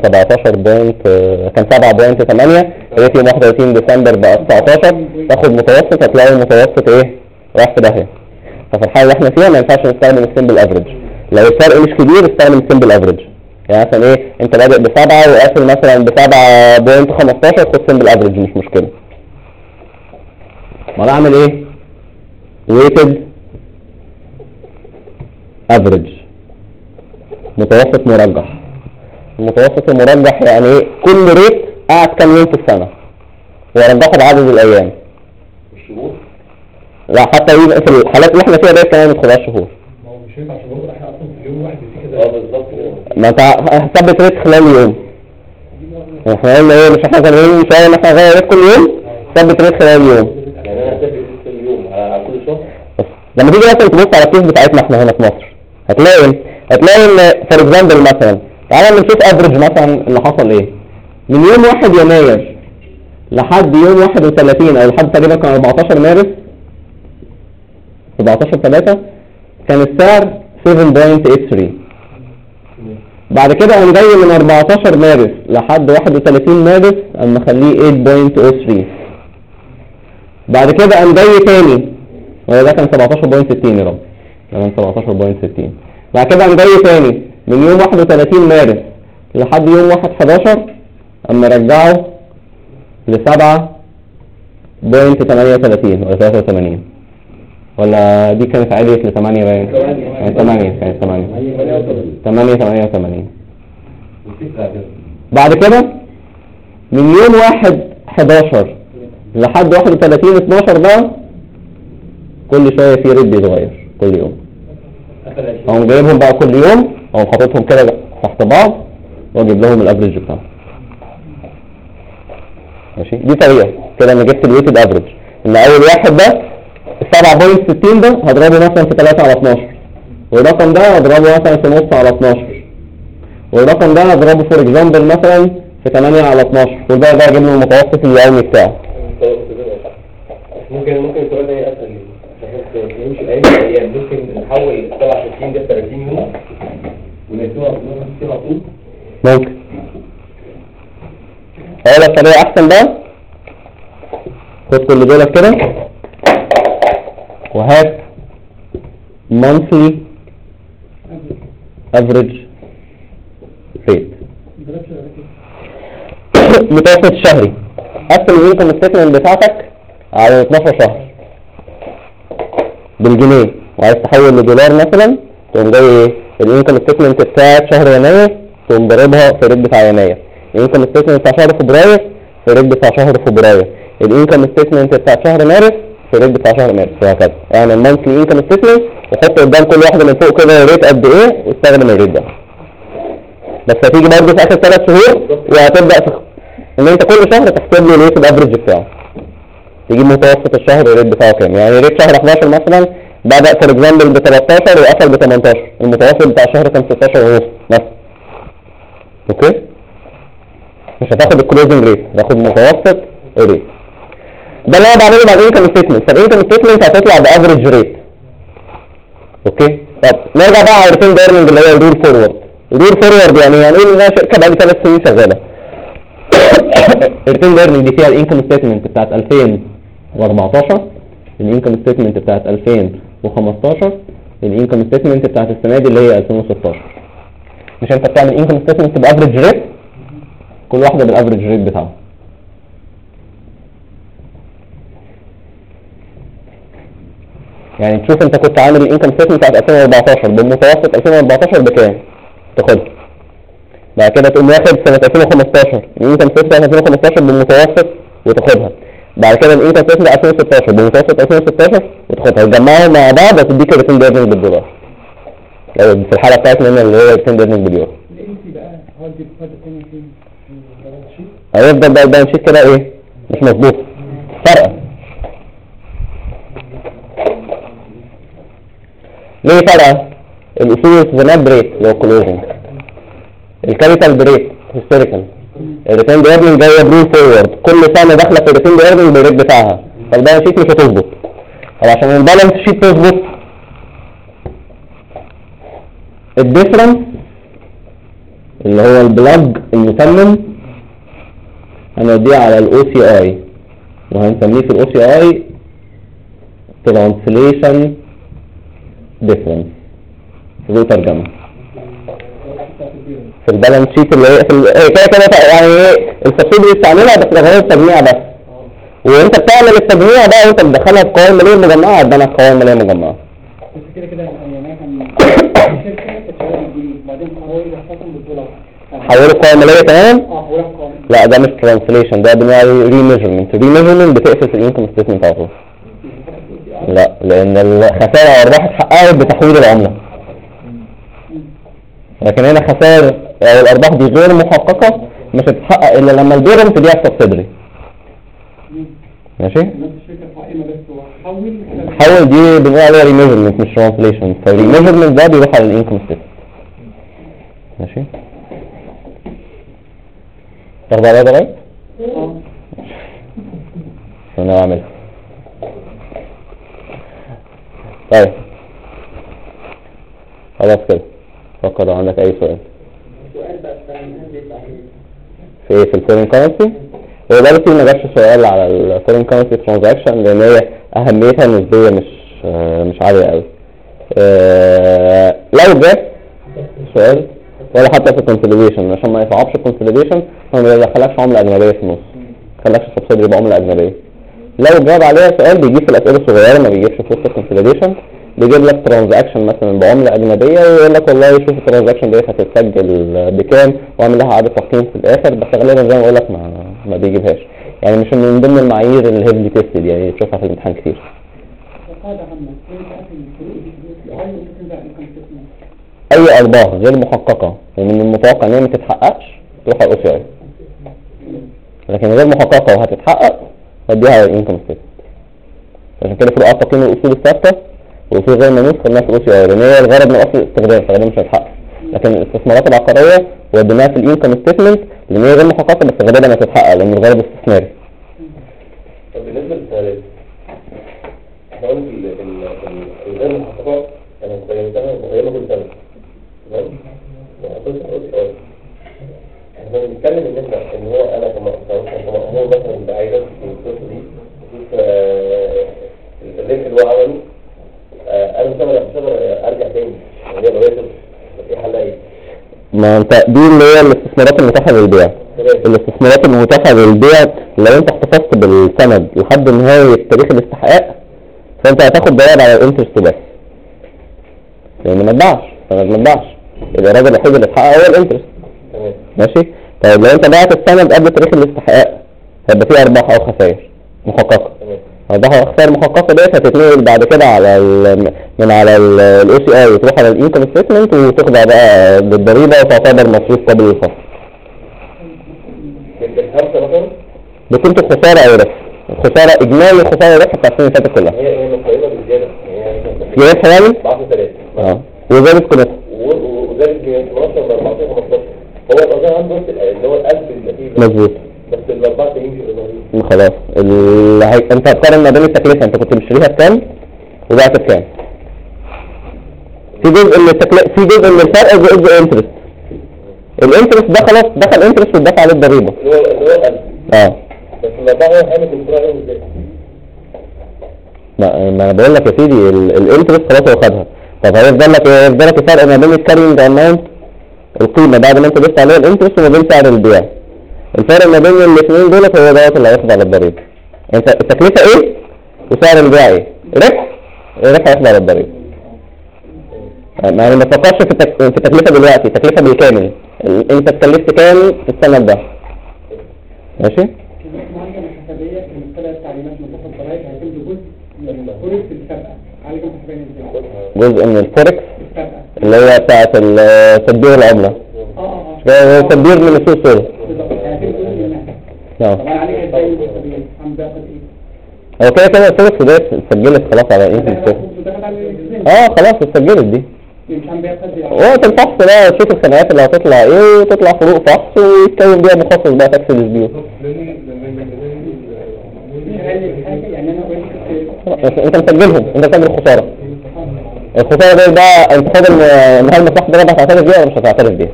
7.8، الريت يوم 31 ديسمبر بقى 19. تاخد متوسط هتلاقي المتوسط ايه؟ راح في داهية. ففي الحالة اللي احنا فيها ما ينفعش نستخدم السيمبل افريج. لو الفرق مش كبير استخدم السيمبل افريج. يعني مثلا ايه، انت بادئ ب7 وقافل مثلا ب7.15 خد سيمبل افريج مش مشكلة. ما انا اعمل ايه؟ ويتد افريج، متوسط مرجح. المتوسط المرجح يعني ايه؟ كل ريت قعد كام يوم في السنة ورجحه بعدد الايام. الشهور؟ لا حتى يبقى في الحالات اللي احنا فيها ديت كمان ما تاخدهاش شهور. ما هو مش ينفع شهور، احنا اصلا في اليوم واحد في كده. بالظبط. ما انت هتثبت ريت خلال يوم. احنا قلنا ايه؟ مش احنا كنا بنقول من شويه ان احنا هنغير ريت كل يوم؟ ثبت ريت خلال يوم. يعني انا هثبت كل يوم على كل شهر. بس لما تيجي مثلا تبص على الكيس بتاعتنا احنا هنا في مصر هتلاقي ان فور اكزامبل مثلا تعالى نشوف افريج مثلا اللي حصل ايه من يوم 1 يناير لحد يوم 31 او لحد تقريبا كان 14 مارس 17/3 كان السعر 7.83. بعد كده قام جاي من 14 مارس لحد 31 مارس اما خليه 8.03. بعد كده قام جاي تاني وده كان 17.60 يا رب، كان 17.60. بعد كده قام جاي تاني من يوم 31 مارس لحد يوم 1/11 اما رجعه ل 7.38 ولا 83. ولا دي كانت عالية ل 8 باين؟ كانت 8 88. بعد كده من يوم 1/11 لحد 31/12 بقى كل شوية في ريت بيتغير كل يوم. هم جايبهم بقى كل يوم او حاططهم كده تحت بعض واجيب لهم الافريج بتاعهم. ماشي، دي طريقة كده انا جبت الويتد افريج ان اول واحد ده 7.60 ده هضربه مثلا في 3 على 12 والرقم ده هضربه مثلا في نص على 12 والرقم ده هضربه فور اكزامبل مثلا في 8 على 12 والباقي ده اجيب له المتوسط اليومي بتاعه. ممكن السؤال ده اسهل عشان نمشي الايام ممكن نحول 67 ده 30 يوم ونكتبها على طول. ممكن اقول لك طريقة احسن بقى. خد كل دول كده وهات monthly average rate متوسط الشهري. قسم الانكم ستيتمنت بتاعتك على 12 شهر بالجنيه وعايز تحول لدولار مثلا تقوم جاي الانكم ستيتمنت بتاعت شهر يناير تقوم ضاربها في الريت بتاع يناير. الانكم ستيتمنت بتاع شهر فبراير في الريت بتاع شهر فبراير. الانكم ستيتمنت بتاع شهر مارس في الريت بتاع شهر مارس وهكذا. يعني المانثلي انكم ستيتمنت وحط قدام كل واحده من فوق كده الريت قد ايه واستخدم الريت ده. بس هتيجي برضه في اخر 3 شهور وهتبدا ان انت كل شهر تحسب له الريت الافريج بتاعه. تجيب متوسط الشهر الريت بتاعه كام. يعني ريت شهر 11 مثلا بدأ فور اكزامبل ب 13 وقفل ب 18 المتوسط بتاع الشهر كان 16 ونص مثلا. اوكي مش هتاخد الكلوزنج ريت هتاخد متوسط الريت. ده اللي انا بعمله بعد انكم ستيتمنت. فالانكم ستيتمنت هتطلع بافريج ريت. اوكي طب نرجع بقى على الريتين ايرنينج اللي هو الرول فورورد. الرول فورورد يعني ايه؟ ان انا شركه بقى لي 3 سنين شغاله. الريتين ايرنينج دي فيها الانكم ستيتمنت بتاعت 2014 الانكم ستيتمنت بتاعت 2015 الانكم ستيتمنت بتاعت السنه دي اللي هي 2016. مش انت بتعمل انكم ستيتمنت بافريج ريت كل واحده بالافريج ريت بتاعها. يعني تشوف انت كنت عامل الانكم ستيتمنت بتاعت 2014 بالمتوسط 2014 بكام تاخدها. بعد كده تقوم واخد سنه 2015 الانكم ستيتمنت بتاعت 2015 بالمتوسط وتاخدها. بعد كده الانكم ستيتمنت 2016 بالمتوسط 2016 وتاخدها وتجمعهم مع بعض هتديك الريتين ايرنينج بالدولار. في الحاله بتاعتنا هنا اللي هو الريتين ايرنينج باليورو. هيفضل بقى البالانس شيت كده ايه مش مظبوط فرق. ليه فرق؟ الاصول ذا بريت اللي هو كلوزنج الكابيتال بريت هيستوريكال الريتين ايرنينج جايه برول فورورد كل سنه داخله في الريتين ايرنينج بالريت بتاعها فالبالانس شيت مش هتظبط. طب عشان البالانس شيت تظبط الديفرنس اللي هو البلاج المتمم هنوديه على الاو سي اي وهنسميه في الاو سي اي ترانسليشن ديفرنس له ترجمه في البالانس شيت اللي هي كده يعني ايه التفصيل اللي بتعملها بس غير التجميع بس. وانت بتعمل التجميع بقى وانت بتدخلها في قوائم ماليه مجمعه عندنا قوائم ماليه مجمعه. بس كده يعني انا كان شركه بتشتغل جديد بعدين حولوا يحطهم بالدولار. حولوا قوائم ماليه تمام؟ حولوا قوائم. لا ده مش ترانسليشن ده بنعمل ريميجرمنت. ريميجرمنت بتقفل في الانكم ستيتمنت على طول. لا لان الخسائر والارباح اتحققت بتحويل العمله. لكن هنا خسائر او الارباح دي غير محققه مش هتتحقق الا لما البيرم تبيع السبسيدري. ماشي؟ حول دي بنقول عليها ريميجرمنت مش ترانسليشن. فالريميجرمنت ده بيروح على الانكم ستيتمنت. ماشي؟ تاخد عليها لغايه؟ انا بعملها. طيب خلاص كده فكر لو عندك اي سؤال. في ايه؟ في الفورين كرنسي؟ هو دلوقتي ما جابش سؤال على الفورين كرنسي ترانزاكشن لان هي اهميتها نسبيه مش عاليه قوي. لو جاب سؤال ولا حتى في الكونسوليديشن عشان ما يصعبش الكونسوليديشن ما يدخلكش عمله اجنبيه في النص ما يدخلكش سبسيدري بعمله اجنبيه لو جاوب عليها سؤال بيجيب في الاسئله الصغيره، ما بيجيبش في وسط الكونسوليديشن، بيجيب لك ترانزاكشن مثلا بعمله اجنبيه ويقول لك والله شوف الترانزاكشن دي هتتسجل بكام واعمل لها اعاده تقييم في الاخر، بس غالبا زي ما بقول لك ما بيجيبهاش، يعني مش من ضمن المعايير الهيفلي تيستد يعني تشوفها في الامتحان كتير. قاعدة عامة انت عارف ان الفروق دي اي ممكن بقى اي ارباح غير محققه ومن المتوقع ان هي ما تتحققش تروح على الاو سي اي، لكن غير محققه وهتتحقق وديها على الانكم ستيتمنت. عشان كده فروقات تقييم الاصول الثابته والاصول غير المنوس خدناها في الاو سي اي، لان هي الغرض من اصل الاستخدام فغالبا مش هيتحقق، لكن الاستثمارات العقاريه وديناها في الانكم ستيتمنت لان هي غير محققه بس غالبا هتتحقق لان الغرض استثماري. طب بالنسبه للسنوات احنا قلنا الغير المحققه انا بقيمها كل سنه تمام؟ احنا بنتكلم ان هو انا كمأمور مثلا بعيدة في القصه دي اشوف اللينك اللي هو عمله انا مش هقدر ارجع تاني اللي هي بغير ايه حلها ايه؟ ما انت دي اللي هي الاستثمارات المتاحه للبيع. الاستثمارات المتاحه للبيع لو انت احتفظت بالسند لحد نهايه تاريخ الاستحقاق فانت هتاخد ضرائب على الانترست بس، لان ما اتباعش، السند ما اتباعش، الإيراد الوحيد اللي اتحقق هو الانترست. ماشي؟ طيب لو انت بعت السند قبل تاريخ الاستحقاق هيبقى فيه ارباح او خسائر محققه. ارباح او خسائر محققه ديت هتتنقل بعد كده على من على الاو سي اي وتروح على الانكم ستيتمنت وتخضع بقى للضريبه وتعتبر مصروف قابل للفصل. بالخمسه مثلا؟ بقيمه الخساره او الربح. الخساره اجمالي الخساره الربح بتاع السنه اللي فاتت كلها. هي مقيمه بالزياده يعني زيادة حوالي؟ ضعف 3 وزادت قيمتها. وزادت منصه من 14 ل 15. هو الأربعة عنده اللي هو الألف اللي فيه مظبوط. بس الأربعة تانيين في الإضافية خلاص انت هتقارن ما بين التكلفة انت كنت مشتريها بكام وبعت بكام. في جزء من الفرق جزء انترست. الانترست ده خلاص دخل انترست واتدفع عليه الضريبة اللي هو الألف. بس الأربعة هو حامل كنترول عليهم ازاي؟ ما انا بقول لك يا سيدي الانترست خلاص هو خدها. طب هيفضل لك الفرق ما بين الكارينج اماونت القيمة بعد ما انت ضفت عليها الانترست وما بين سعر البيع. الفرق ما بين الاثنين دولت هو دوت اللي هيخضع للضريبة. انت التكلفة ايه وسعر البيع ايه؟ ربح هيخضع للضريبة. يعني ما تفكرش في التكلفة دلوقتي، التكلفة بالكامل انت اتكلفت كام في السنة ده. ماشي؟ في معالجة محاسبية في المستوى التعليمات مصطفى الضرائب هيتم جزء من الفوركس السابقة. عالجة محاسبية ازاي؟ جزء من الفوركس اللي هي بتاعت تدبير العملة. تدبير من السوق السوري. طبعا عليك ازاي المحاسبية؟ عم باخد ايه؟ هو كده الفوركس ده اتسجلت خلاص على انت خلاص اتسجلت دي. وقت الفحص بقى تشوف السنوات اللي هتطلع ايه وتطلع فروق فحص ويتكون بيها مخصص بقى تاكس الاسبيو. انت مسجلهم، انت مسجل الخسارة. الخسارة دي بقى انت فاضل هل مصلحة الضريبة هتعترف بيها ولا مش هتعترف بيها؟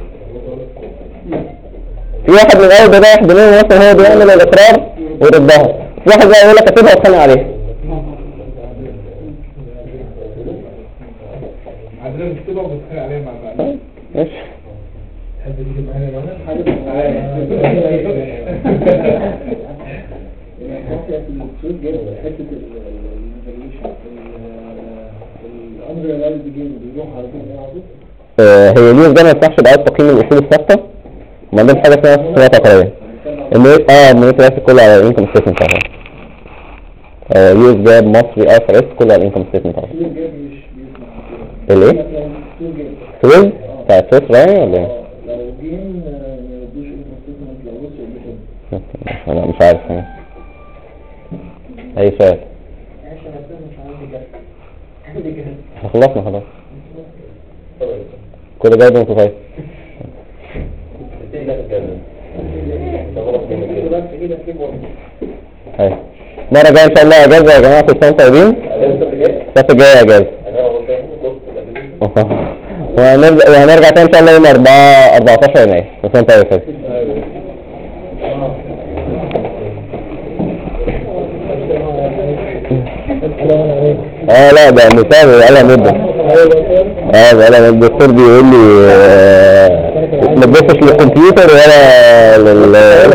في واحد من اول بداية يحضنين مثلا هو بيعمل الاقرار ويردها، في واحد بقى يقول لك اسيبها واتخانق عليها. عندنا مكتوبة وبتخانق عليها مع المعلم. ماشي. تحب تيجي معانا معانا؟ الامر اللي بيروح على هي اليوز ده ما ينفعش بعد تقييم الاصول الثابته وما بين حاجه اسمها استثمارات عقاريه. الميت راسي كله على الانكم ستيتمنت طبعا. اليوز ده مصري فرس كله على الانكم ستيتمنت طبعا. الايه؟ سويز بتاع سويس راي ولا ايه؟ لو جين ما يدوش انكم ستيتمنت لو بصوا انا مش عارف انا. اي سؤال؟ خلصنا خلاص كل جايب وانتو طيب. مرة جاية ان شاء الله اجازة يا جماعة، كل سنة طيبين. السنة الجاية اجازة وهنرجع تاني ان شاء الله يوم 14 يناير. كل سنة طيب. لا ده مثال بقالها مدة. بقالها الدكتور بيقول لي ما تبصش للكمبيوتر ولا لل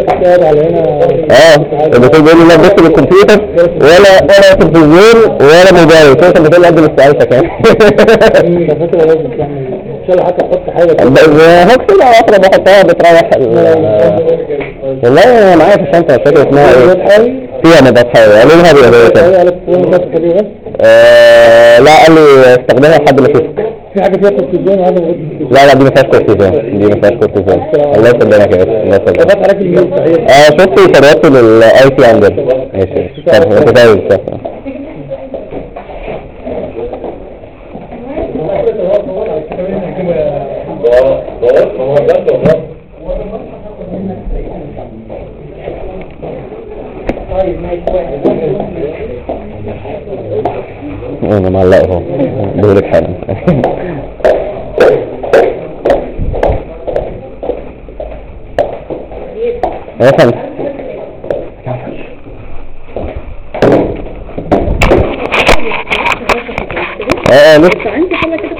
الدكتور بيقول لي لا تبص للكمبيوتر ولا تلفزيون ولا موبايل، كنت بتقول لي قبل استعارتك يعني. فاكر لازم تعمل ان شاء الله حتى احط حاجه هكتب اخرى بحطها بتريح والله انا معايا في الشنطه فاكر اسمها ايه فيها مضاد حيوي قالوا لها بالياباني كده. لا قال لي استخدمها لحد ما اشوفك. في حاجه فيها كورتيزون ولا لا دي ما فيهاش كورتيزون، دي ما فيهاش كورتيزون. الله يسلمك يا باشا، الله يسلمك. ضغط عليك الميل صحيح. شفت شرطت للاي تي عندنا. ماشي طب انت طيب صح. انا معلقه اهو بقولك حالا. يا فندم لسه عندي حاجه كده